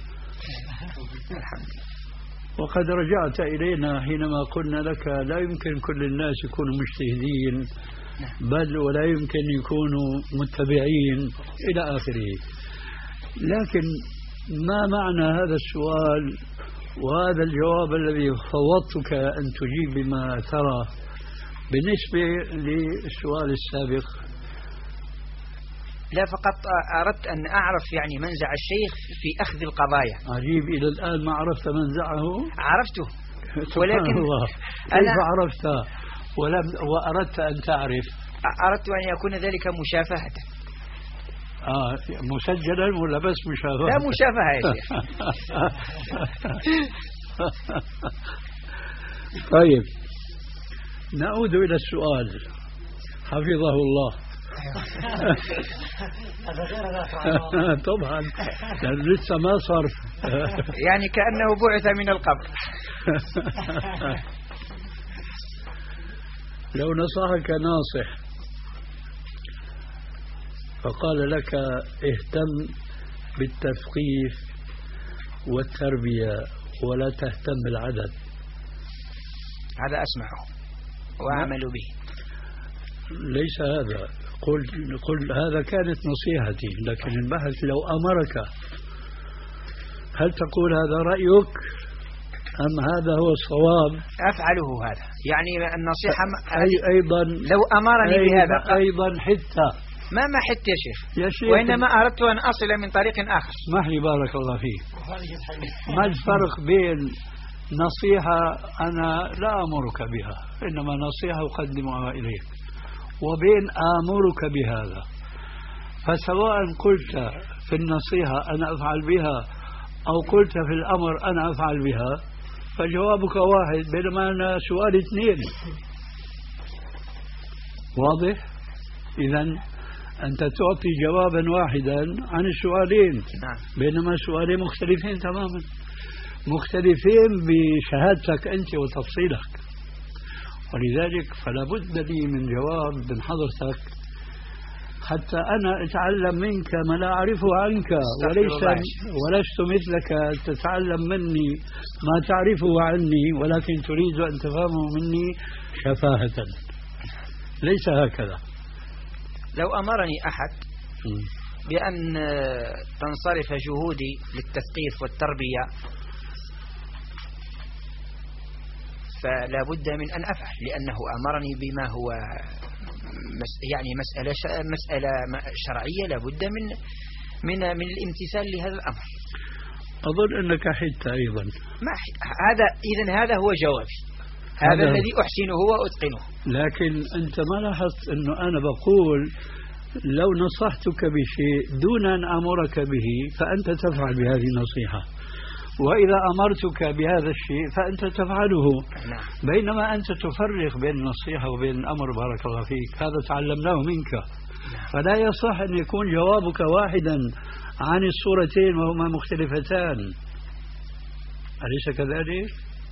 وقد رجعت إلينا حينما قلنا لك لا يمكن كل الناس يكونوا مجتهدين، بل ولا يمكن يكونوا متبعين إلى آخره. لكن ما معنى هذا السؤال وهذا الجواب الذي فوضتك أن تجيب بما ترى بالنسبة للسؤال السابق؟ لا، فقط أردت أن أعرف يعني منزع الشيخ في أخذ القضايا. عجيب، إلى الآن ما عرفت منزعه؟ عرفته، ولكن الله. كيف عرفت ولم وأردت أن تعرف؟ أردت أن يكون ذلك مشافهة. آه مسجلا ولا بس مشافهة؟ لا، مشافهة يا شيخ. طيب نعود إلى السؤال حفظه الله. طبعا لسه ما صار. يعني كأنه بعث من القبر. لو نصحك ناصح فقال لك اهتم بالتثقيف والتربية ولا تهتم بالعدد، هذا أسمعه وأعمل به. ليس هذا، قل, قل هذا كانت نصيحتي، لكن البحث لو أمرك هل تقول هذا رأيك أم هذا هو الصواب؟ أفعله هذا، يعني النصيحة أي أيضا لو أمرني أيضا بهذا أيضا حتى ما ما حتى يا شيخ. يا شيخ، وإنما أردت أن أصل من طريق آخر. اسمح لي بارك الله فيك. ما الفرق بين نصيحة أنا لا أمرك بها إنما نصيحة أقدمها إليك وبين آمرك بهذا؟ فسواء قلت في النصيحة أنا أفعل بها أو قلت في الأمر أنا أفعل بها فجوابك واحد، بينما أنا سؤال اثنين. واضح؟ إذن أنت تعطي جوابا واحدا عن السؤالين، بينما سؤالين مختلفين تماما، مختلفين بشهادتك أنت وتفصيلك. ولذلك فلا بد لي من جواب من حضرتك حتى أنا أتعلم منك ما لا أعرفه عنك، وليس ولست مثلك تتعلم مني ما تعرفه عني ولكن تريد أن تفهمه مني شفاهة. ليس هكذا. لو أمرني أحد بأن تنصرف جهودي للتثقيف والتربية فلا بد من أن أفعل، لأنه أمرني بما هو يعني مسألة مسألة شرعية لا بد من من من الامتثال لهذا الأمر. أظن أنك حدت أيضا. ما هذا إذن هذا هو جوابي، هذا, هذا الذي أحسنه وأتقنه. لكن أنت ما لاحظت أنه أنا بقول لو نصحتك بشيء دون أن أمرك به فأنت تفعل بهذه النصيحة، وإذا أمرتك بهذا الشيء فأنت تفعله. نعم. بينما أنت تفرق بين النصيحة وبين الأمر بارك الله فيك، هذا تعلمناه منك. نعم. فلا يصح أن يكون جوابك واحدا عن الصورتين وهما مختلفتان، أليس كذلك؟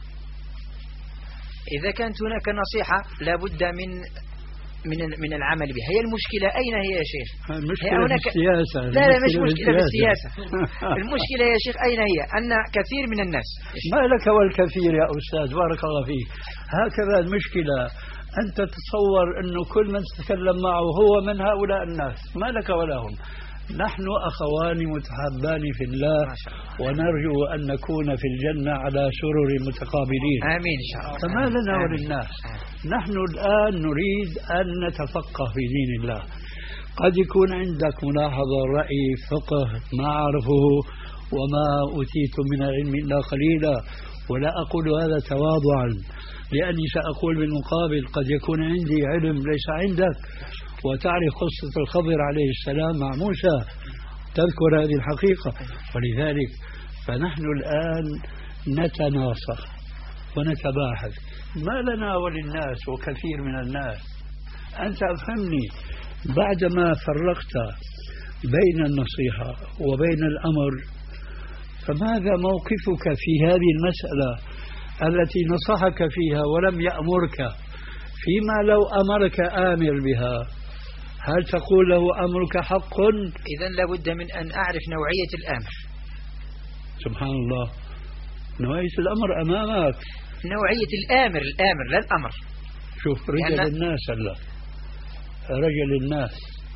إذا كانت هناك نصيحة لا بد من من من العمل بها. هي المشكلة أين هي يا شيخ؟ المشكلة هي هناك... في السياسة. لا لا مش مشكلة في السياسة. المشكلة يا شيخ أين هي؟ أن كثير من الناس. ما لك والكثير يا أستاذ بارك الله فيك، هكذا المشكلة. أنت تتصور أنه كل من تتكلم معه هو من هؤلاء الناس، ما لك ولا هم. نحن أخوان متحابان في الله ونرجو أن نكون في الجنة على سرر متقابلين. آمين إن شاء الله. فما لنا وللناس. نحن الآن نريد أن نتفقه في دين الله. قد يكون عندك ملاحظة رأي فقه ما أعرفه وما أوتيت من العلم إلا قليلا، ولا أقول هذا تواضعا لأني سأقول بالمقابل قد يكون عندي علم ليس عندك، وتعرف قصة الخضر عليه السلام مع موسى، تذكر هذه الحقيقة. ولذلك فنحن الآن نتناصح ونتباحث، ما لنا وللناس وكثير من الناس. أنت أفهمني، بعدما فرقت بين النصيحة وبين الأمر فماذا موقفك في هذه المسألة التي نصحك فيها ولم يأمرك، فيما لو أمرك آمر بها هل تقول له أمرك حق؟ إذا لابد من أن أعرف نوعية الأمر. سبحان الله، نوعية الأمر أمامك. نوعية الآمر، الآمر لا الأمر. شوف رجل يعني الناس هلا، رجل الناس.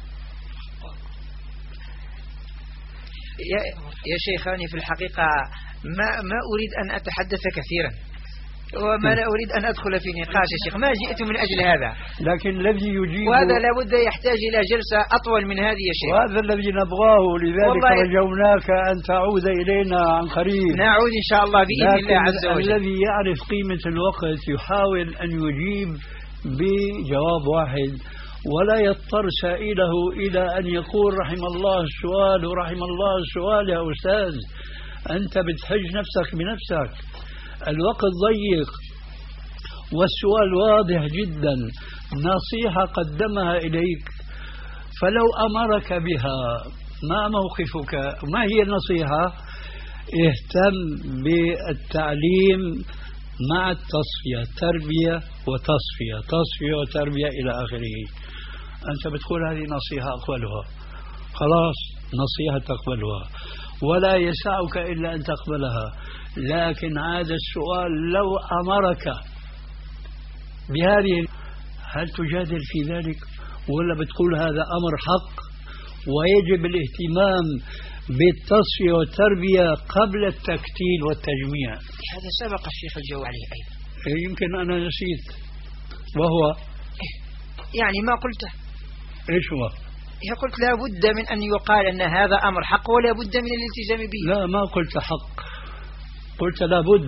يا, يا شيخاني في الحقيقة ما ما أريد أن أتحدث كثيرا، وما لا أريد أن أدخل في نقاش يا شيخ، ما جئت من أجل هذا. لكن الذي يجيب، وهذا لابد يحتاج إلى جلسة أطول من هذه يا شيخ، وهذا الذي نبغاه، لذلك رجوناك أن تعود إلينا عن قريب. نعود إن شاء الله بإذن الله عز وجل. الذي يعرف قيمة الوقت يحاول أن يجيب بجواب واحد، ولا يضطر سائله إلى أن يقول رحم الله السؤال ورحم الله السؤال. يا أستاذ أنت بتحج نفسك بنفسك، الوقت ضيق والسؤال واضح جدا، نصيحة قدمها إليك، فلو أمرك بها ما موقفك؟ ما هي النصيحة؟ اهتم بالتعليم مع التصفية، تربية وتصفية، تصفية وتربية إلى آخره. أنت بتقول هذه نصيحة أقبلها، خلاص نصيحة تقبلها ولا يسعك إلا أن تقبلها. لكن عاد السؤال لو أمرك بهذه، هل تجادل في ذلك ولا بتقول هذا أمر حق ويجب الاهتمام بالتصفية والتربية قبل التكتيل والتجميع؟ هذا سبق الشيخ الجواب عليه أيضا. يمكن أنا نسيت. وهو يعني ما قلته. إيش هو؟ قلت لا بد من أن يقال أن هذا أمر حق ولا بد من الالتزام به. لا، ما قلت حق، قلت لا بد،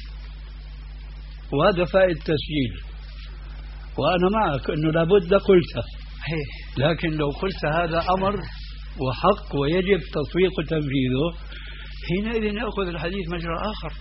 وهذا فائد تسجيل، وأنا معك أنه لا بد قلته. لكن لو قلت هذا أمر وحق ويجب تطبيق وتنفيذه، حينئذ يأخذ الحديث مجرى آخر.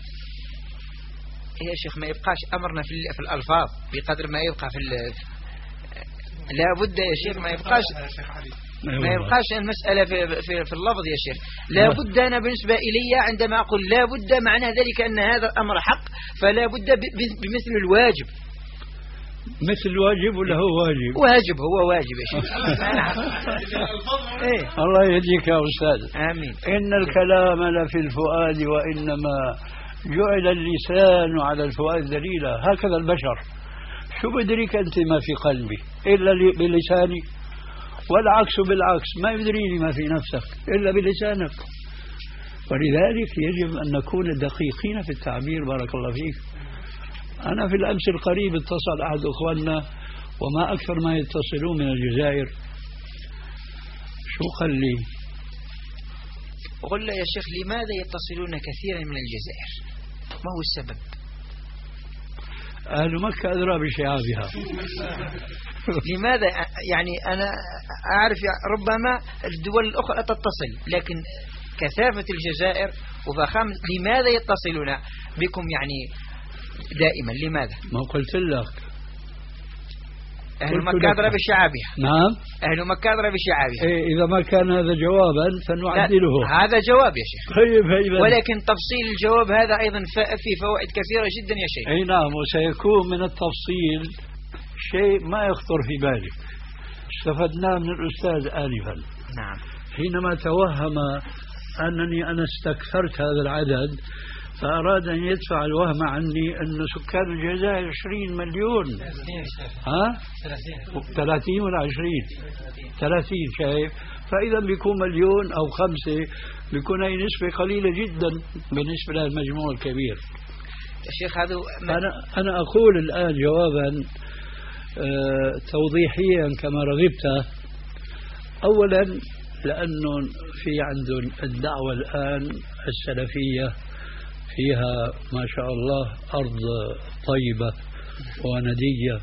يا شيخ ما يبقاش أمرنا في, في الألفاظ بقدر ما يبقى في لا بد يا شيخ، ما يبقاش ما يبقاش المسألة في, في, في اللفظ يا شيخ. لا بد أنا بالنسبة إلي عندما أقول لا بد معنى ذلك أن هذا الأمر حق، فلا بد بمثل الواجب. مثل الواجب ولا هو واجب؟ واجب، هو واجب يا شيخ. إيه؟ الله يهديك يا أستاذ. آمين. إن الكلام لفي الفؤاد وإنما جعل اللسان على الفؤاد دليلا. هكذا البشر، شو بدريك أنت ما في قلبي إلا بلساني، والعكس بالعكس، ما يدريني ما في نفسك إلا بلسانك. ولذلك يجب أن نكون دقيقين في التعبير. بارك الله فيك. أنا في الأمس القريب اتصل أحد أخواننا، وما أكثر ما يتصلون من الجزائر، شو قال لي؟ قل له يا شيخ لماذا يتصلون كثيرا من الجزائر؟ ما هو السبب؟ أهل مكة أدرى بشعابها. لماذا؟ يعني أنا أعرف ربما الدول الأخرى تتصل، لكن كثافة الجزائر وفخامة، لماذا يتصلون بكم يعني دائما؟ لماذا؟ ما قلت لك أهل مكة أدرى بشعابها. نعم، أهل مكة أدرى بشعابها. إيه، إذا ما كان هذا جوابا فنعدله. هذا جواب يا شيخ. طيب، ولكن تفصيل الجواب هذا أيضا في فوائد كثيرة جدا يا شيخ. أي نعم، وسيكون من التفصيل شيء ما يخطر في بالك استفدناه من الأستاذ آنفا. نعم. حينما توهم أنني أنا استكثرت هذا العدد، فأراد أن يدفع الوهم عني أن سكان الجزائر عشرين مليون. ها؟ ثلاثين ولا عشرين؟ ثلاثين. شايف؟ فإذا بيكون مليون أو خمسة، بيكون هي نسبة قليلة جدا بالنسبة للمجموع الكبير. يا شيخ هذا أنا أنا أقول الآن جوابا آه توضيحيا كما رغبت. أولا لأنه في عندهم الدعوة الآن السلفية فيها ما شاء الله أرض طيبة وندية.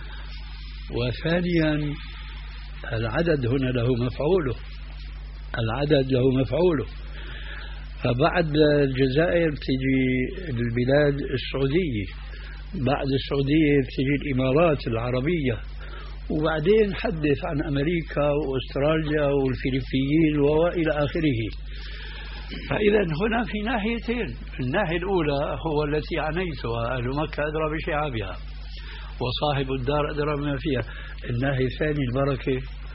وثانيا العدد هنا له مفعوله، العدد له مفعوله. فبعد الجزائر تجي البلاد السعودية، بعد السعودية تجي الإمارات العربية، وبعدين حدث عن أمريكا وأستراليا والفلبين وإلى آخره. فإذا هنا في ناحيتين، الناحية الأولى هو التي عنيتها، أهل مكة أدرى بشعابها وصاحب الدار أدرى بما فيها. الناحية الثانية البركة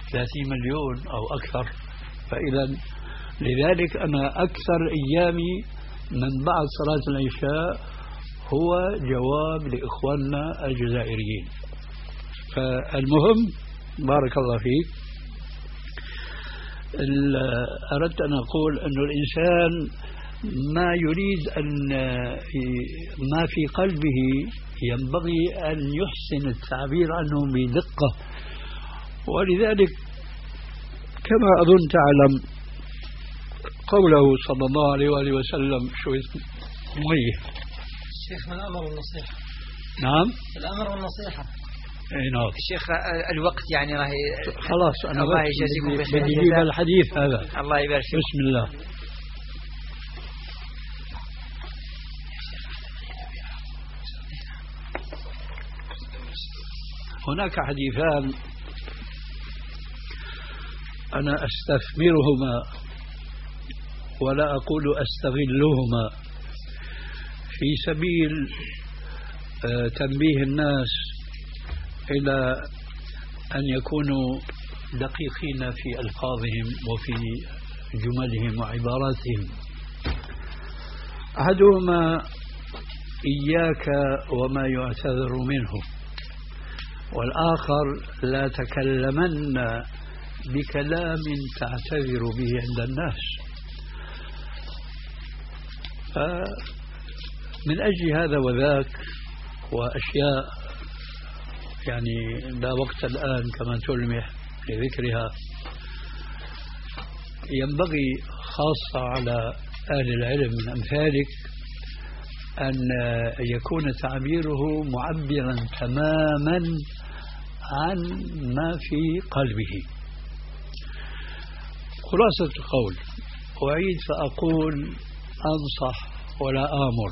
ثلاثين مليون أو أكثر. فإذا لذلك أنا أكثر أيامي من بعد صلاة العشاء هو جواب لإخواننا الجزائريين. فالمهم بارك الله فيك، أردت أن أقول أن الإنسان ما يريد أن ما في قلبه ينبغي أن يحسن التعبير عنه بدقة. ولذلك كما أظن تعلم قوله صلى الله عليه وآله وسلم شو اسمه ميه الشيخ من الأمر والنصيحة. نعم الأمر والنصيحة. اي نعم الشيخ الوقت يعني راهي خلاص أنا الله يجازيكم بخير. بدي أجيب الحديث هذا. الله يبارك فيك. بسم الله. هناك حديثان أنا أستثمرهما ولا أقول أستغلهما في سبيل تنبيه الناس إلى أن يكونوا دقيقين في ألفاظهم وفي جملهم وعباراتهم. أحدهما إياك وما يعتذر منه، والآخر لا تكلمن بكلام تعتذر به عند الناس. من أجل هذا وذاك وأشياء يعني لا وقت الآن كما تلمح لذكرها، ينبغي خاصة على أهل العلم من أمثالك أن يكون تعبيره معبرا تماما عن ما في قلبه. خلاصة القول، أعيد فأقول أنصح ولا آمر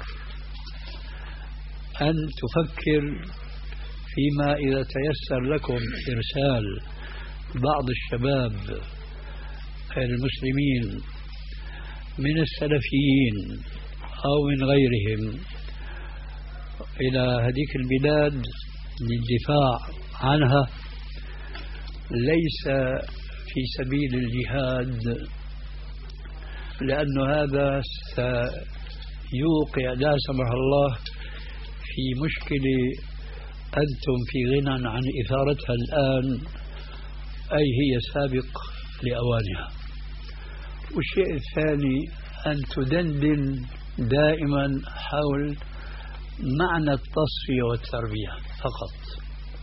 أن تفكر فيما إذا تيسر لكم إرسال بعض الشباب المسلمين من السلفيين أو من غيرهم إلى هذيك البلاد للدفاع عنها، ليس في سبيل الجهاد، لأن هذا سيوقع لا سمح الله في مشكلة أنتم في غنى عن إثارتها الآن، أي هي سابق لأوانها. والشيء الثاني أن تدندن دائما حول معنى التصفية والتربية فقط.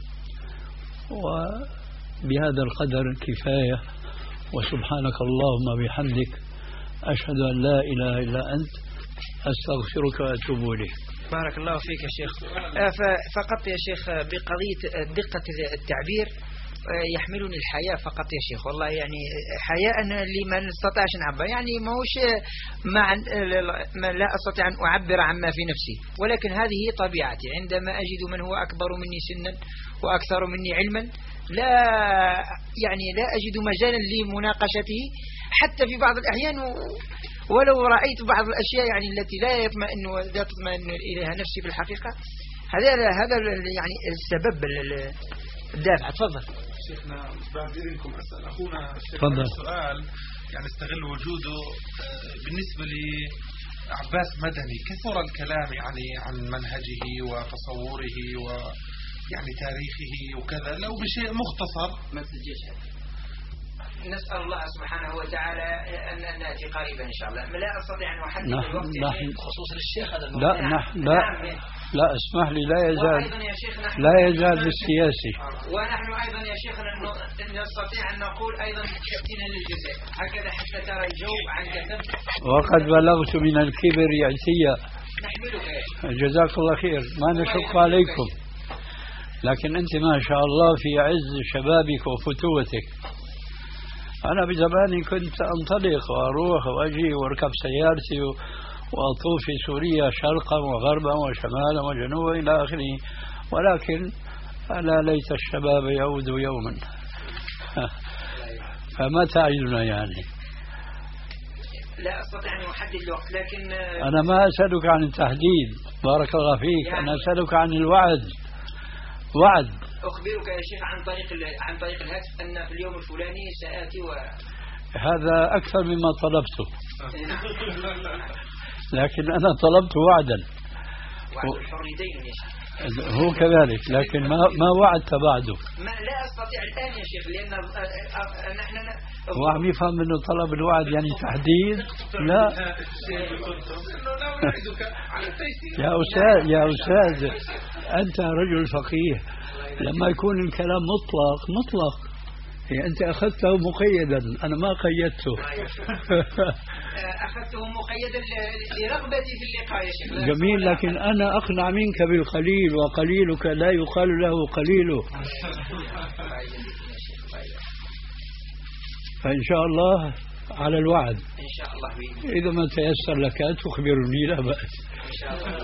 وبهذا القدر كفاية، وسبحانك اللهم بحمدك أشهد أن لا إله إلا أنت أستغفرك وأتوب إليك. بارك الله فيك يا شيخ. فقط يا شيخ بقضية دقة التعبير يحملني الحياء فقط يا شيخ، والله يعني حياء اللي ما نستطيعش نعبر، يعني ما هوش مع ما لا أستطيع أن أعبر عما في نفسي، ولكن هذه طبيعتي. عندما أجد من هو أكبر مني سنا وأكثر مني علما لا يعني لا أجد مجالا لمناقشته حتى في بعض الأحيان، ولو رأيت بعض الأشياء يعني التي لا يطمئن لا تطمئن إليها نفسي في الحقيقة. هذا هذا يعني السبب الدافع. تفضل شيخنا. بعد إذنكم أسأل أخونا الشيخ السؤال يعني استغل وجوده. بالنسبة لعباس مدني كثر الكلام يعني عن منهجه وتصوره ويعني تاريخه وكذا، لو بشيء مختصر. ما تسجلش. نسأل الله سبحانه وتعالى أن نأتي قريبا إن شاء الله. لا أستطيع أن أحدد الوقت بخصوص الشيخ هذا. لا نحن لا لا اسمح لي، لا يزال لا يزال بالسياسي. ونحن أيضا يا شيخنا نستطيع أن نقول أيضا تأتينا للجزائر هكذا حتى ترى الجو عن كثب. وقد بلغت من الكبر عتيا. نحملك يا شيخ. جزاك الله خير، ما نشق عليكم، لكن أنت ما شاء الله في عز شبابك وفتوتك. أنا بزماني كنت أنطلق وأروح وأجي وأركب سيارتي وأطوف في سوريا شرقا وغربا وشمالا وجنوبا إلى آخره، ولكن ألا ليت الشباب يعود يوما. فما تعيدنا يعني؟ لا أستطيع أن أحدد الوقت، لكن أنا ما أسألك عن التحديد بارك الله فيك، يعني أنا أسألك عن الوعد. وعد أخبرك يا شيخ عن طريق عن طريق الهاتف أن في اليوم الفلاني سآتي و هذا أكثر مما طلبته. لكن أنا طلبت وعدا. وعد الحريتين يا شيخ. هو كذلك، لكن ما ما وعدت بعده. ما لا أستطيع الآن يا شيخ، لأن نحن هو عم يفهم إنه طلب الوعد يعني تحديد. لا يا أستاذ يا أستاذ أنت رجل فقيه، لما يكون الكلام مطلق مطلق، يعني أنت أخذته مقيدا، أنا ما قيدته. أخذته مقيدا لرغبتي في اللقاء يا شيخ. جميل، لكن أنا أقنع منك بالقليل، وقليلك لا يقال له قليل. فإن شاء الله على الوعد. إن شاء الله بإذن. إذا ما تيسر لك تخبرني لا بأس. إن شاء الله.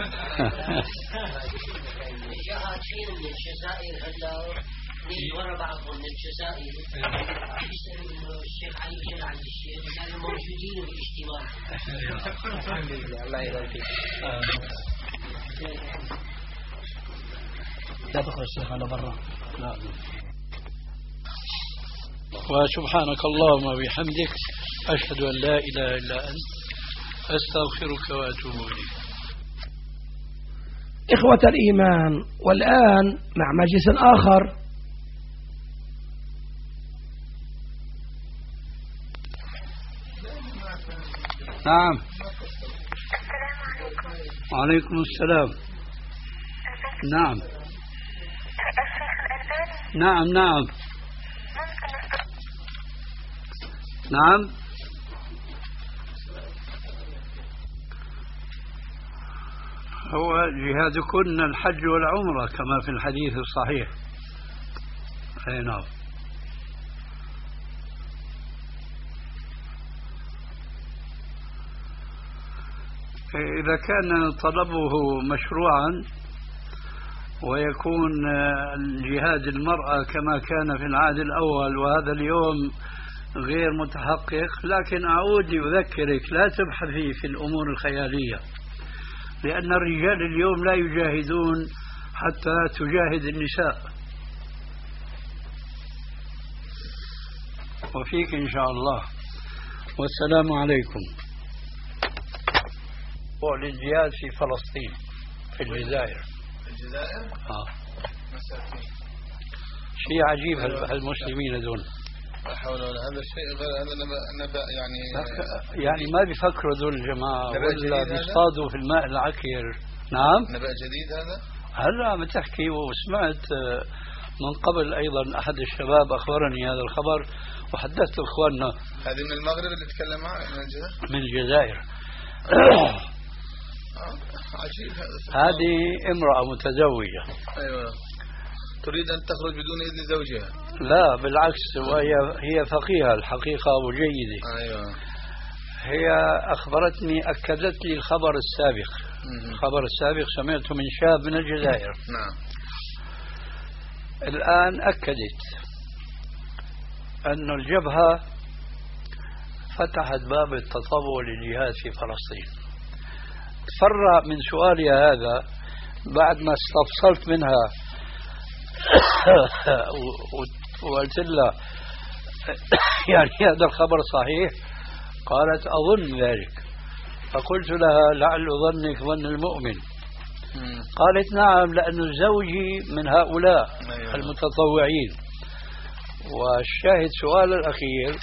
جاء شيء من الجزائر هلا من ورا بعضهم من الجزائر يسألوا إنه الشيخ علي جل عند الشيخ كانوا موجودين بالاجتماع. الحمد لله، الله يبارك فيك. لا تخرج الشيخ على برا. لا. وسبحانك اللهم وبحمدك أشهد أن لا إله إلا أنت أستغفرك وأتوب إليك. إخوة الإيمان، والآن مع مجلس آخر. نعم. وعليكم السلام. نعم نعم نعم نعم. هو جهادكن الحج والعمرة كما في الحديث الصحيح. أي نعم. إذا كان طلبه مشروعا ويكون الجهاد المرأة كما كان في العهد الأول وهذا اليوم غير متحقق، لكن أعود أذكرك لا تبحثي في الأمور الخيالية، لأن الرجال اليوم لا يجاهدون حتى تجاهد النساء. وفيك إن شاء الله. والسلام عليكم. للجهاد في فلسطين في الجزائر. الجزائر؟ آه. شيء عجيب هالمسلمين دول. لا حول ولا هذا الشيء غير هذا نبأ يعني يعني ما بيفكروا دول الجماعة ولا بيصطادوا في الماء العكر. نعم. نبأ جديد هذا؟ هلا عم تحكي، وسمعت من قبل أيضا أحد الشباب أخبرني هذا الخبر وحدثت إخواننا. هذه من المغرب اللي تكلم معه من الجزائر؟ من الجزائر. عجيب هذا. هذه امرأة متزوجة. أيوة. تريد أن تخرج بدون إذن زوجها؟ لا بالعكس، وهي هي فقيهة الحقيقة وجيدة. أيوة. هي أخبرتني، أكدت لي الخبر السابق. م- الخبر السابق سمعته من شاب من الجزائر. نعم. الآن أكدت أن الجبهة فتحت باب التطوع للجهاد في فلسطين. تفرع من سؤالي هذا بعد ما استفصلت منها وقلت لها يعني هذا الخبر صحيح؟ قالت أظن ذلك. فقلت لها لعل ظنك ظن المؤمن. قالت نعم، لأن زوجي من هؤلاء المتطوعين. والشاهد سؤال الأخير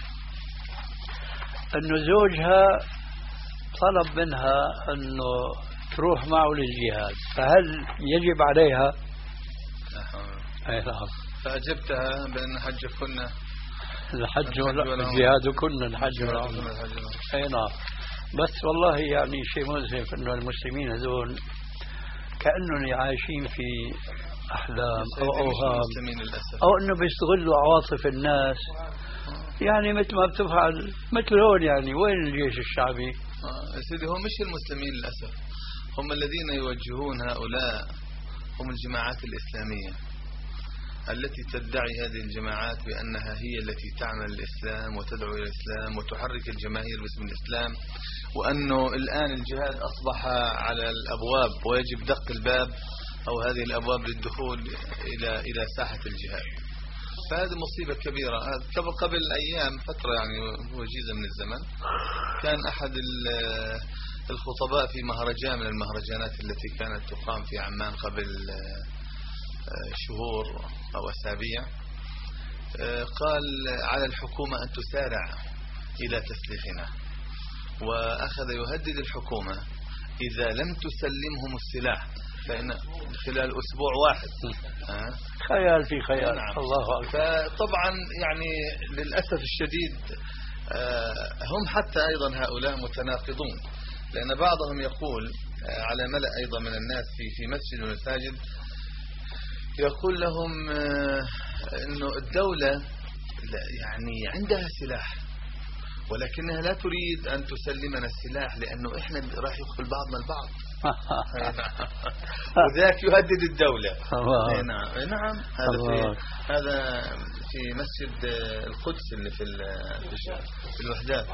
أن زوجها طلب منها أنه تروح معه للجهاد، فهل يجب عليها؟ أي نعم. فأجبتها بأن حجكن الحج والجهاد كن الحج والعمرة. أي نعم. بس والله يعني شيء مؤسف أنه المسلمين هذول كأنهم عايشين في أحلام أو أوهام، أو أنه بيستغلوا عواطف الناس. يعني مثل ما بتفعل مثل هون، يعني وين الجيش الشعبي؟ آه سيدي، هم مش المسلمين للأسف، هم الذين يوجهون هؤلاء هم الجماعات الإسلامية التي تدعي هذه الجماعات بأنها هي التي تعمل الإسلام وتدعو إلى الإسلام وتحرك الجماهير باسم الإسلام، وأنه الآن الجهاد أصبح على الأبواب ويجب دق الباب أو هذه الأبواب للدخول إلى إلى ساحة الجهاد. فهذه مصيبة كبيرة. قبل أيام فترة يعني وجيزة من الزمن كان أحد الخطباء في مهرجان من المهرجانات التي كانت تقام في عمان قبل شهور أو أسابيع قال على الحكومة أن تسارع إلى تسليحنا، وأخذ يهدد الحكومة إذا لم تسلمهم السلاح فإن خلال أسبوع واحد. خيال في خيال. نعم. الله أكبر. فطبعا يعني للأسف الشديد هم حتى أيضا هؤلاء متناقضون، لأن بعضهم يقول على ملأ أيضا من الناس في في مسجد المساجد يقول لهم إنه الدولة يعني عندها سلاح ولكنها لا تريد أن تسلمنا السلاح لأنه إحنا راح يقتل بعضنا البعض. وذاك يهدد الدولة. نعم نعم. هذا في هذا في مسجد القدس اللي في في الوحدات.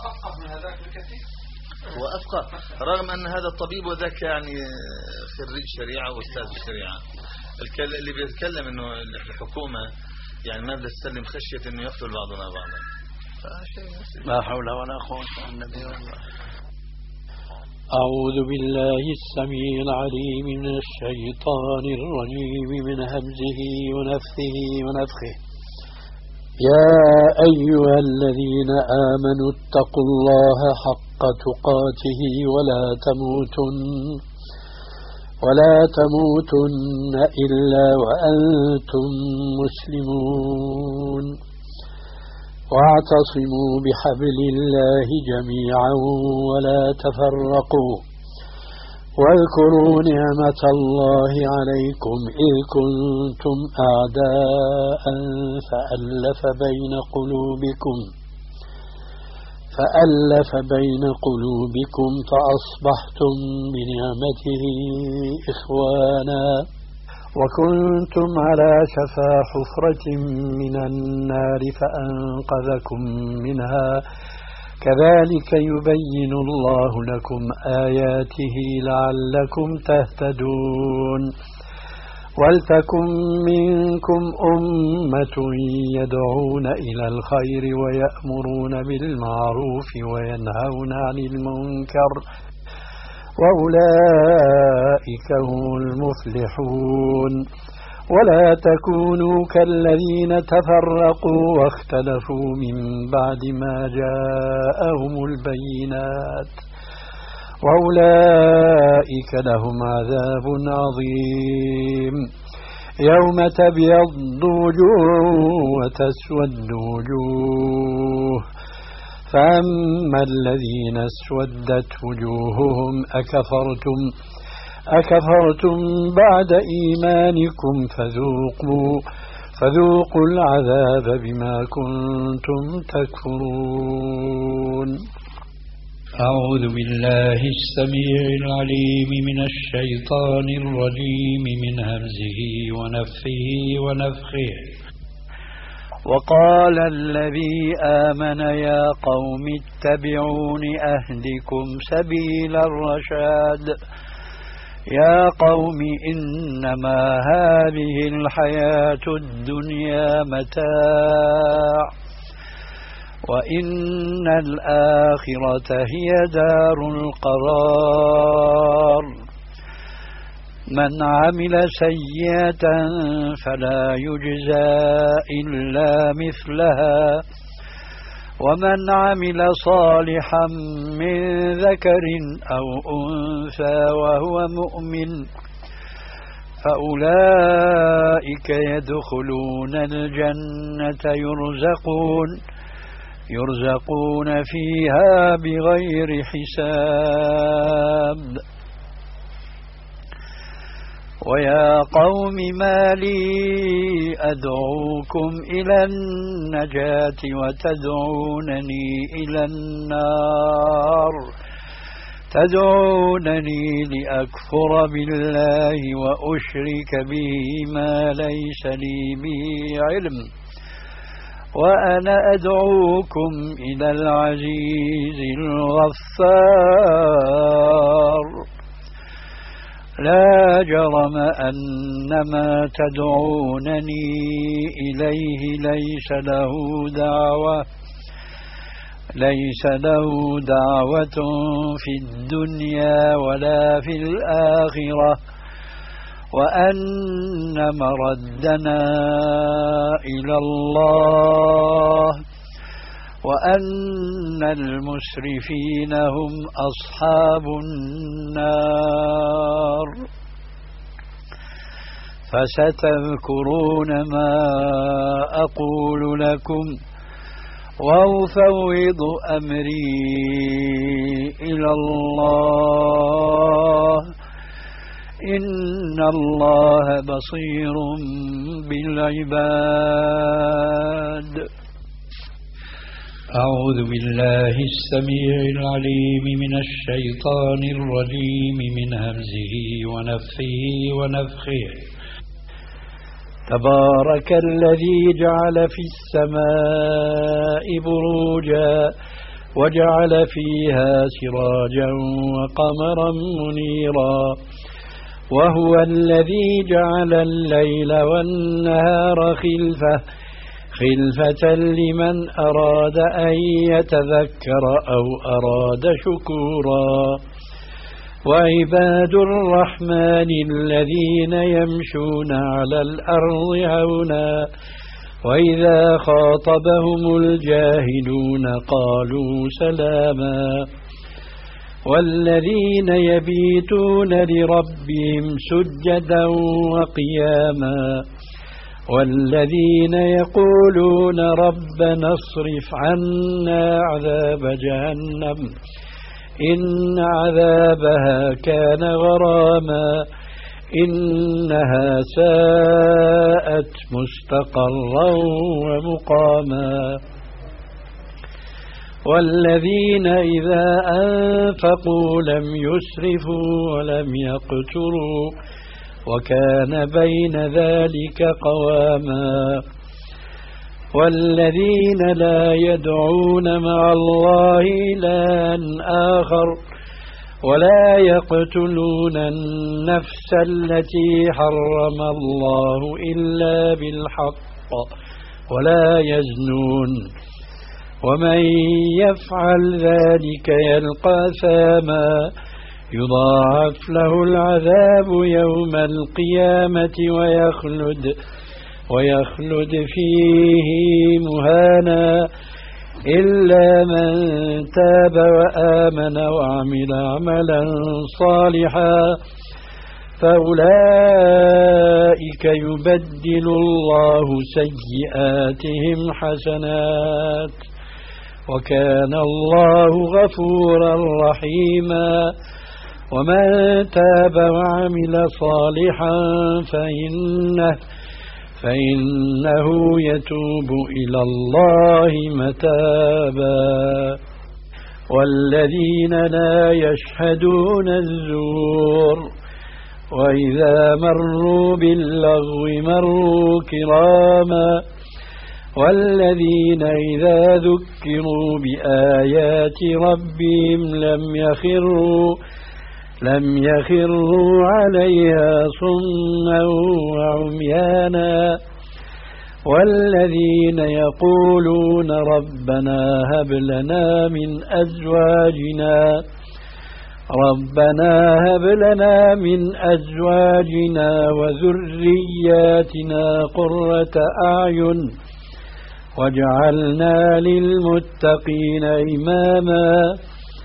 وأفقه رغم أن هذا الطبيب وذاك يعني خريج شريعة وأستاذ الشريعة. اللي بيتكلم إنه الحكومة يعني ما بدها تسلم خشية إنه يقتل بعضنا بعضا. لا حول ولا قوة إلا بالله. أعوذ بالله السميع العليم من الشيطان الرجيم من همزه ونفثه ونفخه. يا أيها الذين آمنوا اتقوا الله حق تقاته ولا تموتن ولا تموتن إلا وأنتم مسلمون واعتصموا بحبل الله جميعا ولا تفرقوا واذكروا نعمة الله عليكم إذ كنتم أعداء فألف بين قلوبكم فألف بين قلوبكم فأصبحتم بنعمته إخوانا وكنتم على شفا حفرة من النار فأنقذكم منها كذلك يبين الله لكم آياته لعلكم تهتدون ولتكن منكم أمة يدعون إلى الخير ويأمرون بالمعروف وينهون عن المنكر وأولئك هم المفلحون ولا تكونوا كالذين تفرقوا واختلفوا من بعد ما جاءهم البينات وأولئك لهم عذاب عظيم يوم تبيض وجوه وتسود وجوه فأما الذين اسودت وجوههم أكفرتم أكفرتم بعد إيمانكم فذوقوا فذوقوا العذاب بما كنتم تكفرون. أعوذ بالله السميع العليم من الشيطان الرجيم من همزه ونفخه ونفخه. وقال الذي آمن يا قوم اتبعون أهدكم سبيل الرشاد يا قوم إنما هذه الحياة الدنيا متاع وإن الآخرة هي دار القرار من عمل سيئة فلا يجزى إلا مثلها ومن عمل صالحا من ذكر أو أنثى وهو مؤمن فأولئك يدخلون الجنة يرزقون يرزقون فيها بغير حساب. ويا قوم ما لي أدعوكم إلى النجاة وتدعونني إلى النار تدعونني لأكفر بالله وأشرك به ما ليس لي به علم وأنا أدعوكم إلى العزيز الغفار لا جرم أن ما تدعونني إليه ليس له دعوة ليس له دعوة في الدنيا ولا في الآخرة وأن مردنا إلى الله وأن المسرفين هم أصحاب النار. فستذكرون ما أقول لكم وأفوض أمري إلى الله إن الله بصير بالعباد. أعوذ بالله السميع العليم من الشيطان الرجيم من همزه ونفخه ونفخه. تبارك الذي جعل في السماء بروجا وجعل فيها سراجا وقمرا منيرا وهو الذي جعل الليل والنهار خلفة خلفة لمن أراد أن يتذكر أو أراد شكورا. وعباد الرحمن الذين يمشون على الأرض هونا وإذا خاطبهم الجاهلون قالوا سلاما. والذين يبيتون لربهم سجدا وقياما والذين يقولون ربنا اصرف عنا عذاب جهنم إن عذابها كان غراما إنها ساءت مستقرا ومقاما. والذين إذا أنفقوا لم يسرفوا ولم يقتروا وكان بين ذلك قواما. والذين لا يدعون مع الله إلها آخر ولا يقتلون النفس التي حرم الله إلا بالحق ولا يزنون ومن يفعل ذلك يلقى ثاما يضاعف له العذاب يوم القيامة ويخلد ويخلد فيه مهانا إلا من تاب وآمن وعمل عملا صالحا فأولئك يبدل الله سيئاتهم حسنات وكان الله غفورا رحيما. ومن تاب وعمل صالحا فإنه فإنه يتوب إلى الله متابا. والذين لا يشهدون الزور وإذا مروا باللغو مروا كراما. والذين إذا ذكروا بآيات ربهم لم يخروا لم يخروا عليها صما وعميانا. والذين يقولون ربنا هب لنا من أزواجنا ربنا هب لنا من أزواجنا وذرياتنا قرة أعين واجعلنا للمتقين إماما.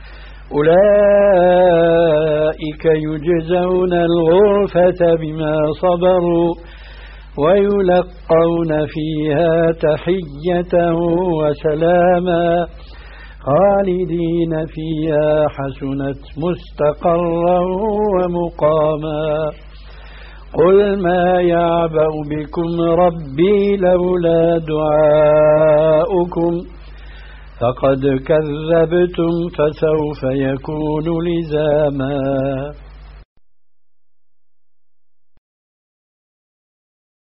أولئك يجزون الغرفة بما صبروا ويلقون فيها تحية وسلاما خالدين فيها حسنت مستقرا ومقاما. قل ما يعبأ بكم ربي لولا دعاؤكم فقد كذبتم فسوف يكون لزاما.